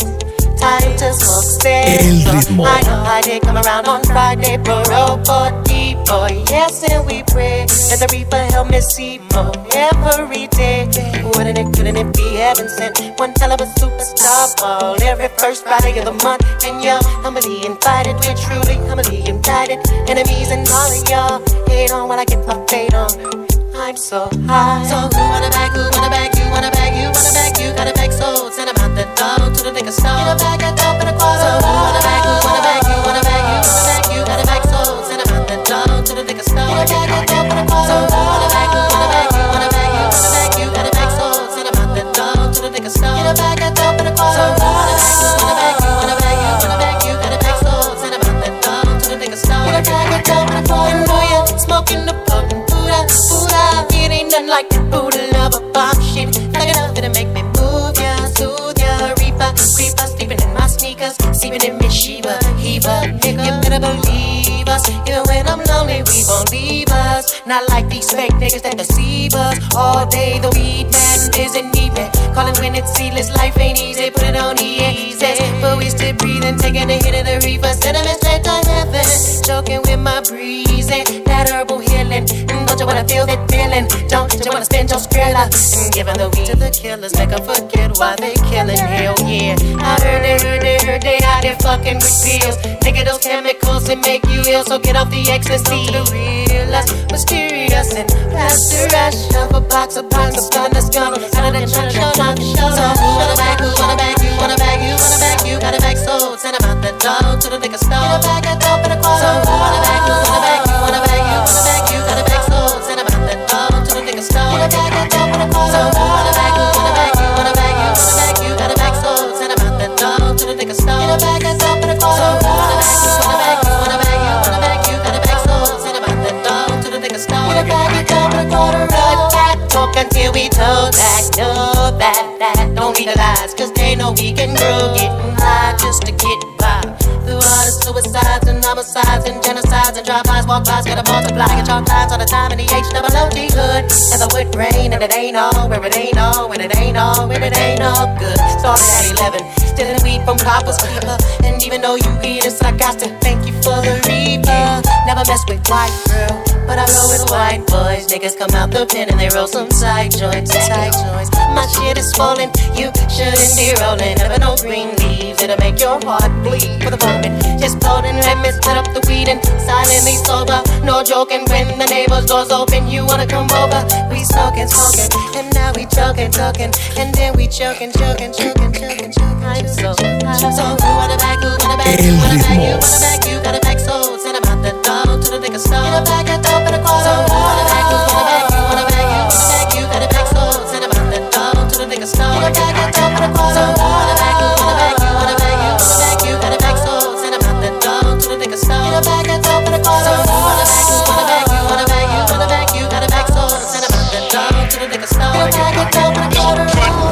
Time to smoke cigarettes. I know I did come around on Friday, bro, for deep boy. Yes, and we pray that the reaper help me see more every day. Wouldn't it, couldn't it be heaven sent? One hell of a superstar ball every first Friday of the month. And yo, humbly invited, we're truly humbly united. Enemies and all of y'all hate on when I get my fade on. I'm so high. So who wanna bag, who wanna bag, you wanna bag, you wanna bag, you gotta bag soul. Send them out the door to the liquor store. Get a bag, a dope in a quarter. So who wanna bag, who wanna bag, you wanna bag, you wanna bag, you gotta bag soul. Send them out the door to the liquor store. Get a bag, a dope in a quarter. So who wanna bag, who wanna bag, you wanna bag, you wanna bag, you gotta bag soul. Send them out the door to the liquor store. Get a bag, a dope in a quarter. So who wanna bag, who wanna bag, you wanna bag, you wanna bag, you gotta bag soul. Send them out the door to the liquor store. Get a bag, a dope in a quarter. And boy, you're smoking the potent Buddha, Buddha. It ain't nothing like the Buddha love a bomb shit. Like enough to make me move ya, soothe ya. Reaper, creeper, sleeping in my sneakers, sleeping in me Shiva, Heva. You better believe us. Even when I'm lonely, we won't leave us. Not like these fake niggas that deceive us. All day the weed man isn't even calling when it's seedless. Life ain't easy, put it on the easy. But we still breathing, taking a hit of the reaper. Send them straight to heaven, choking with my breezing. That herbal healing. Don't you wanna feel that feeling? Don't you wanna spend your skrilla? And giving the weed to the killers, make them forget why they killing. Hell yeah. I heard they, heard they, heard they out there fucking with pills. Nigga, those chemicals that make you ill. So get off the ecstasy. The real us, mysterious and faster rush of a box of box of gun that's gone. Out of that truck, show up, show up. Who wanna bag, who wanna bag, you wanna bag, you wanna bag, you gotta bag soul. Send them out the door to the liquor store. Get a bag, a dope in a quarter. So who wanna bag, who wanna bag, you wanna bag, you wanna bag, you gotta bag soul. Send them out the door to the liquor store. Get a bag, a dope in a quarter. So who wanna bag, who wanna bag, you wanna bag, you wanna bag, you gotta bag soul. Send them out the door to the liquor store. Get a bag, a dope in a quarter. So who wanna bag, who wanna bag, you wanna bag, you wanna bag, you gotta bag soul. Send them out the door to the liquor store. Get a bag, a dope in a quarter. Cut that talk until we told that. Know that, that don't legalize, cause they know we can grow. Getting high just to get by. Through all the suicides and homicides and genocides and drive-bys, walk-bys, gotta multiply. Get chalk lines all the time in the H O O D hood. And the wood rain and it ain't all, where it ain't all, when it ain't all, when it ain't all good. Started at eleven, stealing weed from Papa's keeper. And even though you eat it, I got to thank you for the reaper. Never mess with white girl, but I roll with white boys. Niggas come out the pen and they roll some side joints, side joints. My shit is falling, you shouldn't be rolling. Never no green leaves, it'll make your heart bleed for the moment. Just floating, let me set up the weed and silently sober. No joking, when the neighbor's doors open, you wanna come over. We smoking, smoking, and now we choking, choking, and then we choking, choking, choking, choking, choking. I'm so high. So who wanna bag, who wanna bag, you wanna bag, you wanna bag, you gotta bag soul. Send them out the door to the liquor store. Get a bag, a dope in a quarter. So who wanna bag, who wanna bag, you wanna bag, you wanna bag, you gotta bag soul. Send them out the door to the liquor store. Get a bag, a dope in a quarter. So who wanna bag, who wanna bag, you wanna bag, you wanna bag, you gotta bag soul. Send them out the door to the liquor store. Get a bag, a dope in a quarter. So who wanna bag, who wanna bag, you wanna bag, you wanna bag, you gotta bag soul. Send them out the door to the liquor store. Get a bag, a dope in a quarter.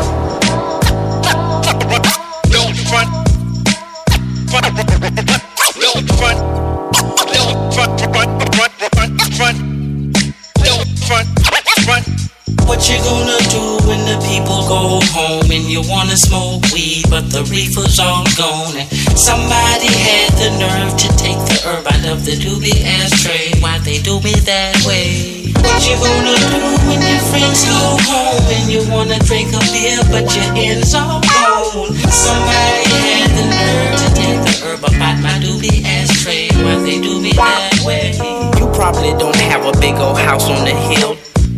Don't front, front, front, don't front, don't front, front, front, front, front, don't front, front. What you gonna do when the people go home and you wanna smoke weed but the reefer's all gone and somebody had the nerve to take the herb out of the doobie ashtray? Why they do me that way? What you gonna do when your friends go home and you wanna drink a beer but your end's all gone? Somebody had the nerve to take the herb out my doobie ashtray. Why they do me that way? You probably don't have a big old house on the hill,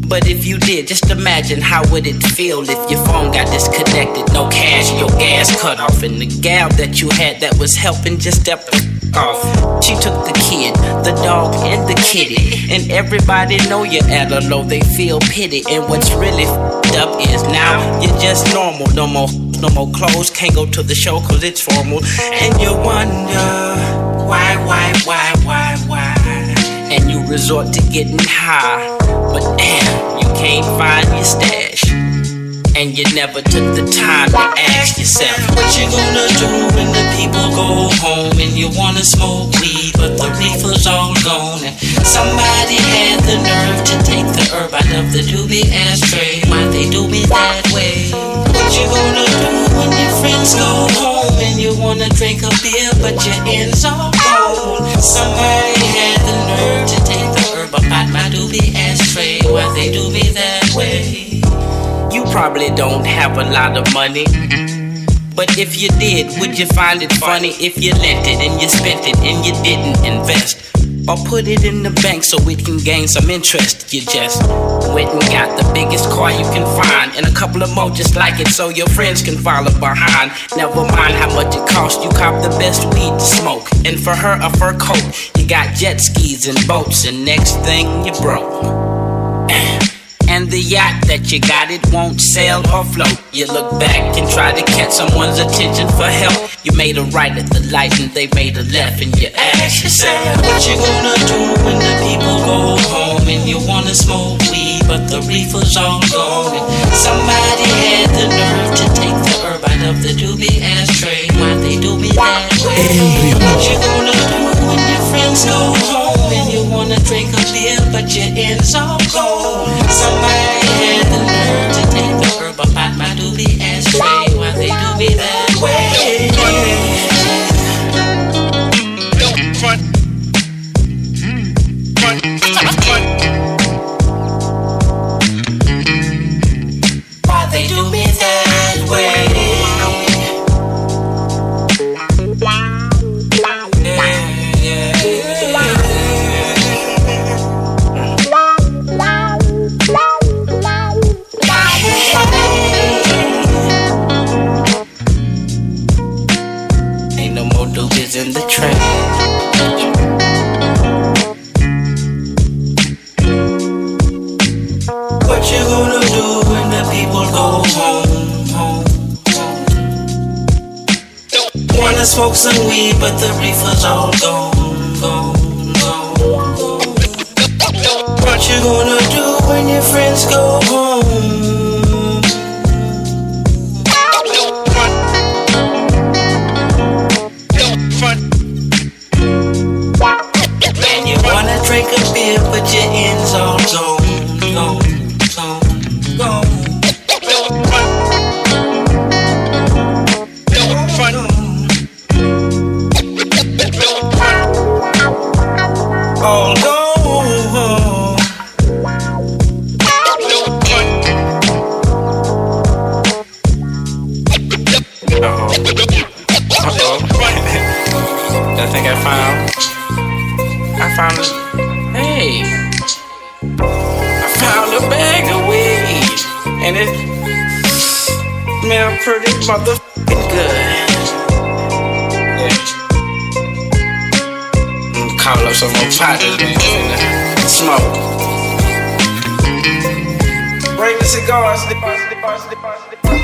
But if you did, just imagine how would it feel if your phone got disconnected, no cash, your gas cut off, and the gal that you had that was helping just stepped off. She took the kid, the dog, and the kitty, and everybody know you're at a low, they feel pity. And what's really f***ed up is now you're just normal, no more, no more clothes, can't go to the show cause it's formal, and you wonder why, why, why, why, why, and you resort to getting high, but damn, you can't find your stash, and you never took the time to ask yourself what you gonna do when the people go home and you wanna smoke weed, but the reefer's all gone, and somebody had the nerve to take the herb out of the doobie ashtray. Why they do me that way? What you gonna do when your friends go home and you wanna drink a beer, but your ends all cold? Somebody had the nerve to take the herb out my doobie ashtray. Why they do me that way? You probably don't have a lot of money, but if you did, would you find it funny if you lent it and you spent it and you didn't invest? Or put it in the bank so it can gain some interest? You just went and got the biggest car you can find, and a couple of more just like it so your friends can follow behind. Never mind how much it costs, you cop the best weed to smoke, and for her a fur coat. You got jet skis and boats, and next thing you broke. And the yacht that you got, it won't sail or float. You look back and try to catch someone's attention for help. You made a right at the light and they made a left, and you ask yourself what you gonna do when the people go home and you wanna smoke weed, but the reefer's all gone, and somebody had the nerve to take the herb out of the doobie ashtray. Why they do me that way? What you gonna do when your friends go home and you wanna drink a beer, but your ends all cold? Somebody had the nerve to take the herb up out my doobie ashtray. Why they do me that way? Front, front, front. Why they do me that way? In the train, what you gonna do when the people go home, home, home? Wanna smoke some weed, but the reefer's all gone, gone, gone. What you gonna do when your friends go home? Drink a beer, but your ends all gone, gone, gone, gone. All gone. Uh-oh. Uh-oh. I think I found I found it. Hey, I found a bag of weed, and it smelled pretty motherfucking good. Yeah. I'm call up some more partners, man, finna smoke. Bring the cigars, the bars, the bars, the bars, the bars.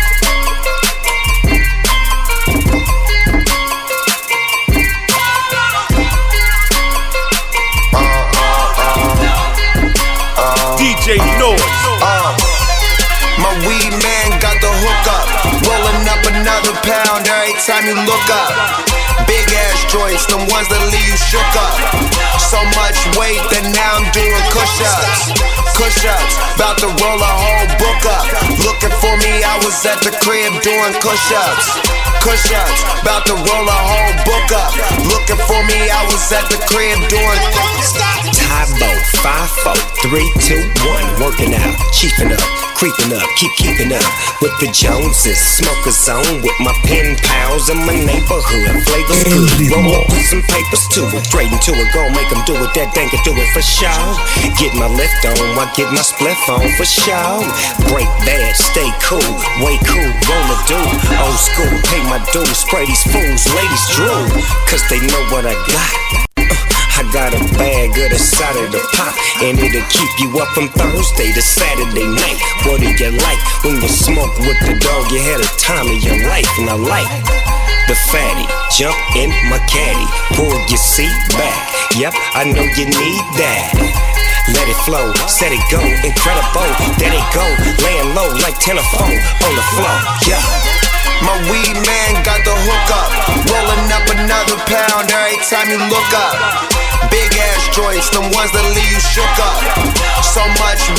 D J Noise. Uh, my weed man got the hook up, rolling up another pound every time you look up. Big ass joints, the ones that leave you shook up. So much weight that now I'm doing push-ups. Push-ups, about to roll a whole book up. Looking for me, I was at the crib doing push-ups. Push-ups, about to roll a whole book up. Looking for me, I was at the crib doing Tybo, five, four, three, two, one, working out, chiefing up. creeping up, keep keeping up with the Joneses. Smokers on with my pen pals in my neighborhood. Flavors good, roll up, put some papers to it. Straight into it, gon' make them do it. That dang can do it for sure. Get my lift on, I get my spliff on for sure. Break bad, stay cool, way cool, roll a dude. Old school, pay my dues, spray these fools, ladies drool, cause they know what I got. I got a bag of the side of the pop, and it'll keep you up from Thursday to Saturday night. What do you like when you smoke with the dog? You had a time of your life, and I like the fatty. Jump in my caddy, pull your seat back. Yep, I know you need that. Let it flow, set it go, incredible. There they go, laying low like telephone on the floor. Yeah. My weed man got the hook up, rolling up another pound every time you look up. Big ass joints, them ones that leave you shook up. So much